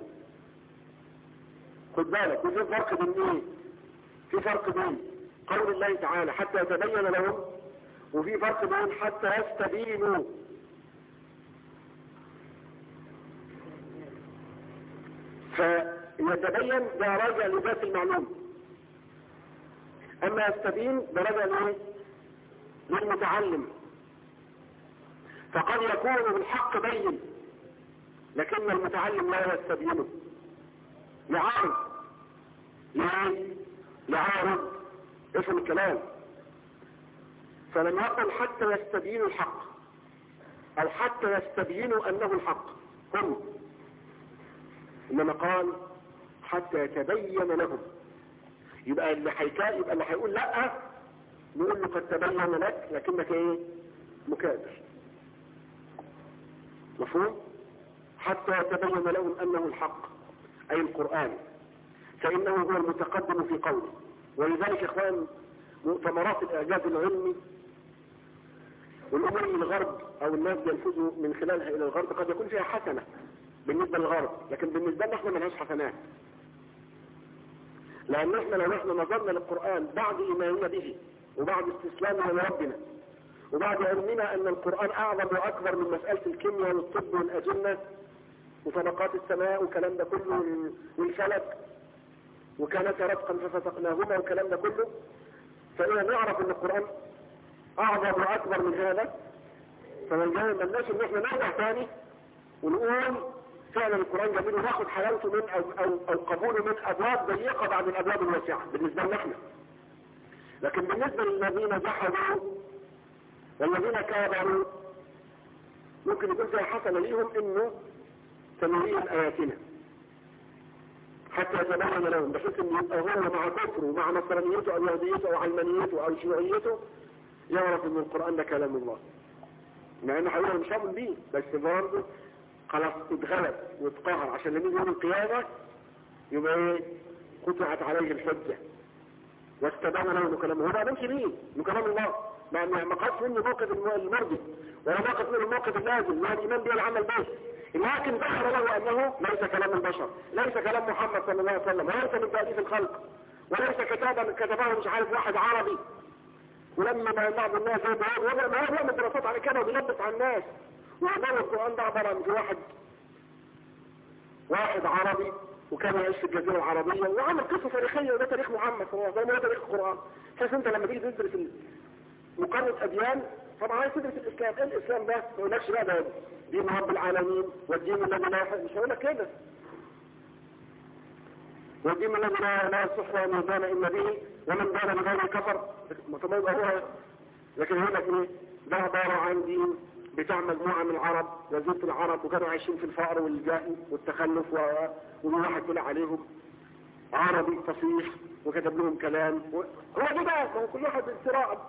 خد بالك، وفي فرق بين ايه؟ في فرق بين قول الله تعالى حتى يتبين لهم، وفي فرق بين حتى يستبينوا. فيتبين ده راجع لذات المعلوم، اما يستبين ده راجع لايه؟ للمتعلم. فقد يكون بالحق بين، لكن المتعلم لا يستبينه، يعارض. ليه؟ يعارض. افهم الكلام. فلم يقل حتى يستبينوا الحق او حتى يستبينوا انه الحق هم، انما قال حتى يتبين لهم. يبقى اللي هيقول لا نقول له قد تبين لك لكنك ايه؟ مكابر. مفهوم؟ حتى يتبين لهم انه الحق اي القرآن، فانه هو المتقدم في قوله. ولذلك اخوان مؤتمرات الاعجاز العلمي والامور الغرب او الناس ينفذوا من خلالها الى الغرب قد يكون فيها حسنة بالنسبة للغرب، لكن بالنسبة لنا احنا ملهاش حسنات. لان احنا لو احنا نظرنا للقرآن بعد ايماننا به وبعد استسلامنا لربنا وبعد علمنا ان القرآن اعظم واكبر من مسألة الكيمياء والطب والاجنة وطبقات السماء والكلام ده كله والفلك وكانت رتقا ففتقناهما والكلام ده كله، فإذا نعرف ان القرآن اعظم واكبر من هذا، فملناش ان احنا نرجع ثاني ونقول فعلا القرآن جميل وناخد حلاوته من او قبوله من ابواب ضيقة بعد الابواب الواسعة بالنسبة لنا احنا. لكن بالنسبة للذين جحدوا والذين كابروا ممكن يكون فيها حسنة ليهم انه سنريهم آياتنا حتى يتبين لهم، بحيث ان يبقى هو مع كفره ومع نصرانيته او يهوديته او علمانيته او شيوعيته يعرف ان القرآن ده كلام الله، مع انه حقيقة مش هامن بيه، بس برضه خلاص اتغلب واتقهر عشان لما يجي يوم القيامة يبقى ايه؟ قطعت عليه الحجة واستبان له انه كلام هو ما نمشي بيه انه كلام الله، مع ان ما قص منه موقف المرضي ولا ما قص منه الموقف اللازم وهو الايمان به العمل به، لكن ذكر له انه ليس كلام البشر، ليس كلام محمد صلى الله عليه وسلم، وليس من تأليف الخلق، وليس كتبه مش عارف واحد عربي. ولما بعض الناس ما هو من دراسات على كده وبيلبس على الناس وعمل القرآن ده عبارة عن واحد عربي وكان يعيش في الجزيرة العربية وعمل قصة تاريخية، وده تاريخ محمد صلى الله عليه وسلم وده تاريخ القرآن. بس انت لما تيجي تدرس مقارنة أديان طبعا عايز تدرس الإسلام، ايه الإسلام ده؟ ما يقولكش بقى ده دين رب العالمين والدين الذي لا يحب، مش هقولك كده. والدين الذي لا يصح ومن دان إلا به ومن دان بغيره كفر، ما يبقى هو. لكن هقول لك ايه؟ ده عبارة عن دين بتاع مجموعة من العرب وزيت العرب وكانوا عايشين في الفقر والجهل والتخلف وواحد طلع عليهم عربي فصيح وكتب لهم كلام هو ده بقى، ما هو كل واحد باستراء.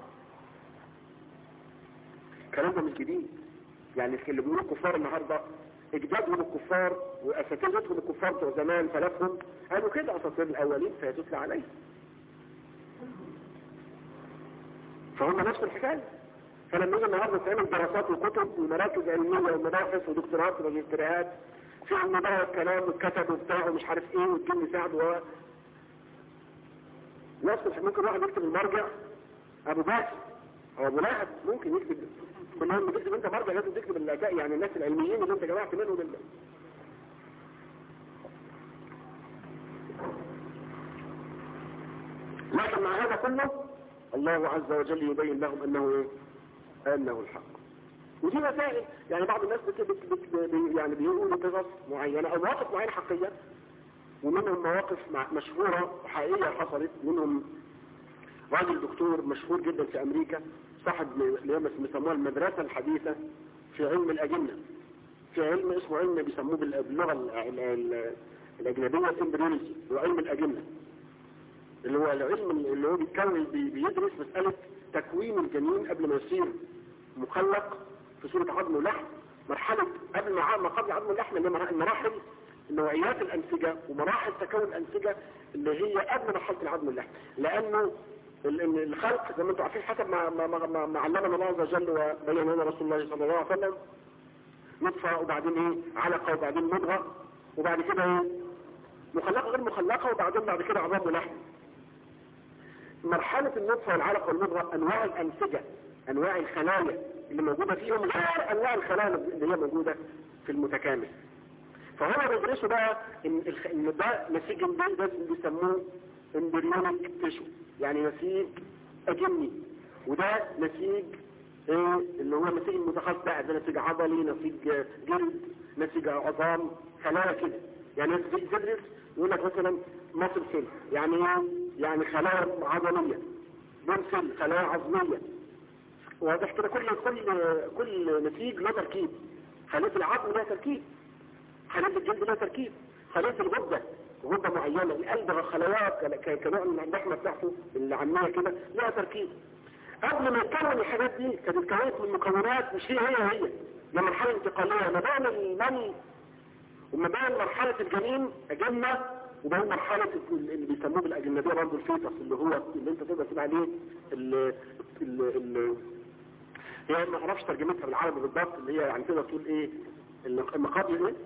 الكلام ده مش جديد، يعني اللي بيقولوا الكفار النهارده اجدادهم الكفار واساتذتهم الكفار بتوع زمان سلفهم قالوا كده اساطير الاولين فيتتلى عليه، فهم نفس الحكايه. فلما يجي النهارده تعمل دراسات وكتب ومراكز علميه ومباحث ودكتورات وماجستيرات في علم بقى الكلام والكتب وبتاع ومش عارف ايه والجن يساعده نفس ممكن واحد يكتب المرجع ابو بكر او ابو لهب ممكن يكتب، كلهم بتكتب انت مرجع لازم تكتب الاداء، يعني الناس العلميين اللي انت جمعت منهم لكن مع هذا كله الله عز وجل يبين لهم انه ايه؟ انه الحق. ودي مسائل يعني بعض الناس يعني بيقولوا قصص معينة او مواقف معينة حقيقية، ومنهم مواقف مشهورة وحقيقية حصلت. منهم راجل دكتور مشهور جدا في امريكا صاحب اللي بيسموها المدرسة الحديثة في علم الاجنة، في علم اسمه علم بيسموه باللغة الاجنبية الامبريولوجي، هو علم الاجنة اللي هو العلم اللي هو بيدرس مسألة تكوين الجنين قبل ما يصير مخلق في صورة عظم ولحم مرحلة قبل ما قبل عظم اللحم اللي هي المراحل نوعيات الأنسجة ومراحل تكون الأنسجة اللي هي قبل مرحلة العظم اللحم، لأنه الخلق زي ما انتم عارفين حسب ما علمنا الله عز وجل وبين لنا رسول الله صلى الله عليه وسلم، نطفة وبعدين ايه علقة وبعدين مضغة وبعد كده ايه مخلقة غير مخلقة وبعدين بعد كده عظام ولحم. مرحلة النطفة والعلقة والمضغة انواع الأنسجة، انواع الخلايا اللي موجودة فيهم غير انواع الخلايا اللي هي موجودة في المتكامل. فهنا بيدرسوا بقى ان ده نسيج ده بيسموه امبريونيك تيشو، يعني نسيج اجني، وده نسيج ايه اللي هو نسيج المتخصص بقى، ده نسيج عضلي، نسيج جلد، نسيج عظام، خلايا كده. يعني تدرس يقول لك مثلا ماسل سيل يعني ايه؟ يعني خلايا عضليه، بون سيل خلايا عظميه. واضح كده كل نسيج له تركيب. خلية العظم لها تركيب، خلية الجلد لها تركيب، خلية الغدة غدة معينة، القلب خلايا كنوع من اللحمة بتاعته العامية كده لها تركيب. قبل ما يتكون الحاجات دي كانت اتكونت من مكونات مش هي لما مرحلة انتقالية ما بين المني وما بين مرحلة الجنين أجنة وبين مرحلة اللي بيسموه بالأجنبية برضه الفيتس اللي هو اللي انت تقدر تبقى عليه هي ما اعرفش ترجمتها بالعربي بالضبط، اللي هي يعني تقدر تقول ايه المقابل ايه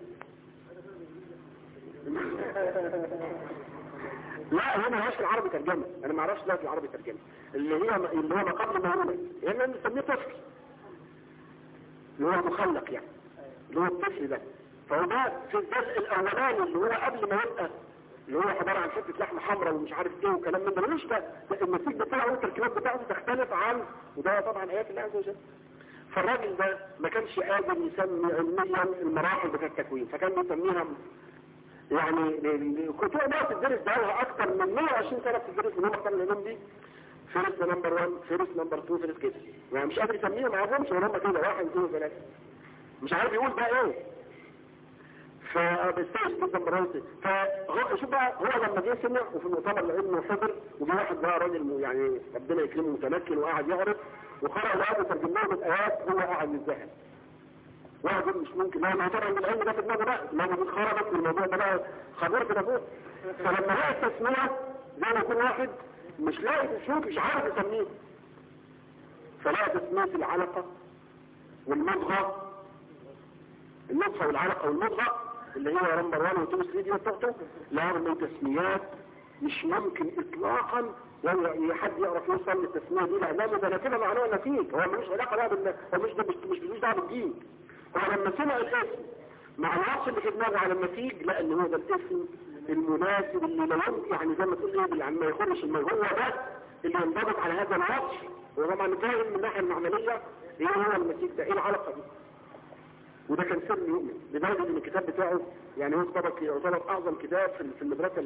لا هنا مش العربي ترجمة، انا ما اعرفش لا في العربي ترجمة اللي هو ما قبل المولد، يعني بنسميه طفل اللي هو مخلق، يعني اللي هو الطفل ده. فهو ده في الجزء الاولاني اللي هو قبل ما يبقى اللي هو عبارة عن حتة لحمة حمراء ومش عارف ايه وكلام من ده، ملوش ده النسيج بتاعه والتركيبات بتاعته تختلف عن، وده طبعا ايات الله عز وجل. فالراجل ده ما كانش قادر يسمي علميا المراحل بتاعت التكوين، فكان بيسميها يعني كنت بقى تدرس بقى اكتر من 120 سنة تدرس من هم اختار العلوم دي، فيرست نمبر 1 فيرست نمبر 2 فيرست كده، يعني مش قادر يسميها ما عارفهمش ولا هم كده 1 2 3 مش عارف يقول بقى ايه. فبالتالي جدا برايته. فشوف بقى هو لما جه سمع وفي المؤتمر لانه حضر وجه واحد بقى راجل يعني ربنا يكرمه متمكن وقعد يعرض وقرأ وقعد وترجم لهم الايات هو قاعد يتزهق. واحد مش ممكن لا معتبر ان العلم ده في دماغه بقى دماغه دي خربت والموضوع ده بقى خبر كده فوق. فلما لقى التسميه زي ما يكون واحد مش لاقي مش عارف يسميه، فلقى تسميه العلقه والمضغه، النطفه والعلقه والمضغه اللي هي نمبر 1 و 2 و 3 دي بتاعته لهم تسميات مش ممكن اطلاقا يعني حد يعرف يوصل للتسميه دي، لانه ده كده معناه نتيجه، هو ملوش علاقه بقى هو مش دعوه بالدين. هو لما سمع الاسم مع الوصف اللي في دماغه على النتيج لا ان هو ده الاسم المناسب اللي لا يعني زي ما تقول ايه يعني ما يخرش هو ده اللي ينضبط على هذا الوصف. وطبعا فاهم من الناحيه المعمليه ايه هو النتيج ده، ايه العلاقه دي. وده كان سر يؤمن لدرجه ان الكتاب بتاعه يعني هو يعتبر اعظم كتاب في المدرسه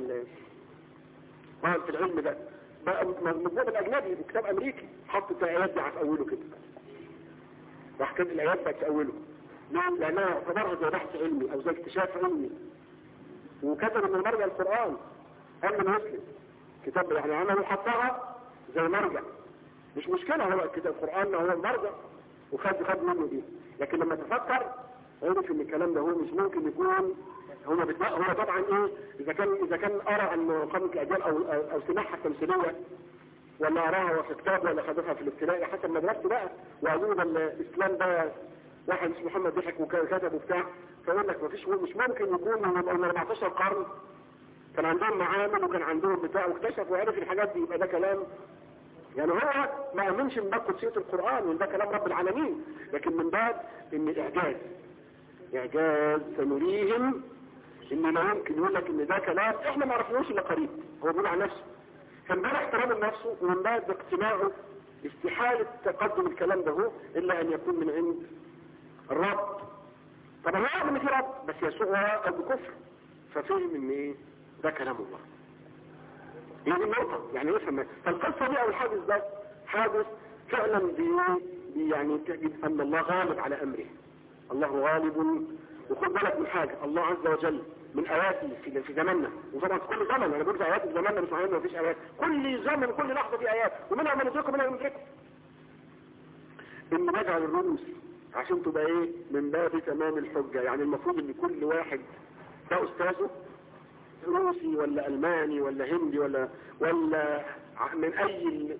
في العلم ده بقى مطبوع بالاجنبي وكتاب امريكي حط الايات دي في اوله كده وحكايه الايات بقت في اوله لانها اعتبرها زي بحث علمي او زي اكتشاف علمي. وكتب من مرجع القران قبل ما يسلم كتاب يعني عمله حطها زي مرجع مش مشكله، هو كتاب القران هو المرجع وخد منه دي. لكن لما تفكر عرف ان الكلام ده هو مش ممكن يكون هو طبعا ايه اذا كان قرأ عن قامة الاجيال او سمعها تمثيليه ولا قراها في كتاب ولا خدها في الابتدائي حسب مدرسته بقى وقالوا ده الاسلام ده واحد اسمه محمد ضحك وكتب وبتاع، فيقول لك مش ممكن يكون من 14 قرن كان عندهم معامل وكان عندهم بتاع واكتشف وعرف الحاجات دي، يبقى ده كلام يعني هو ما امنش من باب قدسية القرآن وده كلام رب العالمين، لكن من باب ان اعجاز سنريهم ان لا يمكن يقول لك ان ده كلام احنا ما عرفناش الا قريب، هو بيقول عن نفسه كان بقى احترام لنفسه ومن باب اقتناعه استحالة تقدم الكلام ده هو الا ان يكون من عند الرب. طبعا يعلم ان في رب بس يسوع قلب كفر ففهم ان ايه ده كلام الله. هي دي النقطة يعني يفهم. فالقصة دي او الحادث ده حادث فعلا يعني تجد ان الله غالب على امره، الله غالب. وخد بالك من حاجة الله عز وجل من اياته في زماننا، وطبعا في كل زمن انا بقول في ايات في زماننا مش معناه ما فيش ايات، كل زمن كل لحظة في ايات ومنها ما ندركه ومنها ما ندركه. ان نجعل الرؤوس عشان تبقى ايه من باب تمام الحجة. يعني المفروض ان كل واحد ده استاذه روسي ولا الماني ولا هندي ولا من اي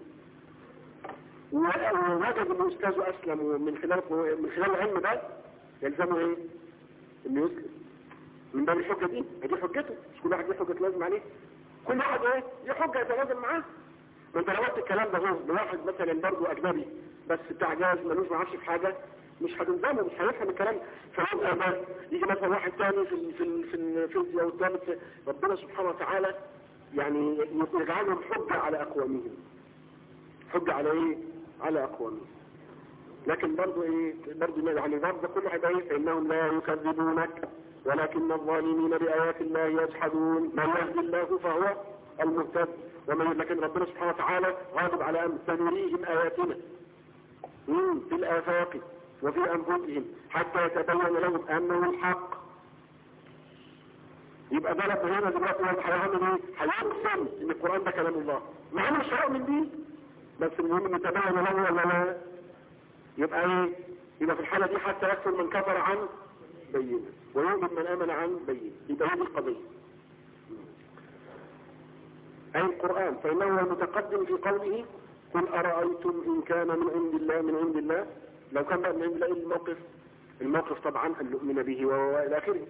ووجد ان استاذه اسلم من خلال العلم ده يلزمه ايه انه يسلم من باب الحجة دي حجته. مش كل واحد ليه حجة لازم عليه، كل واحد ايه ليه حجة يتلازم معاه. ما انت لو قلت الكلام ده هو لواحد مثلا برضه اجنبي بس بتاع جاز ملوش معرفش في حاجة مش هتلزمه، مش هيفهم الكلام. فيبقى يجي مثلا واحد تاني في الفيزياء والثالث ربنا سبحانه وتعالى يعني يجعلهم حجة على اقوامهم. حجة على ايه؟ على اقوامهم. لكن برضه ايه برضه يعني برضه كل واحد ايه فانهم لا يكذبونك ولكن الظالمين بآيات الله يجحدون. من يهدي الله فهو المهتد لكن ربنا سبحانه وتعالى غاضب على أن سنريهم آياتنا في الآفاق وفي أنفسهم حتى يتبين لهم أنه الحق. يبقى ده لما هنا دلوقتي هيعمل ايه؟ هيقسم ان القرآن ده كلام الله مع انه مش هيؤمن بيه، بس المهم ان يتبين له ولا لا. يبقى ايه؟ يبقى في الحالة دي حتى يكفر من كفر عن بينه ويؤمن من آمن عن بينه. يبقى هذه القضية أي القرآن. فإنه المتقدم في قوله قل أرأيتم إن كان من عند الله لو كان بقى من عند الله الموقف طبعا أن نؤمن به وإلى آخره.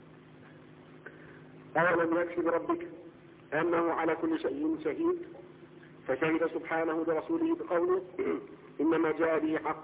أولم يكفي بربك أنه على كل شيء شهيد فشهد سبحانه برسوله بقوله إنما جاء به حق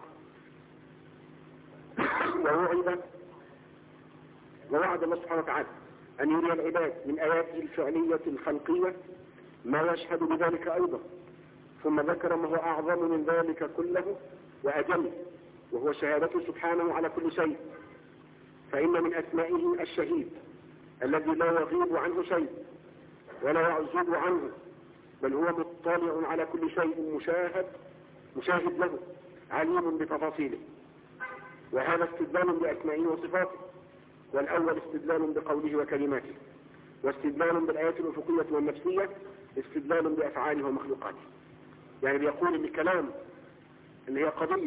ووعد الله سبحانه وتعالى أن يري العباد من آياته الفعلية الخلقية ما يشهد بذلك أيضا. ثم ذكر ما هو أعظم من ذلك كله وأجل وهو شهادته سبحانه على كل شيء. فإن من أسمائه الشهيد الذي لا يغيب عنه شيء ولا يعزب عنه بل هو مطلع على كل شيء مشاهد له عليم بتفاصيله. وهذا استدلال بأسمائه وصفاته. والأول استدلال بقوله وكلماته واستدلال بالآيات الأفقية والنفسية استدلال بأفعاله ومخلوقاته. يعني بيقول ان الكلام اللي هي القضية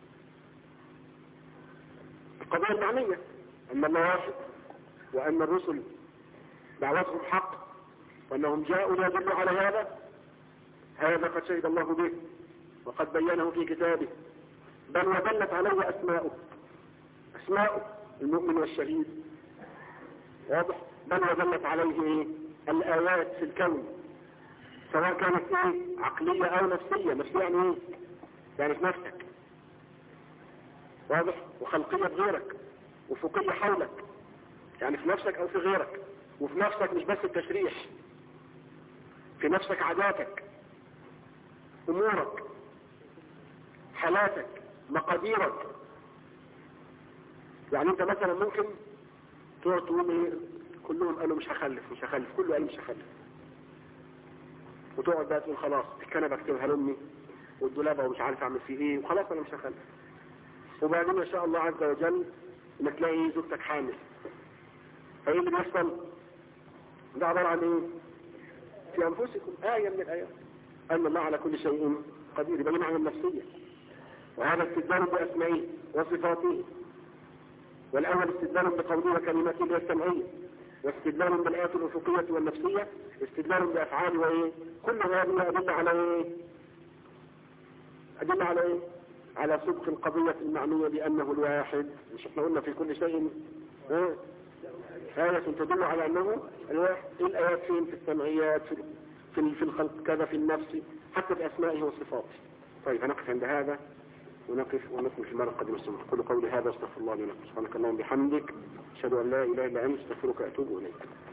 المعنية أن الله واحد وأن الرسل دعوتهم حق وأنهم جاءوا ليدلوا على هذا قد شهد الله به وقد بينه في كتابه بل ودلت عليه أسماؤه المؤمن والشهيد واضح. بل ودلت عليه الآيات في الكون سواء كانت عقلية أو نفسية يعني ايه؟ يعني في نفسك واضح، وخلقية بغيرك وفوقية حولك يعني في نفسك أو في غيرك. وفي نفسك مش بس التشريح، في نفسك عاداتك أمورك حالاتك مقاديرك. يعني انت مثلا ممكن تقول كلهم قالوا مش هخلف كله قال مش هخلف وتقعد بقى تقول خلاص الكنبه اكتبها لامي والدولابه ومش عارف اعمل فيه ايه وخلاص انا مش هخلف. وبعدين ان شاء الله عز وجل انك تلاقي زوجتك حامل. فايه اللي بيحصل؟ ده عباره عن ايه؟ في انفسكم آية من الآيات أن الله على كل شيء قدير. يبقى معنى النفسية. وهذا استدلال بأسمائه وصفاته. والأول استدلال بقوله وكلماته اللي هي السمعية واستدلال بالآيات الأفقية والنفسية استدلال بأفعال وإيه. كل هذه أدلة على إيه؟ أدلة على إيه؟ على صدق القضية المعنية بأنه الواحد. مش احنا قلنا في كل شيء آية تدل على أنه الواحد. الآيات فين؟ في السمعيات في الخلق كذا في النفس حتى في أسمائه وصفاته. طيب هنقف عند هذا ونكمل في المرة القادمة. أقول قولي هذا استغفر الله لي ولكم. سبحانك اللهم وبحمدك أشهد أن لا إله إلا أنت أستغفرك وأتوب إليك.